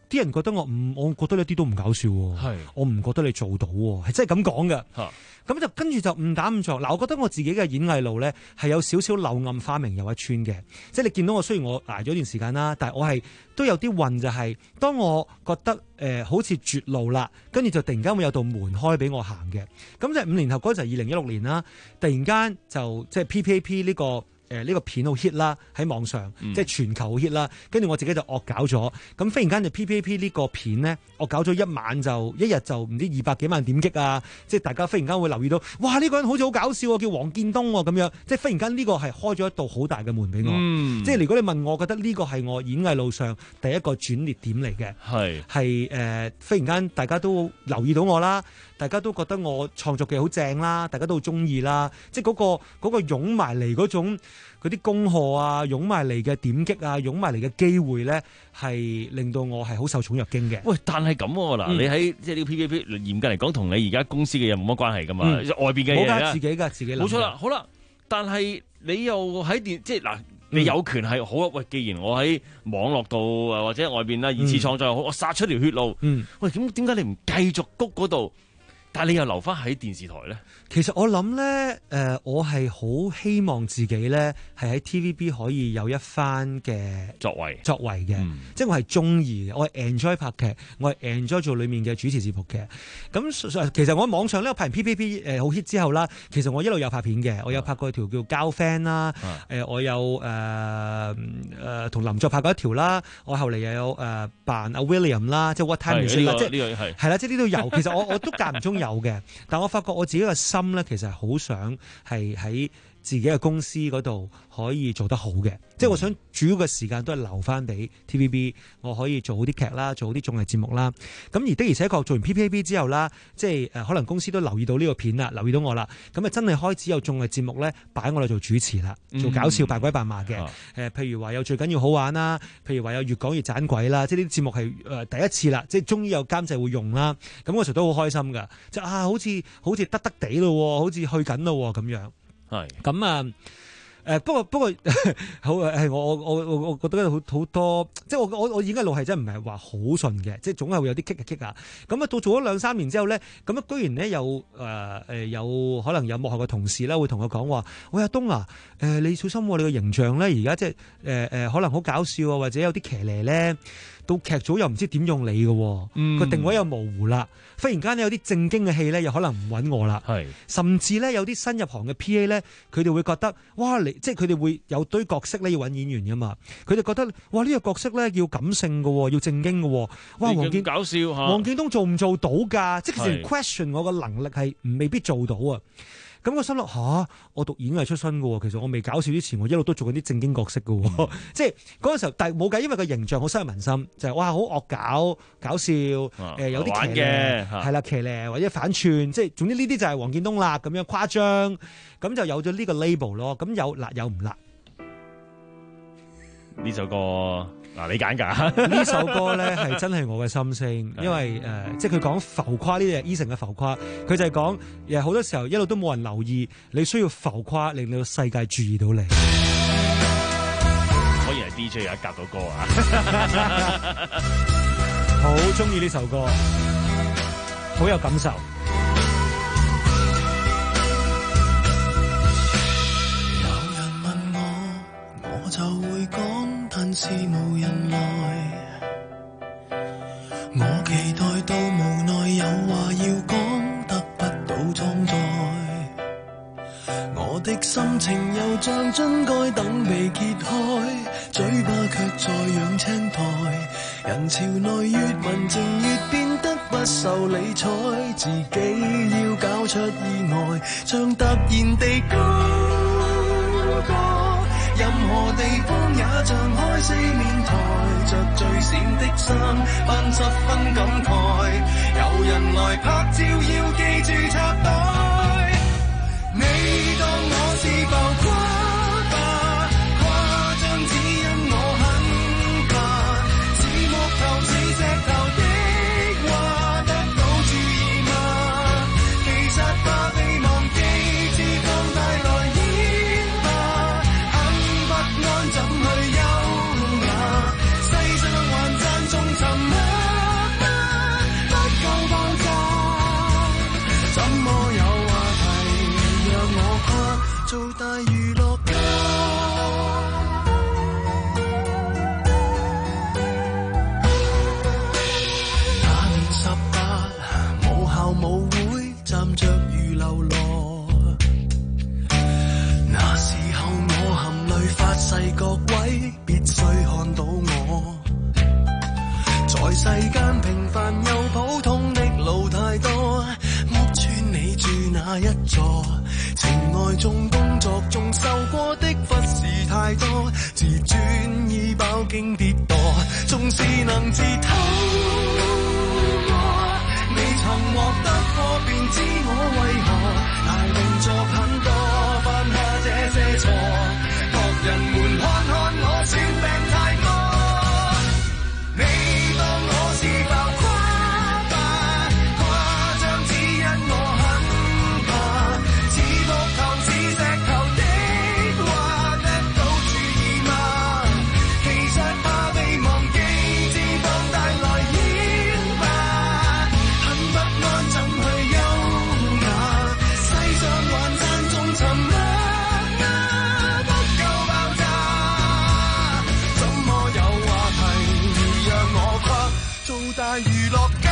啲人覺得我唔，我覺得你一啲都唔搞笑喎。係，我唔覺得你做到喎，係真係咁講嘅。嚇，咁就跟住就誤打誤撞。嗱，我覺得我自己嘅演藝路咧係有少少柳暗花明又一村嘅。即係你見到我雖然我捱咗段時間啦，但係我係都有啲運，就係當我覺得誒、呃、好似絕路啦，跟住就突然間會有道門開俾我行嘅。咁就五年後嗰陣就係二零一六年啦，突然間就即係 P P A P 呢個。誒、呃、呢、這個片好 hit 啦，喺網上、嗯、即係全球好 hit 啦，跟住我自己就惡搞咗，咁忽然間就 P P A P 呢個片咧，惡搞咗一晚就一日就唔知二百幾萬點擊啊！即係大家忽然間會留意到，哇呢、這個人好似好搞笑喎，叫黃建東喎咁樣，即係忽然間呢個係開咗一道好大嘅門俾我，嗯、即係如果你問我，我覺得呢個係我演藝路上第一個轉捩點嚟嘅，係係誒忽然間大家都留意到我啦。大家都覺得我創作嘅好正啦，大家都好中意啦，即係嗰個嗰個湧埋嚟嗰種嗰啲恭賀啊，湧埋嚟嘅點擊啊，湧埋嚟嘅機會咧，係令到我係好受寵若驚嘅。喂， 但係咁喎嗱，嗯、你喺即係呢個 P P A P 嚴格嚟講，同你而家公司嘅嘢冇乜關係噶嘛，嗯、外邊嘅嘢啦， 自己㗎，自己諗。 冇錯啦，好啦，但係你又喺電即係嗱，你有權係好啊。喂，既然我喺網絡度或者外邊啦，二次創作又好，我殺出條血路。嗯，喂，咁點解你唔繼續谷嗰度？但係你又留翻喺電視台咧？ 其實我諗咧，誒、呃，我係好希望自己咧係喺 T V B 可以有一番嘅作為， 作為嘅，嗯、即係我係中意嘅，我係 enjoy 拍劇，我係 enjoy 做裡面嘅主持節目嘅。咁其實我喺網上咧拍完 P P P 誒好 hit 之後啦，其實我一路有拍片嘅，我有拍過一條叫交 friend 啦，誒我有誒誒同林作拍過一條啦，我後嚟又有誒扮阿 William 啦，即係 What Time Is It 啦，即係係啦，即係呢度有。其實我我都間唔中有嘅，但我發覺我自己嘅心咧，其實係好想係喺自己嘅公司嗰度可以做得好嘅，嗯、即係我想主要嘅時間都係留翻俾 T V B， 我可以做好啲劇啦，做好啲綜藝節目啦。咁而的而且確做完 P P A P 之後啦，即係誒可能公司都留意到呢個片啦，留意到我啦，咁啊真係開始有綜藝節目咧擺我嚟做主持啦，做搞笑扮鬼扮馬嘅。誒、嗯呃，譬如話有最緊要好玩啦，譬如話有越講越盞鬼啦，即係呢啲節目係誒、呃、第一次啦，即係終於有監製會用啦。咁嗰時都好開心噶，即係啊好似好似得得地咯，好似去緊咯咁樣。係咁啊！誒、呃、不過不過好係我我我我我覺得好好多，即係我我我演藝路係真係唔係話好順嘅，即係總係會有啲棘啊棘啊。咁啊到做咗兩三年之後咧，咁啊居然咧有誒誒、呃、有可能有幕後嘅同事啦會同我講話：喂阿東啊，誒、呃、你小心喎、啊，你個形象咧而家即係誒誒可能好搞笑啊，或者有啲騎呢咧。到劇組又唔知點用你嘅，個、嗯、定位又模糊啦。忽然間有啲正經嘅戲咧，又可能唔揾我啦。係，甚至咧有啲新入行嘅 P A 咧，佢哋會覺得哇，你即係佢哋會有堆角色咧要揾演員噶嘛。佢哋覺得哇呢、呢個角色咧要感性嘅，要正經嘅。哇，黃建搞笑嚇， 黃建東做唔做到㗎？即係其實 question 我個能力係未必做到啊。咁我心諗吓，我讀演藝出身嘅，其實我未搞笑之前，我一路都做緊啲正經角色嘅，嗯、即係嗰陣時候，但係冇計，因為個形象好深入民心，就係、是、哇好惡搞搞笑，誒、啊呃、有啲騎呢，係啦騎呢或者反串，即係總之呢啲就係黃建東啦，咁樣誇張，咁就有咗呢個 label 咯。咁有辣有唔辣？ 呢首歌。嗱，你揀㗎？ 呢首歌咧係真係我嘅心聲，因為誒、呃，即係佢講浮誇呢啲嘢，Eason 嘅浮誇，佢就係講，誒好多時候一路都冇人留意，你需要浮誇令到世界注意到你。 果然係 D J 有一夾到歌啊！ 好中意呢首歌，好有感受。 有人問我，我就會講。但是無人來，我期待到無奈有話要講，得不到裝載。我的心情又像樽蓋等被揭開，嘴巴卻在養青苔。人潮內越文靜越變得不受理睬，自己要搞出意外，像突然地高歌。任何地方也像開四面台，着最閃的衫，扮十分感慨。有人來拍照，要記住插袋。你當我是浮誇吧，誇張只因我很怕，是木頭是石頭的話，得到注意嗎？其實怕被忘記，只當帶來煙花。怎去優雅？世上還讚頌沉默。 做大娛樂家。那年十八，母校舞會站着如流羅，那時候我含淚發誓各位必須看到我，在世間平凡又普通的路太多，屋村你住哪一座？情愛中工作中受過的忽視太多，自尊已飽經跌墮，縱是能自偷我，未曾獲得過便知我為何大動作很多，犯下這些錯，各人們看看我算病太多，你當我是浮誇吧，誇張只因我很怕，似木頭似石頭的話得到注意嗎？其實怕被忘記，至放大來演吧，很不安怎去優雅，世上還讚中沉默啊，不夠爆炸，怎麼有話題讓我跨做大娛樂家？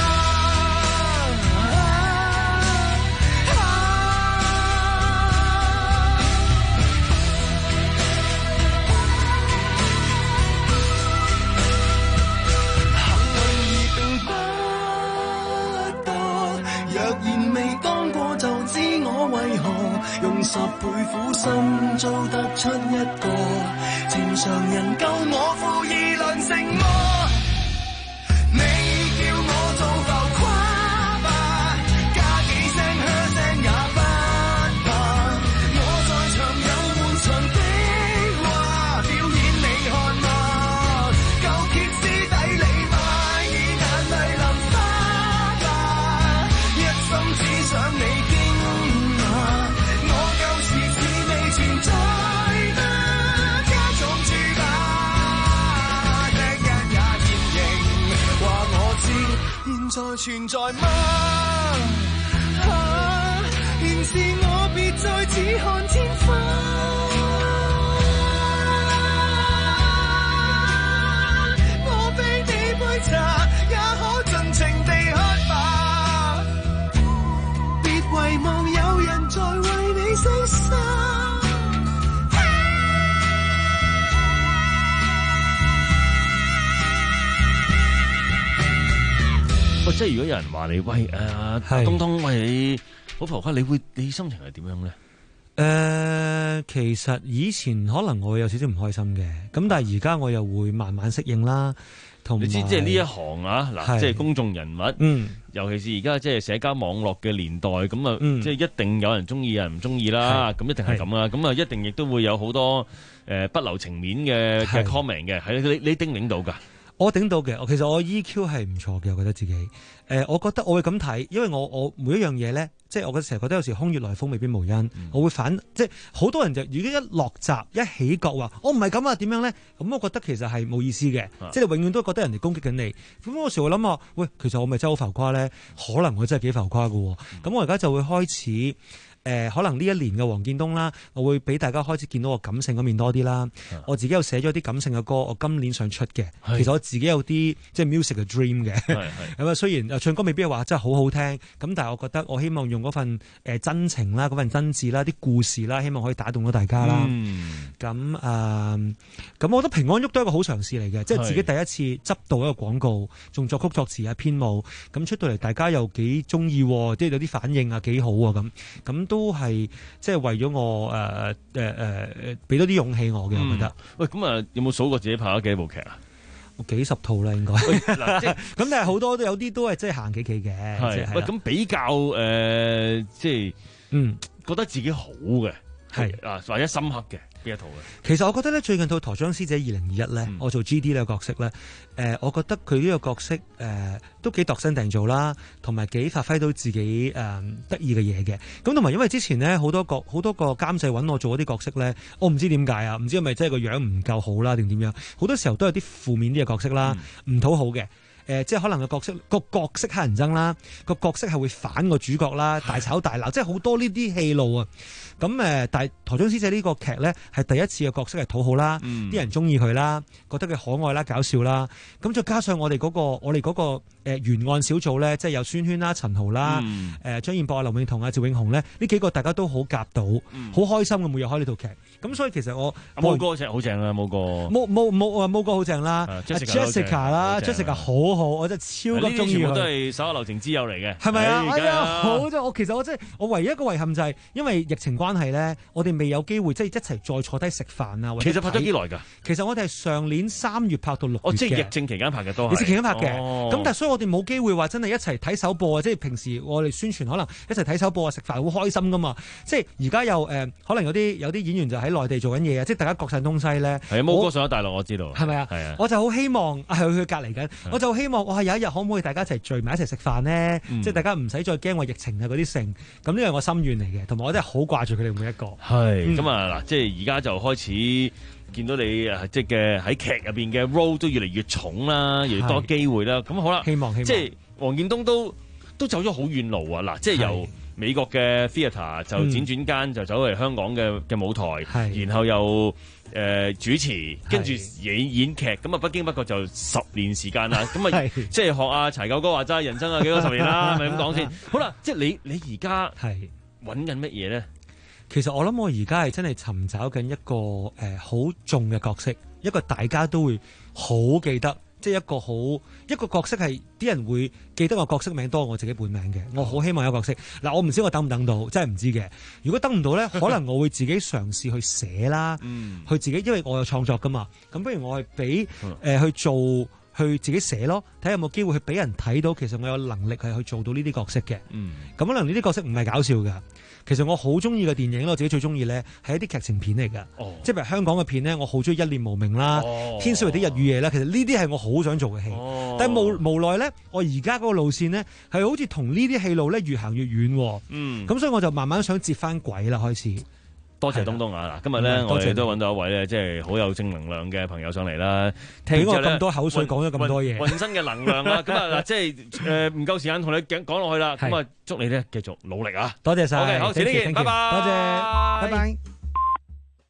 為何用十倍苦心做得出一個正常人救我負義良誠麼？你叫我做浮誇吧，加幾聲噓聲也不怕，我在場有滿場的話表演你看嗎？夠歇斯底里吧，以眼淚淋花吧，一心只想你在得加重注吧，一日也現形話我知，現在存在嗎？啊，現是我別再只看天花，我非你杯茶也可盡情地喝吧，別遺忘有人在為你犧牲。 喂，即係如果有人話你喂誒東東喂你好浮誇，你會你心情係點樣咧？誒、 呃，其實以前可能我會有少少唔開心嘅，咁但係而家我又會慢慢適應啦。同你知即係呢一行啊，嗱，即係公眾人物，嗯，尤其是而家即係社交網絡嘅年代，咁啊、嗯，即係一定有人中意，有人唔中意啦，咁一定係咁啦，咁啊一定亦都會有好多誒、呃、不留情面嘅嘅 comment 嘅，係你你頂唔頂到㗎？ 我頂到嘅，其實我 E Q 係唔錯嘅，我覺得自己。誒、呃，我覺得我會咁睇，因為我我每一樣嘢咧，即係我成日覺得有時空穴來風未必無因，嗯、我會反，即係好多人就如果一落閘一起角話，我唔係咁啊，點樣咧？咁我覺得其實係冇意思嘅，啊、即係你永遠都覺得人哋攻擊緊你。咁我時會諗啊，喂，其實我咪真係好浮誇咧？可能我真係幾浮誇㗎喎。咁、嗯、我而家就會開始。誒、呃、可能呢一年嘅黃建東啦，我會俾大家開始見到我感性嗰面多啲啦。我自己又寫咗啲感性嘅歌，我今年想出嘅。其實我自己有啲即係 music 嘅 dream 嘅。咁啊，雖然唱歌未必係話真係好好聽，咁但係我覺得我希望用嗰份誒真情啦、嗰份真摯啦、啲故事啦，希望可以打動到大家啦。咁誒，咁、呃、我覺得平安喐都係一個好嘗試嚟嘅，即係自己第一次執到一個廣告，仲作曲作詞啊、編舞，咁出到嚟大家又幾中意，即係有啲反應啊，幾好啊咁，咁都係即係為咗我誒誒誒俾多啲勇氣我嘅，我覺得。 喂，咁啊，有冇數過自己拍咗幾部劇啊？ 幾十套啦，應該。嗱，即係咁，但係好多都有啲都係即係行企企嘅。係。喂， 咁比較誒，即係嗯，覺得自己好嘅係啊，或者深刻嘅。邊一套嘅？ 其實我覺得咧，最近套《陀槍師姐二零二一》咧，我做 G D 呢個角色咧，誒、呃，我覺得佢呢個角色誒、呃、都幾度身訂造啦，同埋幾發揮到自己誒、呃、得意嘅嘢嘅。咁同埋因為之前咧好多個好多個監製揾我做嗰啲角色咧，我唔知點解啊，唔知係咪真係個樣唔夠好啦，定點樣？好多時候都有啲負面啲嘅角色啦，唔討好嘅。 呃、即係可能個角色個角色乞人憎啦，個角色係會反個主角啦，大吵大鬧，即係好多呢啲戲路啊。咁誒，但係台中師姐呢個劇咧係第一次嘅角色係討好啦，啲、嗯、人中意佢啦，覺得佢可愛啦、搞笑啦。咁再加上我哋嗰、嗰個我哋嗰個誒懸案小組咧，即係有孫軒啦、陳豪啦、誒、嗯呃、張彥博啊、劉永彤啊、趙永紅咧，呢幾個大家都好夾到，好、嗯、開心嘅每日開呢套劇。咁所以其實我冇哥真係好正啊，冇哥冇冇冇啊冇哥好正啦 ，Jessica 啦 ，Jessica 好好，我真係超級中意佢。 全部都係手下留情之友嚟嘅， 係咪啊？哎呀，好真！我其實我真係我唯一一個遺憾就係因為疫情關係咧，我哋未有機會即係一齊再坐低食飯啊。 其實拍咗幾耐㗎？ 其實我哋係上年三月拍到六月嘅。 哦，即係疫症期間拍嘅都係。 疫症期間拍嘅，咁、哦、但係所以我哋冇機會話真係一齊睇首播啊！即係平時我哋宣傳可能一齊睇首播啊，食飯好開心㗎嘛！即係而家又誒、呃，可能有啲有啲演員就喺內地做緊嘢啊！即係大家各散東西咧。 係啊，毛哥上咗大陸，我知道。係咪啊？係啊。 我就好希望啊，佢佢隔離緊，我就希望我係有一日可唔可以大家一齊聚埋一齊食飯呢？嗯、即係大家唔使再驚話疫情啊嗰啲剩，咁呢個係我心願嚟嘅，同埋我真係好掛住佢哋每一個。 係咁啊嗱，即係而家就開始見到你即係嘅喺劇入邊嘅 role 都越嚟越重啦，越嚟越多機會啦。咁好啦， 希望希望即係黃建東都都走咗好遠路啊！嗱，即係由美國嘅 theatre 就輾轉間就走嚟香港嘅嘅舞台，然後又誒、呃、主持，跟住演演劇，咁啊不經不覺就十年時間啦。咁啊即係學阿柴九哥話齋，人生啊幾多十年啦，咪咁講先。好啦，即係你你而家係揾緊乜嘢咧？ 其實我諗我而家係真係尋找緊一個誒好、呃、重嘅角色，一個大家都會好記得，即係一個好一個角色係啲人會記得我角色名多過我自己本名嘅。我好希望有個角色嗱，我唔知我等唔等到，真係唔知嘅。如果等唔到咧，可能我會自己嘗試去寫啦，去自己，因為我有創作噶嘛。咁不如我係俾誒去做。去自己寫咯，睇下有冇機會去俾人睇到，其實我有能力係去做到呢啲角色嘅。嗯，咁可能呢啲角色唔係搞笑㗎。其實我好中意嘅電影，我自己最中意咧係一啲劇情片嚟㗎。哦，即係譬如香港嘅片咧，我好中意《一念無明》啦，哦《天水圍的日與夜》啦。其實呢啲係我好想做嘅戲。哦，但係無無奈咧，我而家嗰個路線咧係好似同呢啲戲路咧越行越遠。嗯，咁所以我就慢慢想接翻軌啦，開始。 多謝東東啊！嗱，今日咧我哋都揾到一位咧，即係好有正能量嘅朋友上嚟啦。聽我咁多口水，講咗咁多嘢， 渾身嘅能量啦。咁啊，即係誒唔夠時間同你講講落去啦。咁啊，祝你咧繼續努力啊！ 多謝晒。 OK，好，遲啲見，拜拜。 多謝，拜拜。